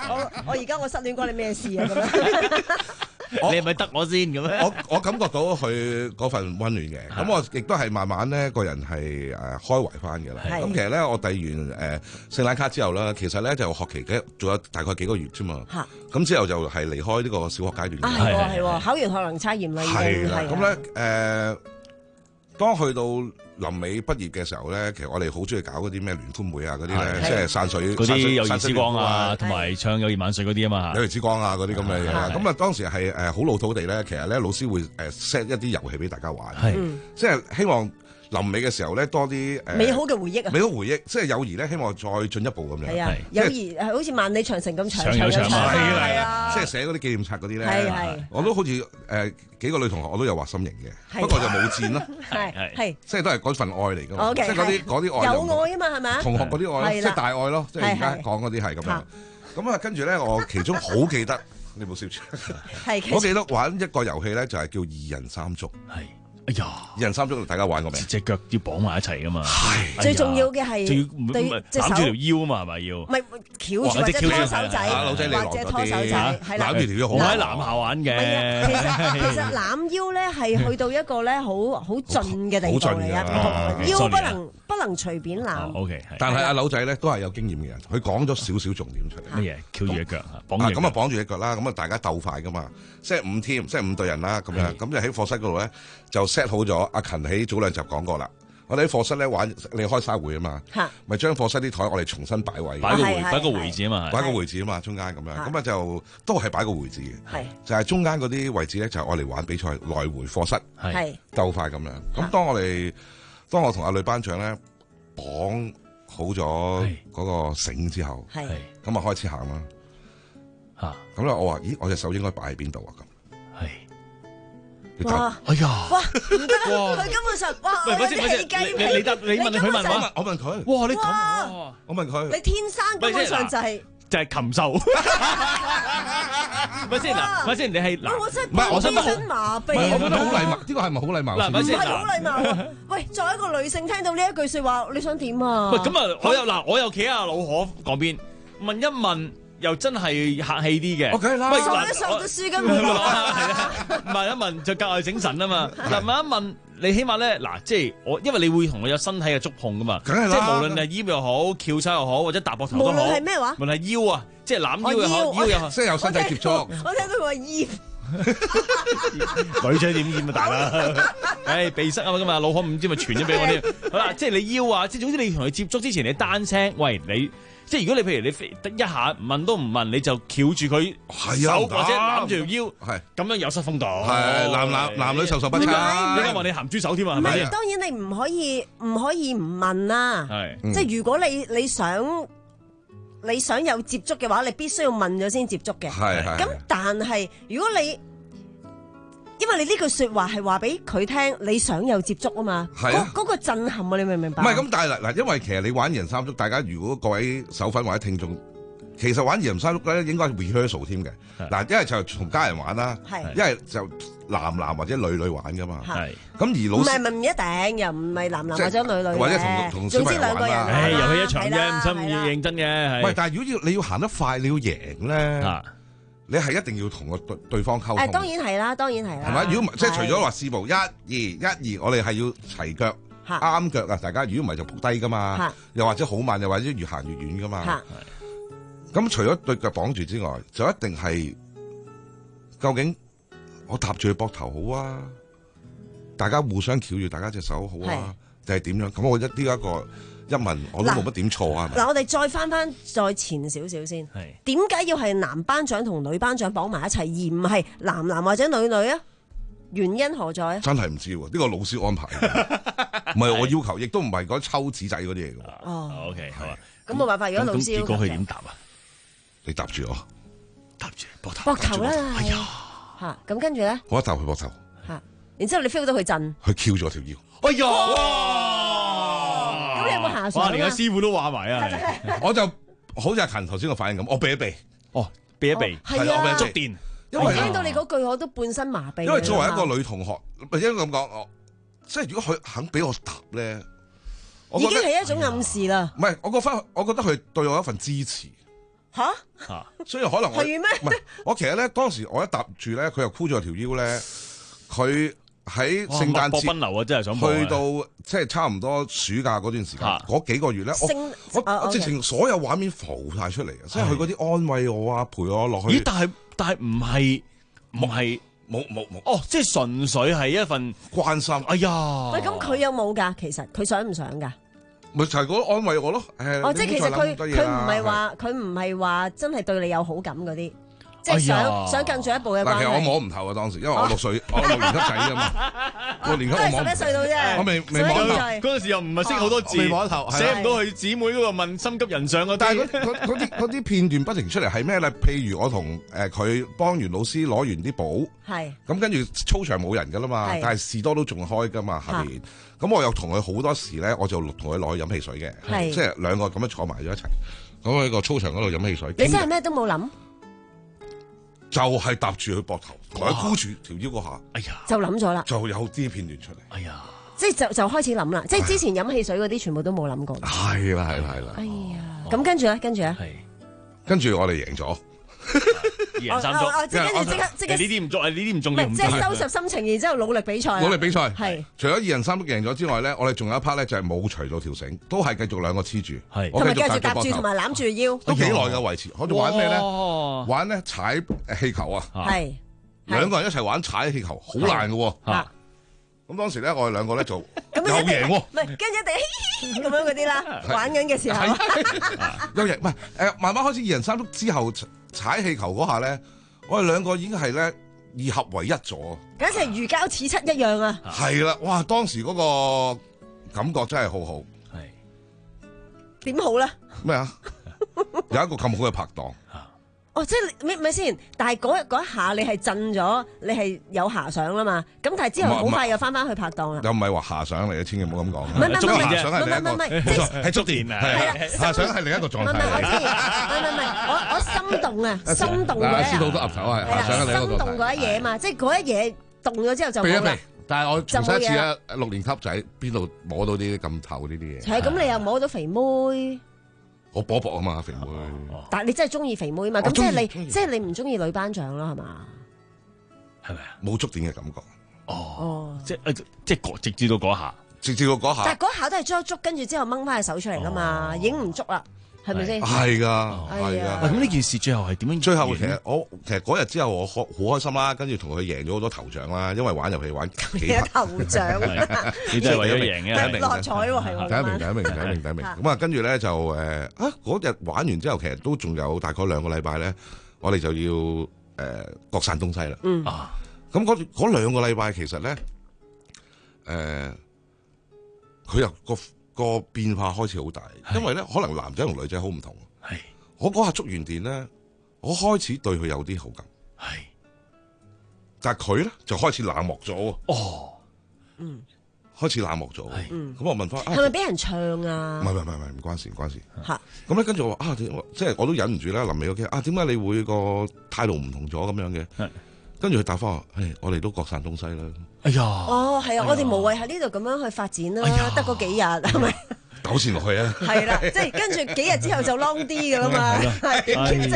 我我而家我失戀關你咩事啊？咁樣。 你係咪得我先咁樣？ 我我感覺到佢嗰份溫暖嘅，咁我亦都係慢慢咧個人係誒開懷翻嘅啦。咁其實咧我遞完誒聖誕卡之後咧，其實咧就學期嘅仲有大概幾個月啫嘛。咁之後就係離開呢個小學階段。 啊係喎係喎，考完學能測驗啦已經係啦。 咁咧誒，當去到臨尾畢業嘅時候咧，其實我哋好中意搞嗰啲咩聯歡會啊，嗰啲咧，即係散水嗰啲友誼之光啊，同埋唱友誼萬歲嗰啲啊嘛， 友誼之光啊嗰啲咁嘅嘢啦。咁啊當時係誒好老土地咧，其實咧老師會誒 set 一啲遊戲俾大家玩，即係希望臨尾嘅時候咧多啲誒美好嘅回憶啊， 美好回憶，即係友誼咧希望再進一步咁樣。 係啊，友誼係好似萬里長城咁長長有長係啊，即係寫嗰啲紀念冊嗰啲咧。係係，我都好似誒幾個女同學我都有畫心形嘅，不過就冇箭咯。係係，即係都係嗰份愛嚟㗎嘛，即係嗰啲嗰啲愛。有愛啊嘛，係咪啊？同學嗰啲愛，即係大愛咯，即係而家講嗰啲係咁樣。咁啊，跟住咧，我其中好記得，你冇笑住。係，我記得玩一個遊戲咧，就係叫二人三足。係。哎呀！二人三足，大家玩過未？隻腳要綁埋一齊噶嘛。係。最重要嘅係對攬住條腰啊嘛，係咪要？唔係翹住或者拖手仔，或者拖手仔，係啦。攬住條腰好。我喺男校玩嘅。其實其實攬腰咧係去到一個咧好好盡嘅地步嚟啊！腰不能不能隨便攬。O K。但係阿柳仔咧都係有經驗嘅人，佢講咗少少重點出嚟。乜嘢？翹住隻腳啊！綁住。咁啊綁住隻腳啦，咁啊大家鬥快噶嘛，即係五 team，即係五隊人啦，咁樣咁就喺課室嗰度咧就 set 好咗，阿勤喺早兩集講過啦。我哋喺課室咧玩，你開沙會啊嘛，咪將課室啲台我哋重新擺位， 擺個回擺個回字啊嘛， 擺個回字啊嘛，中間咁樣，咁啊就都係擺個回字嘅，就係中間嗰啲位置咧就係我哋玩比賽來回課室，鬥快咁樣。咁當我哋當我同阿女班長咧綁好咗嗰個繩之後，咁啊開始行啦。嚇咁咧，我話：咦，我隻手應該擺喺邊度啊？咁係。 哇！ 哎呀！ 哇！唔得，佢根本上哇！ 喂，咪先咪先，你你得你問佢問我， 我問佢。 哇！你咁， 我問佢。 你天生根本上就係就係禽獸。咪先嗱，咪先你係嗱， 我真係我真麻痹。 我覺得好禮貌，呢個係咪好禮貌？ 嗱，咪先唔係好禮貌。喂，作為一個女性，聽到呢一句説話，你想點啊？ 喂，咁啊，我又嗱，我又企喺阿老何嗰邊問一問。又真係客氣啲嘅， 我梗係啦， 收一收都輸緊佢啦。 問一問就格外精神啊嘛。嗱，問一問你起碼咧，嗱，即係我，因為你會同我有身體嘅觸碰噶嘛，即係無論係腰又好、翹手又好，或者搭膊頭都好。無論係咩話？ 無論係腰啊，即係攬腰又好，腰又好， 即係有身體接觸。 我聽到佢話腰， 女仔點厭啊大啦？唉，鼻塞啊嘛，咁啊，老可唔知咪傳咗俾我添。好啦，即係你腰啊，即係總之你同佢接觸之前，你單聲，喂你。即係如果你譬如你飛一下問都唔問，你就翹住佢手或者攬住條腰，係咁樣有失風度。 係男男男女授受不差。 你而家話你鹹豬手添啊？係咪先？ 當然你唔可以唔可以唔問啦。係，即係如果你你想你想有接觸嘅話，你必須要問咗先接觸嘅。係係。咁但係如果你因為你呢句説話係話俾佢聽，你想有接觸啊嘛，嗰嗰、啊嗰個震撼啊，你明唔明白？ 唔係咁，但係嗱，因為其實你玩二人三足，大家如果各位手粉或者聽眾，其實玩二人三足咧，應該係 rehearsal 添嘅。嗱，一係就同家人玩啦，一係就男男或者女女玩噶嘛。係咁而老師唔係唔一定，又唔係男男或者女女或者同同小朋友玩啦。 誒，遊戲一場啫，唔使咁認真嘅。 唔係，但係如果要你要行得快，你要贏咧。你係一定要同個對對方溝通。 誒，當然係啦，當然係啦。 係咪？如果即係除咗話試步一二一二，我哋係要齊腳啱腳啊！大家如果唔係就仆低噶嘛，又或者好慢，又或者越行越遠噶嘛。咁除咗對腳綁住之外，就一定係究竟我搭住佢膊頭好啊？大家互相翹住大家隻手好啊？定係點樣？咁我一呢一個。一問我都冇乜點錯啊！ 嗱，我哋再翻翻再前少少先，點解要係男班長同女班長綁埋一齊，而唔係男男或者女女啊？原因何在啊？ 真係唔知喎，呢個老師安排，唔係我要求，亦都唔係嗰抽紙仔嗰啲嘢嘅。 哦 ，OK，好啊。 咁冇辦法，如果老師結果佢點答啊？ 你答住我， 搭住膊頭， 膊頭啦， 哎呀， 嚇咁跟住咧， 我一搭佢膊頭， 嚇，然之後你 feel 到佢震， 佢翹咗條腰， 哎呀！ 咁你有冇下水？ 哇！連個師傅都話埋啊， 我就好似阿勤頭先個反應咁，我避一避， 哦，避一避， 係啊， 觸電。 因為聽到你嗰句，我都半身麻痹。 因為作為一個女同學，唔係應該咁講，我即係如果佢肯俾我答咧， 已經係一種暗示啦。 唔係，我覺得我覺得佢對我一份支持。 嚇嚇， 所以可能我係咩？ 唔係我其實咧當時我一搭住咧，佢又箍咗條腰咧，佢喺聖誕節奔流啊，真係想去到即係差唔多暑假嗰段時間，嗰幾個月咧，我我啊我直情所有畫面浮晒出嚟啊！即係佢嗰啲安慰我啊，陪我落去。 咦？但係但係唔係唔係冇冇冇哦，即係純粹係一份關心。 哎呀， 喂，咁佢有冇㗎？其實佢想唔想㗎？ 咪就係嗰個安慰我咯。誒， 哦，即係其實佢佢唔係係話佢唔係話真係對你有好感嗰啲。即係想想更進一步嘅關係。 嗱，其實我摸唔透啊，當時，因為我六歲，我六年級仔啫嘛，六年級我摸唔透。 十一歲到啫， 我未未摸透。 嗰陣時又唔係識好多字， 未摸透， 寫唔到佢姊妹嗰個問心急人上嗰啲。 但係嗰嗰嗰啲嗰啲片段不停出嚟係咩咧？譬如我同誒佢幫完老師攞完啲簿， 係咁跟住操場冇人噶啦嘛，但係士多都仲開噶嘛下邊。咁我又同佢好多時咧，我就同佢落去飲汽水嘅，即係兩個咁樣坐埋咗一齊，咁喺個操場嗰度飲汽水。 你真係咩都冇諗？ 就係搭住佢膊頭，同佢箍住條腰嗰下， 哎呀， 就諗咗啦， 就有啲片段出嚟， 哎呀， 即係就就開始諗啦，即係之前飲汽水嗰啲全部都冇諗過。 係啦係啦係啦。 哎呀，咁跟住咧，跟住咧， 跟住我哋贏咗， 二人三足， 即跟住即刻即刻呢啲唔中，呢啲唔中意， 即係收拾心情，然之後努力比賽。 努力比賽係。 除咗二人三足贏咗之外咧，我哋仲有一 part 咧就係冇除到條繩，都係繼續兩個黐住， 係， 同埋繼續搭住同埋攬住腰。 都幾耐嘅維持，我哋玩咩咧？玩咧踩氣球啊！ 係。 兩個人一齊玩踩氣球，好難嘅喎。咁當時咧，我哋兩個咧就又贏喎。 唔係，跟住一定咁樣嗰啲啦，玩緊嘅時候。 又贏，唔係誒，慢慢開始二人三足之後踩氣球嗰下咧，我哋兩個已經係咧二合為一咗。 簡直係如膠似漆一樣啊！ 係啦，哇！當時嗰個感覺真係好好。 係點好咧？ 咩啊？有一個咁好嘅拍檔。 哦，即係咪咪先？但係嗰嗰一下你係震咗，你係有遐想啦嘛。咁但係之後好快又翻翻去拍檔啦。 又唔係話遐想嚟嘅，千祈唔好咁講。 唔係唔係唔係遐想係另一個， 唔係唔係即係係觸電啊！係啦，遐想係另一個狀態。 唔係我知，唔係唔係我我心動啊，心動嗰一知道都岌頭係遐想係另一個狀態。 心動嗰一嘢嘛，即係嗰一嘢動咗之後就冇啦。 但係我重申一次啊，六年級仔邊度摸到啲咁透呢啲嘢？ 係咁，你又摸到肥妹。 我薄薄啊嘛，肥妹。 但係你真係中意肥妹嘛？咁即係你，即係你唔中意女班長啦，係嘛？ 係咪啊？ 冇觸電嘅感覺。 哦，即係即係直至到嗰下， 直至到嗰下。 但係嗰下都係捉一捉，跟住之後掹翻隻手出嚟噶嘛，已經唔捉啦，係咪先？ 係噶，係噶。 咁呢件事最後係點樣？ 最後其實我其實嗰日之後我好開心啦，跟住同佢贏咗好多頭獎啦，因為玩遊戲玩幾有頭獎， 你真係為咗贏嘅， 第一名， 落彩喎，係第一名，第一名，第一名，第一名。咁啊，跟住咧就誒啊嗰日玩完之後，其實都仲有大概兩個禮拜咧，我哋就要誒各散東西啦。 嗯啊，咁嗰嗰兩個禮拜其實咧誒，佢又個個變化開始好大，因為咧可能男仔同女仔好唔同。 係我嗰下觸完電咧，我開始對佢有啲好感。 係， 但係佢咧就開始冷漠咗。 哦， 嗯， 開始冷漠咗。 嗯， 咁我問翻， 係咪俾人唱啊？ 唔係唔係唔係唔關事唔關事。 嚇， 咁咧跟住我話啊，即係我都忍唔住啦，臨尾嗰幾啊，點解你會個態度唔同咗咁樣嘅？跟住佢答翻我，誒，我哋都各散東西啦。 哎呀， 哦，係啊，我哋無謂喺呢度咁樣去發展啦，得嗰幾日係咪？ 糾纏落去啊！ 係啦，即係跟住幾日之後就 long 啲㗎啦嘛，係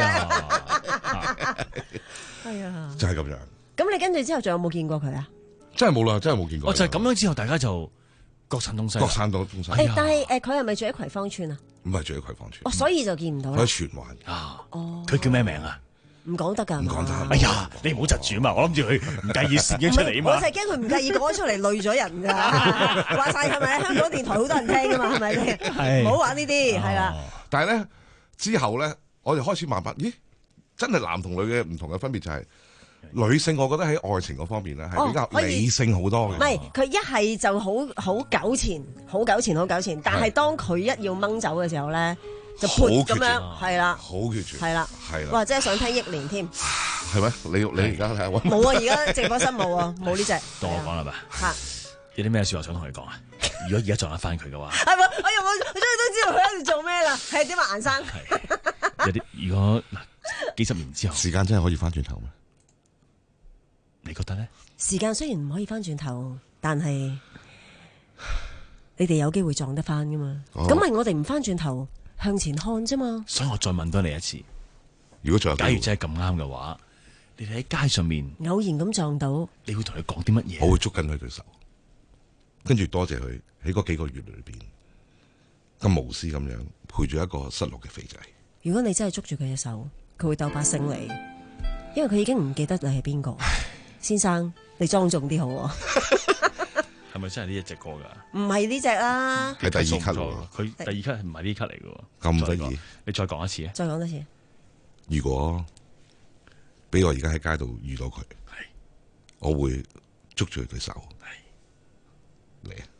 係啊， 就係咁樣。 咁你跟住之後仲有冇見過佢啊？ 真係冇啦，真係冇見過。 哦，就係咁樣之後，大家就各散東西， 各散東西。 誒，但係誒，佢係咪住喺葵芳村啊？ 唔係住喺葵芳村。 哦，所以就見唔到啦。 喺荃灣啊。 哦。 佢叫咩名啊？ 唔講得㗎， 唔講得。 哎呀，你唔好窒住啊嘛！我諗住佢唔介意事嘅出嚟啊嘛。 我就係驚佢唔介意講出嚟累咗人㗎。話晒係咪？香港電台好多人聽㗎嘛，係咪先？唔好玩呢啲，係啦。 但係咧之後咧，我哋開始慢慢，咦，真係男同女嘅唔同嘅分別就係女性，我覺得喺愛情嗰方面咧係比較理性好多嘅。 唔係，佢一係就好好糾纏，好糾纏，好糾纏。但係當佢一要掹走嘅時候咧，就潑咁樣，係啦， 好決絕， 係啦， 係啦， 哇！真係想聽憶蓮添， 係咩？你你而家睇下冇啊！而家直播室冇啊，冇呢隻。 到我講啦吧。 嚇， 有啲咩説話想同佢講啊？如果而家撞得翻佢嘅話， 係喎，我又冇，我終於都知道佢喺度做咩啦。係點啊，顏生？ 有啲如果嗱幾十年之後， 時間真係可以翻轉頭咩？ 你覺得咧？ 時間雖然唔可以翻轉頭，但係你哋有機會撞得翻噶嘛？咁咪我哋唔翻轉頭向前看啫嘛。 所以我再問多你一次， 如果仲有機會， 假如真係咁啱嘅話，你哋喺街上面偶然咁撞到， 你會同佢講啲乜嘢？ 我會捉緊佢對手，跟住多謝佢喺嗰幾個月裏邊咁無私咁樣陪住一個失落嘅肥仔。 如果你真係捉住佢嘅手，佢會鬥把勝利，因為佢已經唔記得你係邊個。先生，你莊重啲好喎。 係咪真係呢一隻歌㗎？ 唔係呢隻啦， 係第二級喎。 佢第二級係唔係呢級嚟㗎？ 咁得意， 你再講一次啊！ 再講多次。 如果俾我而家喺街度遇到佢，我會捉住佢對手。嚟啊！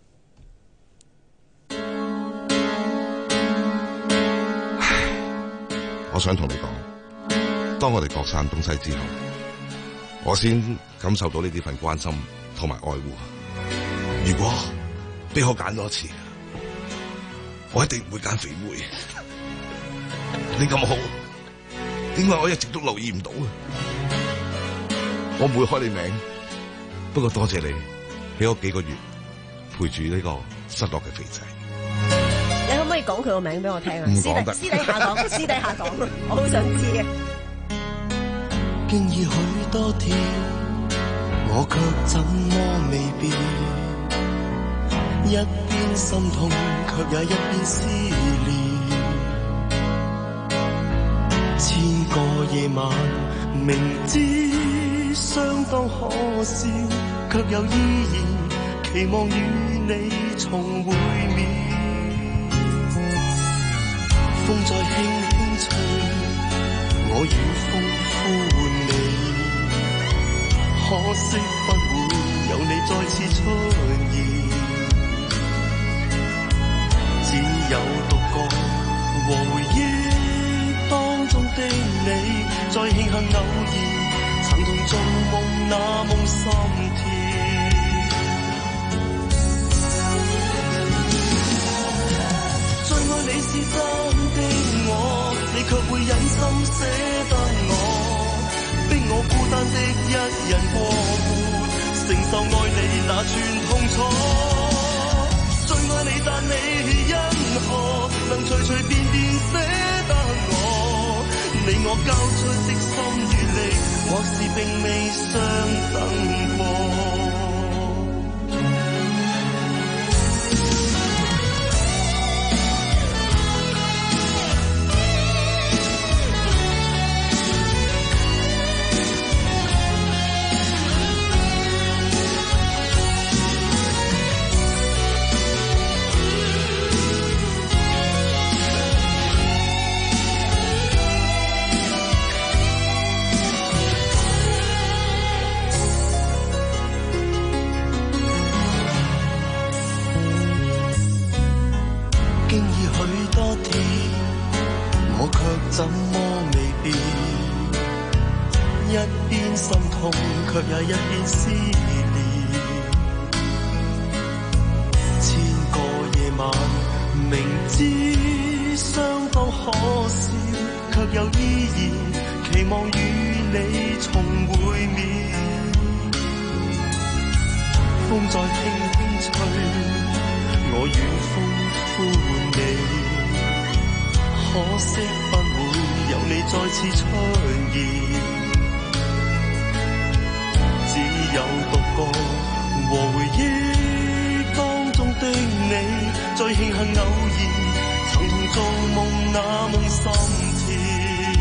我想同你講，當我哋各散東西之後，我先感受到呢啲份關心同埋愛護。如果俾我揀多次，我一定唔會揀肥妹。你咁好，點解我一直都留意唔到啊？我唔會開你名，不過多謝你喺嗰幾個月陪住呢個失落嘅肥仔。 你可唔可以講佢個名俾我聽啊？ 唔私講得底私底下講，私底下講，我好想知嘅。 經已許多天，我卻怎麼未變？一邊心痛，卻也一邊思念。千個夜晚，明知相當可笑，卻又依然期望與你重會面。風再輕輕吹，我要風呼喚你，可惜不會有你再次出現，只有獨個和回憶當中的你，再慶幸偶然曾同做夢那夢心甜。最愛你是真的我，你卻會忍心捨得我，逼我孤單的一人過活，承受愛你那串痛楚。最愛你但你因何能隨隨便便捨得我？你我交出的心與力，或是並未相等過。怎麼未變？一邊心痛，卻也一邊思念。千個夜晚，明知相當可笑，卻又依然期望與你重會面。風再輕輕吹，我願風呼喚你。可惜不會有你再次出現，只有獨個和回憶當中的你，再慶幸偶然曾同做夢那夢心甜。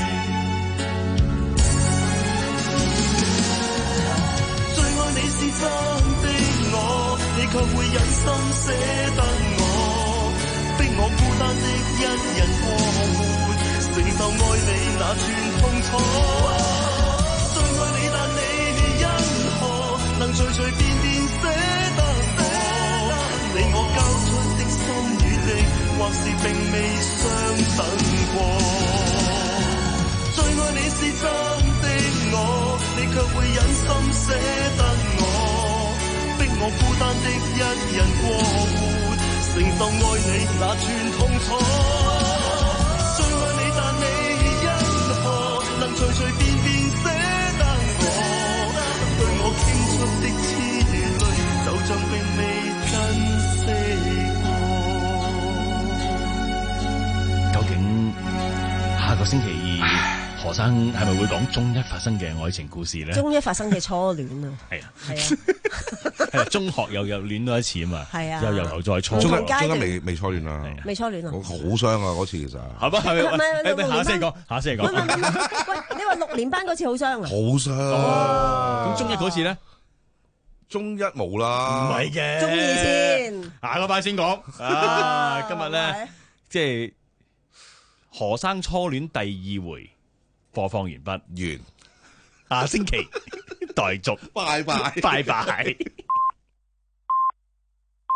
最愛你是真的我，你卻會忍心捨得我，逼我孤單的一人過活，承受愛你那串痛楚。最愛你但你因何能隨隨便便捨得我？你我交出的心與力，或是並未相等過。最愛你是真的我，你卻會忍心捨得我，逼我孤單的一人過活，承受愛你那串痛楚。最愛你但你因何能隨隨便便捨得我？對我傾出的痴淚，就像並未珍惜過。 究竟下個星期二何生係咪會講中一發生嘅愛情故事咧？ 中一發生嘅初戀啊， 係啊， 係啊， 係啊，中學又又戀多一次啊嘛， 係啊， 又由頭再初。 中一中一未未初戀啊， 未初戀啊， 我好傷啊嗰次其實。 係咪係唔係咪？下星期講，下星期講。 喂，你話六年班嗰次好傷啊？ 好傷。 咁中一嗰次咧？ 中一冇啦， 唔係嘅， 中二先， 下個拜先講。啊，今日咧即係何生初戀第二回播放完畢， 完。 下星期待續， 拜拜， 拜拜。